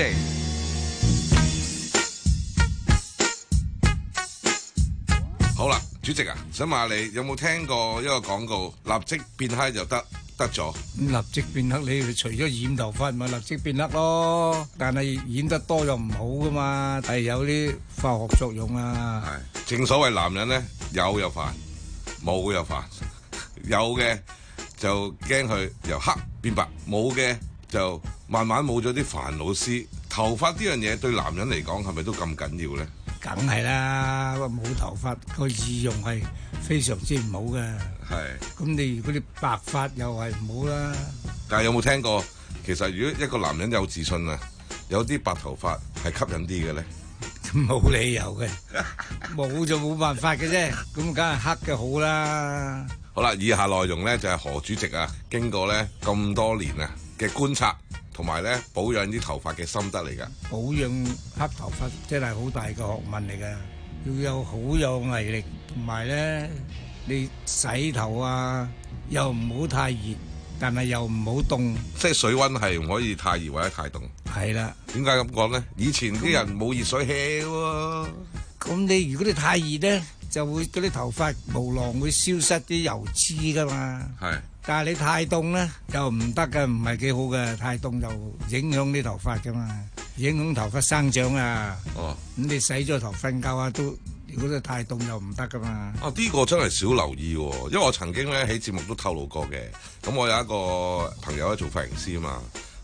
好啦，主席啊，想問下你有冇聽過一個廣告，立即變黑就得得咗？ 立即變黑，你除咗染頭髮咪立即變黑咯，但係染得多又唔好噶嘛，係有啲化學作用啊。 係，正所謂男人咧，有又煩，冇又煩，有嘅就驚佢由黑變白，冇嘅就慢慢冇咗啲煩惱絲。頭髮呢樣嘢對男人嚟講係咪都咁緊要咧？ 梗係啦，冇頭髮個易容係非常之唔好嘅。係。咁你如果啲白髮又係唔好啦。 但係有冇聽過，其實如果一個男人有自信啊，有啲白頭髮係吸引啲嘅咧？ 冇理由嘅，冇就冇辦法嘅啫。咁梗係黑嘅好啦。 好啦，以下內容咧就係何主席啊，經過咧咁多年啊嘅觀察，同埋咧保養啲頭髮嘅心得嚟㗎。 保養黑頭髮真係好大嘅學問嚟㗎，要有好有毅力，同埋咧你洗頭啊又唔好太熱，但係又唔好凍。 即係水溫係唔可以太熱或者太凍。 係啦。點解咁講咧？以前啲人冇熱水器喎。 咁你如果你太熱咧，就會嗰啲頭髮毛囊會消失啲油脂㗎嘛。係。但係你太凍咧又唔得㗎，唔係幾好嘅。太凍就影響啲頭髮㗎嘛，影響頭髮生長啊。哦。咁你洗咗頭瞓覺啊都，如果你太凍又唔得㗎嘛。 啊，呢個真係少留意喎，因為我曾經咧喺節目都透露過嘅。咁我有一個朋友咧做髮型師啊嘛，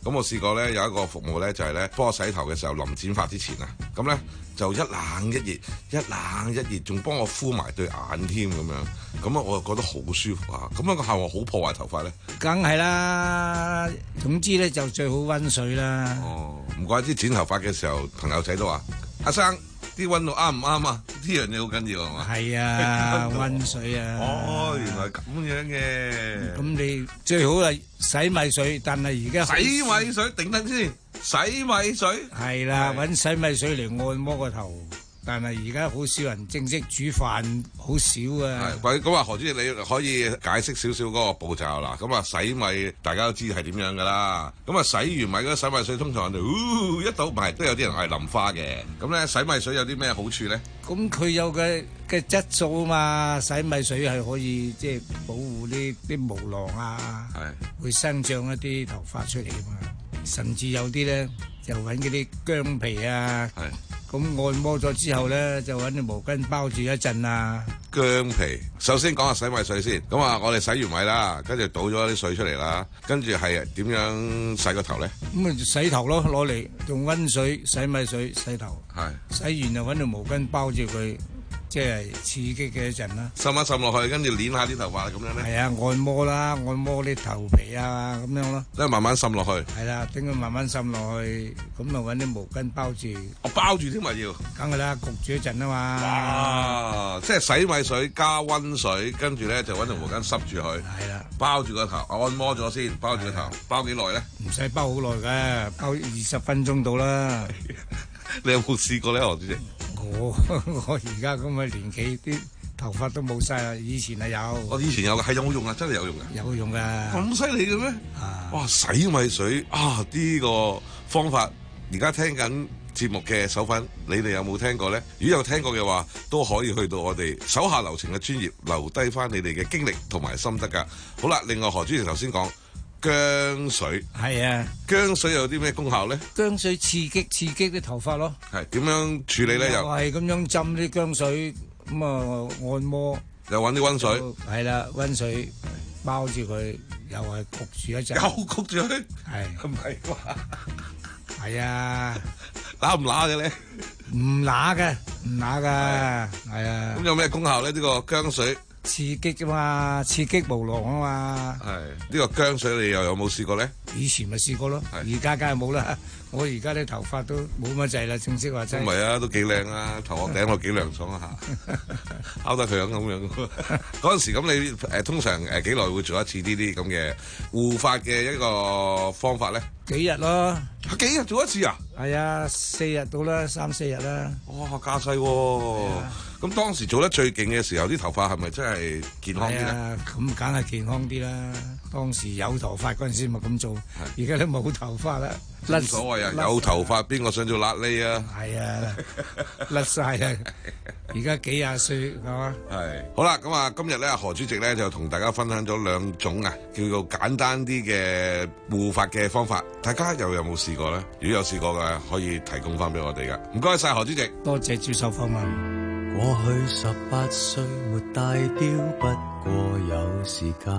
咁我試過咧有一個服務咧就係咧幫我洗頭嘅時候臨剪髮之前啊，咁咧就一冷一熱，一冷一熱，仲幫我敷埋對眼添咁樣，咁啊我就覺得好舒服啊！咁樣個效果好破壞頭髮咧？ 梗係啦，總之咧就最好溫水啦。 哦，唔怪之剪頭髮嘅時候，朋友仔都話：阿生啲溫度啱唔啱啊？呢樣嘢好緊要係嘛？ 係啊，溫水啊。 哦，原來咁樣嘅。 咁你最好係洗米水，但係而家洗米水頂等先，洗米水係啦，揾洗米水嚟按摩個頭。但係而家好少人正式煮飯，好少啊。 係，咁啊何主席你可以解釋少少嗰個步驟啦。咁啊洗米大家都知係點樣噶啦。咁啊洗完米嗰啲洗米水通常人哋、呃、一倒唔係都有啲人係淋花嘅。咁咧洗米水有啲咩好處咧？ 咁佢有嘅嘅質素啊嘛，洗米水係可以即係保護啲啲毛囊啊，會生長一啲頭髮出嚟啊嘛。甚至有啲咧就揾嗰啲薑皮啊。咁按摩咗之後咧，就揾條毛巾包住一陣啊。 薑皮，首先講下洗米水先。咁啊，我哋洗完米啦，跟住倒咗啲水出嚟啦，跟住係點樣洗個頭咧？ 咁啊洗頭咯，攞嚟用溫水洗米水洗頭。係。洗完就揾條毛巾包住佢，即係刺激嘅一陣啦。 滲一滲落去，跟住捻下啲頭髮咁樣咧。 係啊，按摩啦，按摩啲頭皮啊，咁樣咯。 都係慢慢滲落去。係啦，等佢慢慢滲落去，咁啊揾啲毛巾包住。 我包住添咪要？ 梗係啦，焗住一陣啊嘛。 哇！即係洗米水加溫水，跟住咧就揾條毛巾濕住佢。係啦。包住個頭，按摩咗先，包住個頭，包幾耐咧？ 唔使包好耐嘅，包二十分鐘到啦。 你有冇試過咧，何主席？ 我我而家咁嘅年紀，啲頭髮都冇晒啦。以前係有， 我以前有嘅，係有冇用啊？真係有用嘅， 有用噶。 咁犀利嘅咩？哇！洗米水啊，呢個方法而家聽緊節目嘅手粉，你哋有冇聽過咧？如果有聽過嘅話，都可以去到我哋手下留情嘅專頁，留低翻你哋嘅經歷同埋心得噶。好啦，另外何主席頭先講薑水，係啊，薑水有啲咩功效咧？ 薑水刺激刺激啲頭髮咯。 係點樣處理咧？又係咁樣浸啲薑水，咁啊按摩。 又揾啲溫水。 係啦，溫水包住佢，又係焗住一陣。 又焗住佢。 係。 唔係話。 係啊。 乸唔乸嘅咧？ 唔乸嘅，唔乸噶，係啊。 咁有咩功效咧？呢個薑水？ 刺激噶嘛，刺激毛囊啊嘛。 係呢個薑水，你又有冇試過咧？ 以前咪試過咯，而家梗係冇啦。我而家啲頭髮都冇乜滯啦，正式話真。 唔係啊，都幾靚啊，頭殼頂我幾涼爽啊嚇，拗得佢咁樣。嗰陣時咁你誒通常誒幾耐會做一次呢啲咁嘅護髮嘅一個方法咧？ 幾日咯？ 幾日做一次啊？ 係啊，四日到啦，三四日啦。 哇，架勢喎！咁當時做得最勁嘅時候，啲頭髮係咪真係健康啲咧？ 咁梗係健康啲啦。當時有頭髮嗰陣時咪咁做，而家都冇頭髮啦。 冇所謂啊，有頭髮邊個想做瘌痢啊？係啊，甩晒啦！而家幾廿歲係嘛？ 係好啦，咁啊，今日咧何主席咧就同大家分享咗兩種啊，叫做簡單啲嘅護髮嘅方法。大家又有冇試過咧？如果有試過嘅，可以提供翻俾我哋噶。唔該晒何主席， 多謝接受訪問。 過去十八歲沒大標，不過有時間，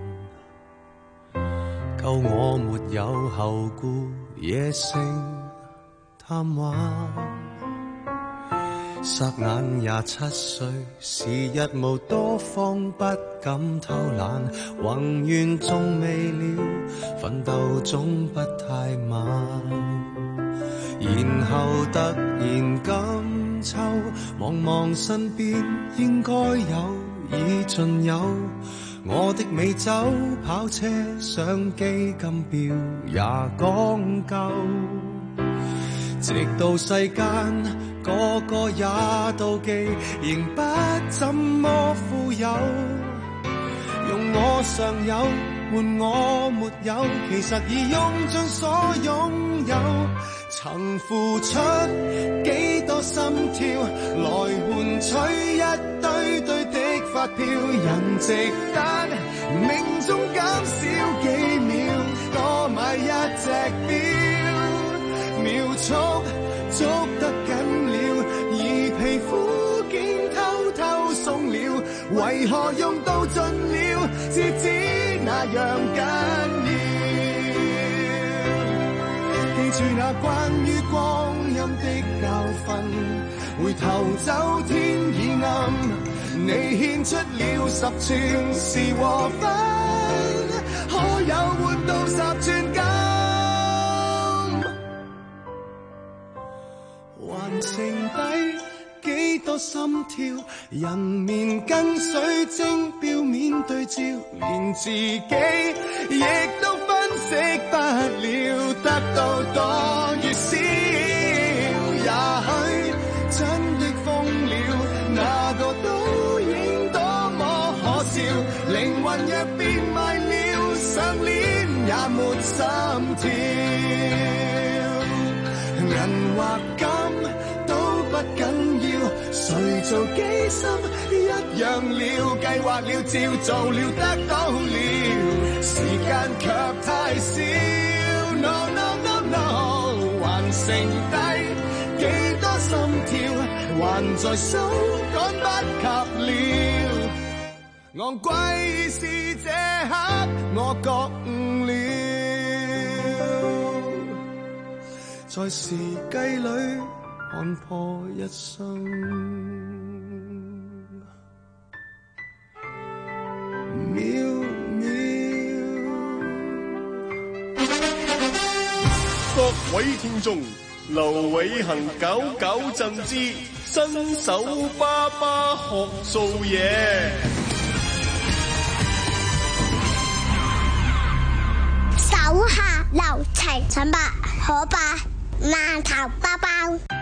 夠我沒有後顧，野性貪玩。霎眼廿七歲，時日無多方，不敢偷懶，宏願仲未了，奮鬥總不太晚。然後突然今秋，望望身邊應該有已盡有，我的美酒跑車相機金錶也講究，直到世間個個也妒忌，仍不怎麼富有，用我尚有換我沒有，其實已用盡所擁有，曾付出幾多心跳來換取一堆堆的發票，人值得命中減少幾秒，多買一隻錶，秒速捉得緊了，而皮膚竟偷偷鬆了，為何用到盡了，至知那樣緊要。 那關於光陰的教訓，回頭走天已暗，你獻出了十寸是和分，可有換到十寸金？還剩低幾多心跳？人面跟水晶表面對照，連自己亦都分析不了，得到多與少，也許真的瘋了，那個倒影多麼可笑，靈魂若變賣了，上鏈也沒心跳，銀或金都不緊要，誰做機心一樣了，計劃了照做了得到了，時間卻太少 ，no no no no， 還剩低幾多心跳，還在數趕不及了，昂貴是這刻我覺悟了，在時計裏看破一生，秒秒。 各位聽眾，劉偉恒九九贈之新手爸爸學做嘢。 手下留情，陳伯可伯饅頭包包。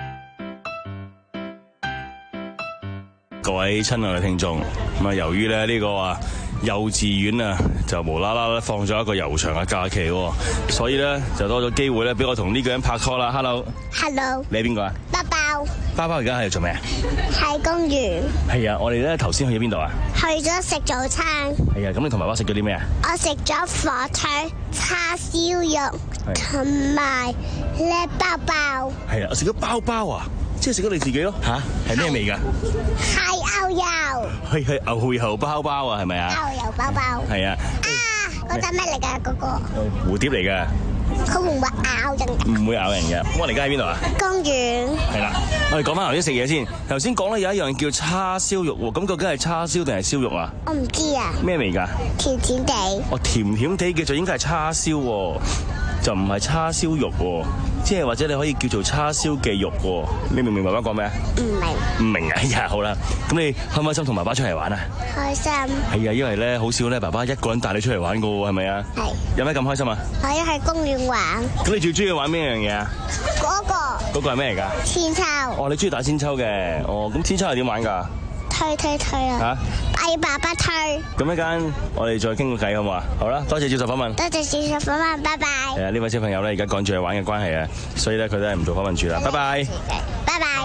各位親愛嘅聽眾，咁啊，由於咧呢個啊幼稚園啊就無啦啦咧放咗一個悠長嘅假期，所以咧就多咗機會咧俾我同呢個人拍拖啦。Hello，Hello， 你係邊個啊？ 包包， 包包而家喺度做咩啊？ 喺公園。係啊，我哋咧頭先去咗邊度啊？ 去咗食早餐。 係啊，咁你同爸爸食咗啲咩啊？ 我食咗火腿、叉燒肉同埋咧包包。 係啊，我食咗包包啊！即係食咗你自己咯吓？係咩味㗎？ 係牛油。 係係牛油包包啊，係咪啊？ 牛油包包。係啊。啊，嗰隻咩嚟㗎？嗰個蝴蝶嚟㗎。 佢會唔會咬人？ 唔會咬人嘅。咁我哋而家喺邊度啊？ 公園。係啦，我哋講翻頭先食嘢先。頭先講咧有一樣叫叉燒肉喎，咁究竟係叉燒定係燒肉啊？ 我唔知啊。 咩味㗎？ 甜甜地。 哦，甜甜地嘅就應該係叉燒喎，就唔係叉燒肉喎。即係或者你可以叫做叉燒記肉喎，你明唔明爸爸講咩啊？ 唔明。唔明啊！哎呀，好啦，咁你開唔開心同爸爸出嚟玩啊？ 開心。係啊，因為咧好少咧，爸爸一個人帶你出嚟玩噶喎，係咪啊？係。有咩咁開心啊？ 可以去公園玩。 咁你最中意玩邊樣嘢啊？ 嗰個。嗰個係咩嚟㗎？ 千秋。 哦，你中意打千秋嘅，哦，咁千秋係點玩㗎？ 推推推啊！ 嚇！ 嗌爸爸推。 咁一陣我哋再傾個偈好唔好啊？好啦，多謝接受訪問。 多謝接受訪問，拜拜。 係啊，呢位小朋友咧而家趕住去玩嘅關係啊，所以咧佢都係唔做訪問住啦。拜拜。 拜拜。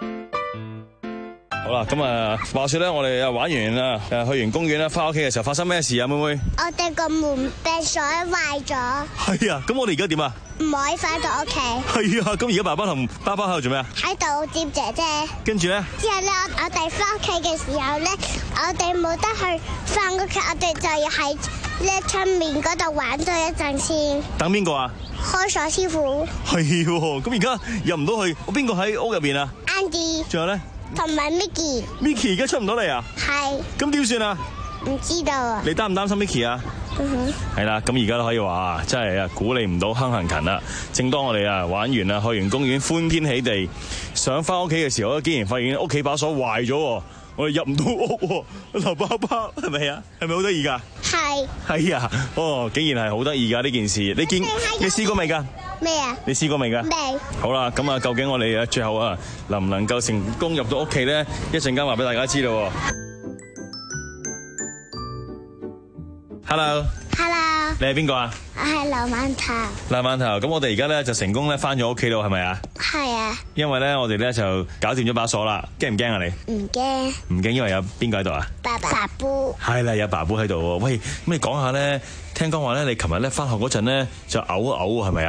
好啦，咁啊，話說咧，我哋啊玩完啦，誒去完公園啦，翻屋企嘅時候發生咩事啊，妹妹？ 我哋個門壁鎖壞咗。 係啊，咁我哋而家點啊？ 唔可以翻到屋企。 係啊，咁而家爸爸同爸爸喺度做咩啊？ 喺度接姐姐。 跟住咧？ 之後咧，我哋翻屋企嘅時候咧，我哋冇得去翻屋企，我哋就要喺咧出面嗰度玩多一陣先。 等邊個啊？ 開鎖師傅。 係喎，咁而家入唔到去，我邊個喺屋入邊啊 ？Andy。 仲有咧？ 同埋 Mickey。 Mickey 而家出唔到嚟啊？ 係。 咁點算啊？ 唔知道啊。 你擔唔擔心 Mickey 啊？ 嗯哼。 係啦，咁而家都可以話，真係啊，鼓勵唔到坑行勤啦。正當我哋啊玩完啦，去完公園歡天喜地，想翻屋企嘅時候，竟然發現屋企把鎖壞咗，我哋入唔到屋。劉爸爸係咪啊？係咪好得意㗎？係。係啊，哦，竟然係好得意㗎呢件事。你見你試過未㗎？ 咩啊？ 你試過未㗎？ 未。 好啦，咁啊，究竟我哋啊最後啊能唔能夠成功入到屋企咧？一陣間話俾大家知道。Hello。 Hello。 你係邊個啊？ 我係劉饅頭。 劉饅頭，咁我哋而家咧就成功咧翻咗屋企度，係咪啊？ 係啊。因為咧我哋咧就搞掂咗把鎖啦，驚唔驚啊你？ 唔驚。唔驚，因為有邊個喺度啊？ 爸爸。爸布。係啦，有爸布喺度喎。喂，咁你講下咧，聽講話咧，你琴日咧翻學嗰陣咧就嘔一嘔，係咪啊？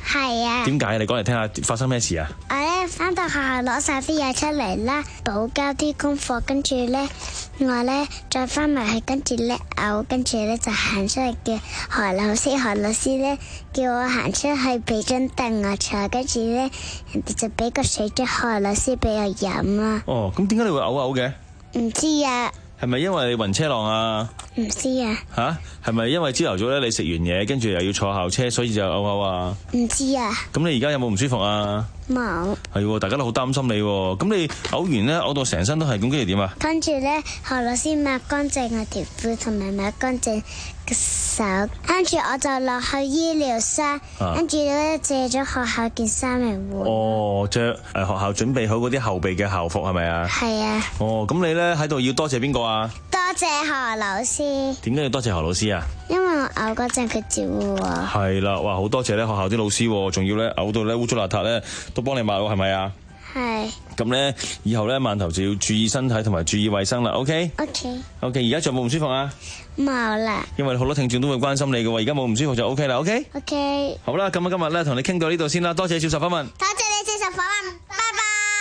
係啊。 點解？你講嚟聽下，發生咩事啊？ 我咧翻到學校攞晒啲嘢出嚟啦，補交啲功課，跟住咧我咧再翻埋去，跟住咧嘔，跟住咧就行出去叫何老師，何老師咧叫我行出去俾張凳我坐，跟住咧人哋就俾個水樽何老師俾我飲啦。 哦，咁點解你會嘔嘔嘅？ 唔知啊。 係咪因為你暈車浪啊？ 唔知啊。 吓？係咪因為朝頭早咧你食完嘢，跟住又要坐校車，所以就嘔嘔啊？ 唔知啊。 咁你而家有冇唔舒服啊？ 冇。 係，大家都好擔心你。咁你嘔完咧，嘔到成身都係，咁跟住點啊？ 跟住咧，何老師抹乾淨我條褲，同埋抹乾淨個手，跟住我就落去醫療室，跟住咧借咗學校件衫嚟換。 哦，着誒學校準備好嗰啲後備嘅校服係咪啊？ 係啊。 哦，咁你咧喺度要多謝邊個啊？ 多謝何老師。 點解要多謝何老師啊？ 因為我嘔嗰陣佢照顧我。 係啦，哇，好多謝咧學校啲老師，仲要咧嘔到咧污糟邋遢咧都幫你抹，係咪啊？ 係。 咁咧以後咧饅頭就要注意身體同埋注意衛生啦。OK。 OK。 OK， 而家仲有冇唔舒服啊？ 冇啦。 因為好多聽眾都會關心你嘅，而家冇唔舒服就 OK 啦。OK。 OK。 好啦，咁啊今日咧同你傾到呢度先啦，多謝接受訪問。 多謝你接受訪問，拜拜。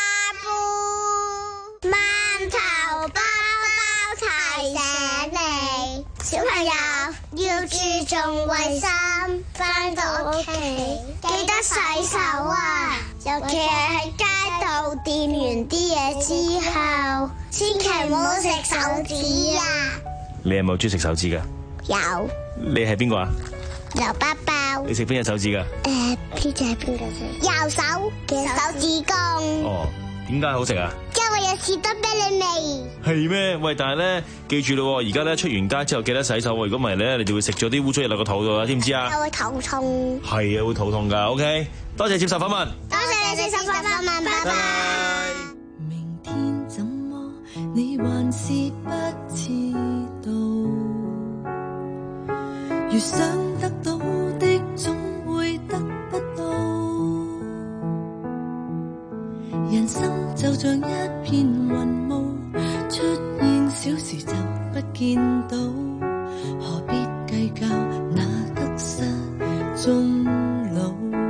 饅頭包包提醒你，小朋友要注重衛生，返到屋企記得洗手啊！尤其係喺街道掂完啲嘢之後，千祈唔好食手指啊！ 你係咪中意食手指噶？ 有。 你係邊個啊？ 劉包包。 你食邊隻手指噶？ 誒，邊隻係邊個先？右手嘅手指公。 哦，點解好食啊？ 因為有士多啤梨味。 係咩？喂，但係咧，記住咯，而家咧出完街之後記得洗手喎，如果唔係咧，你就會食咗啲污糟嘢落個肚度啦，知唔知啊？ 又會肚痛。 係啊，會肚痛噶。OK， 多謝接受訪問。 多謝你接受訪問，拜拜。 明天怎麼，你還是不知道。越想得到的，總會得不到。人生就像一片雲霧，出現小時就不見到，何必計較那得失終老？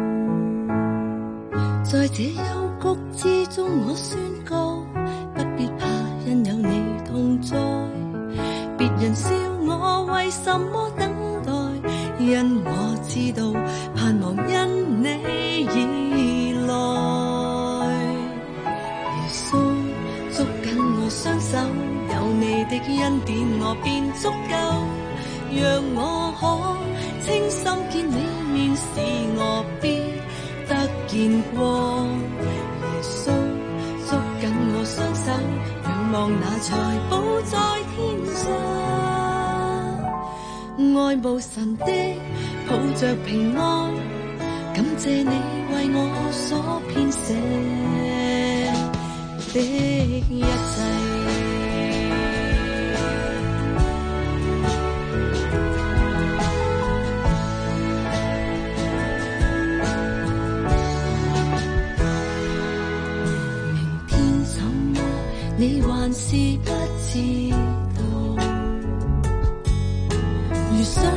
在這幽谷之中，我宣告，不必怕，因有你同在。別人笑我為什麼等待，因我知道盼望因你而來。耶穌捉緊我雙手，有你的恩典我便足夠，讓我可清心見你面，使我必得見光。耶穌捉緊我雙手，仰望那財寶在天上，愛慕神的抱着平安，感謝你為我所編寫的一切。你還是不知道，如想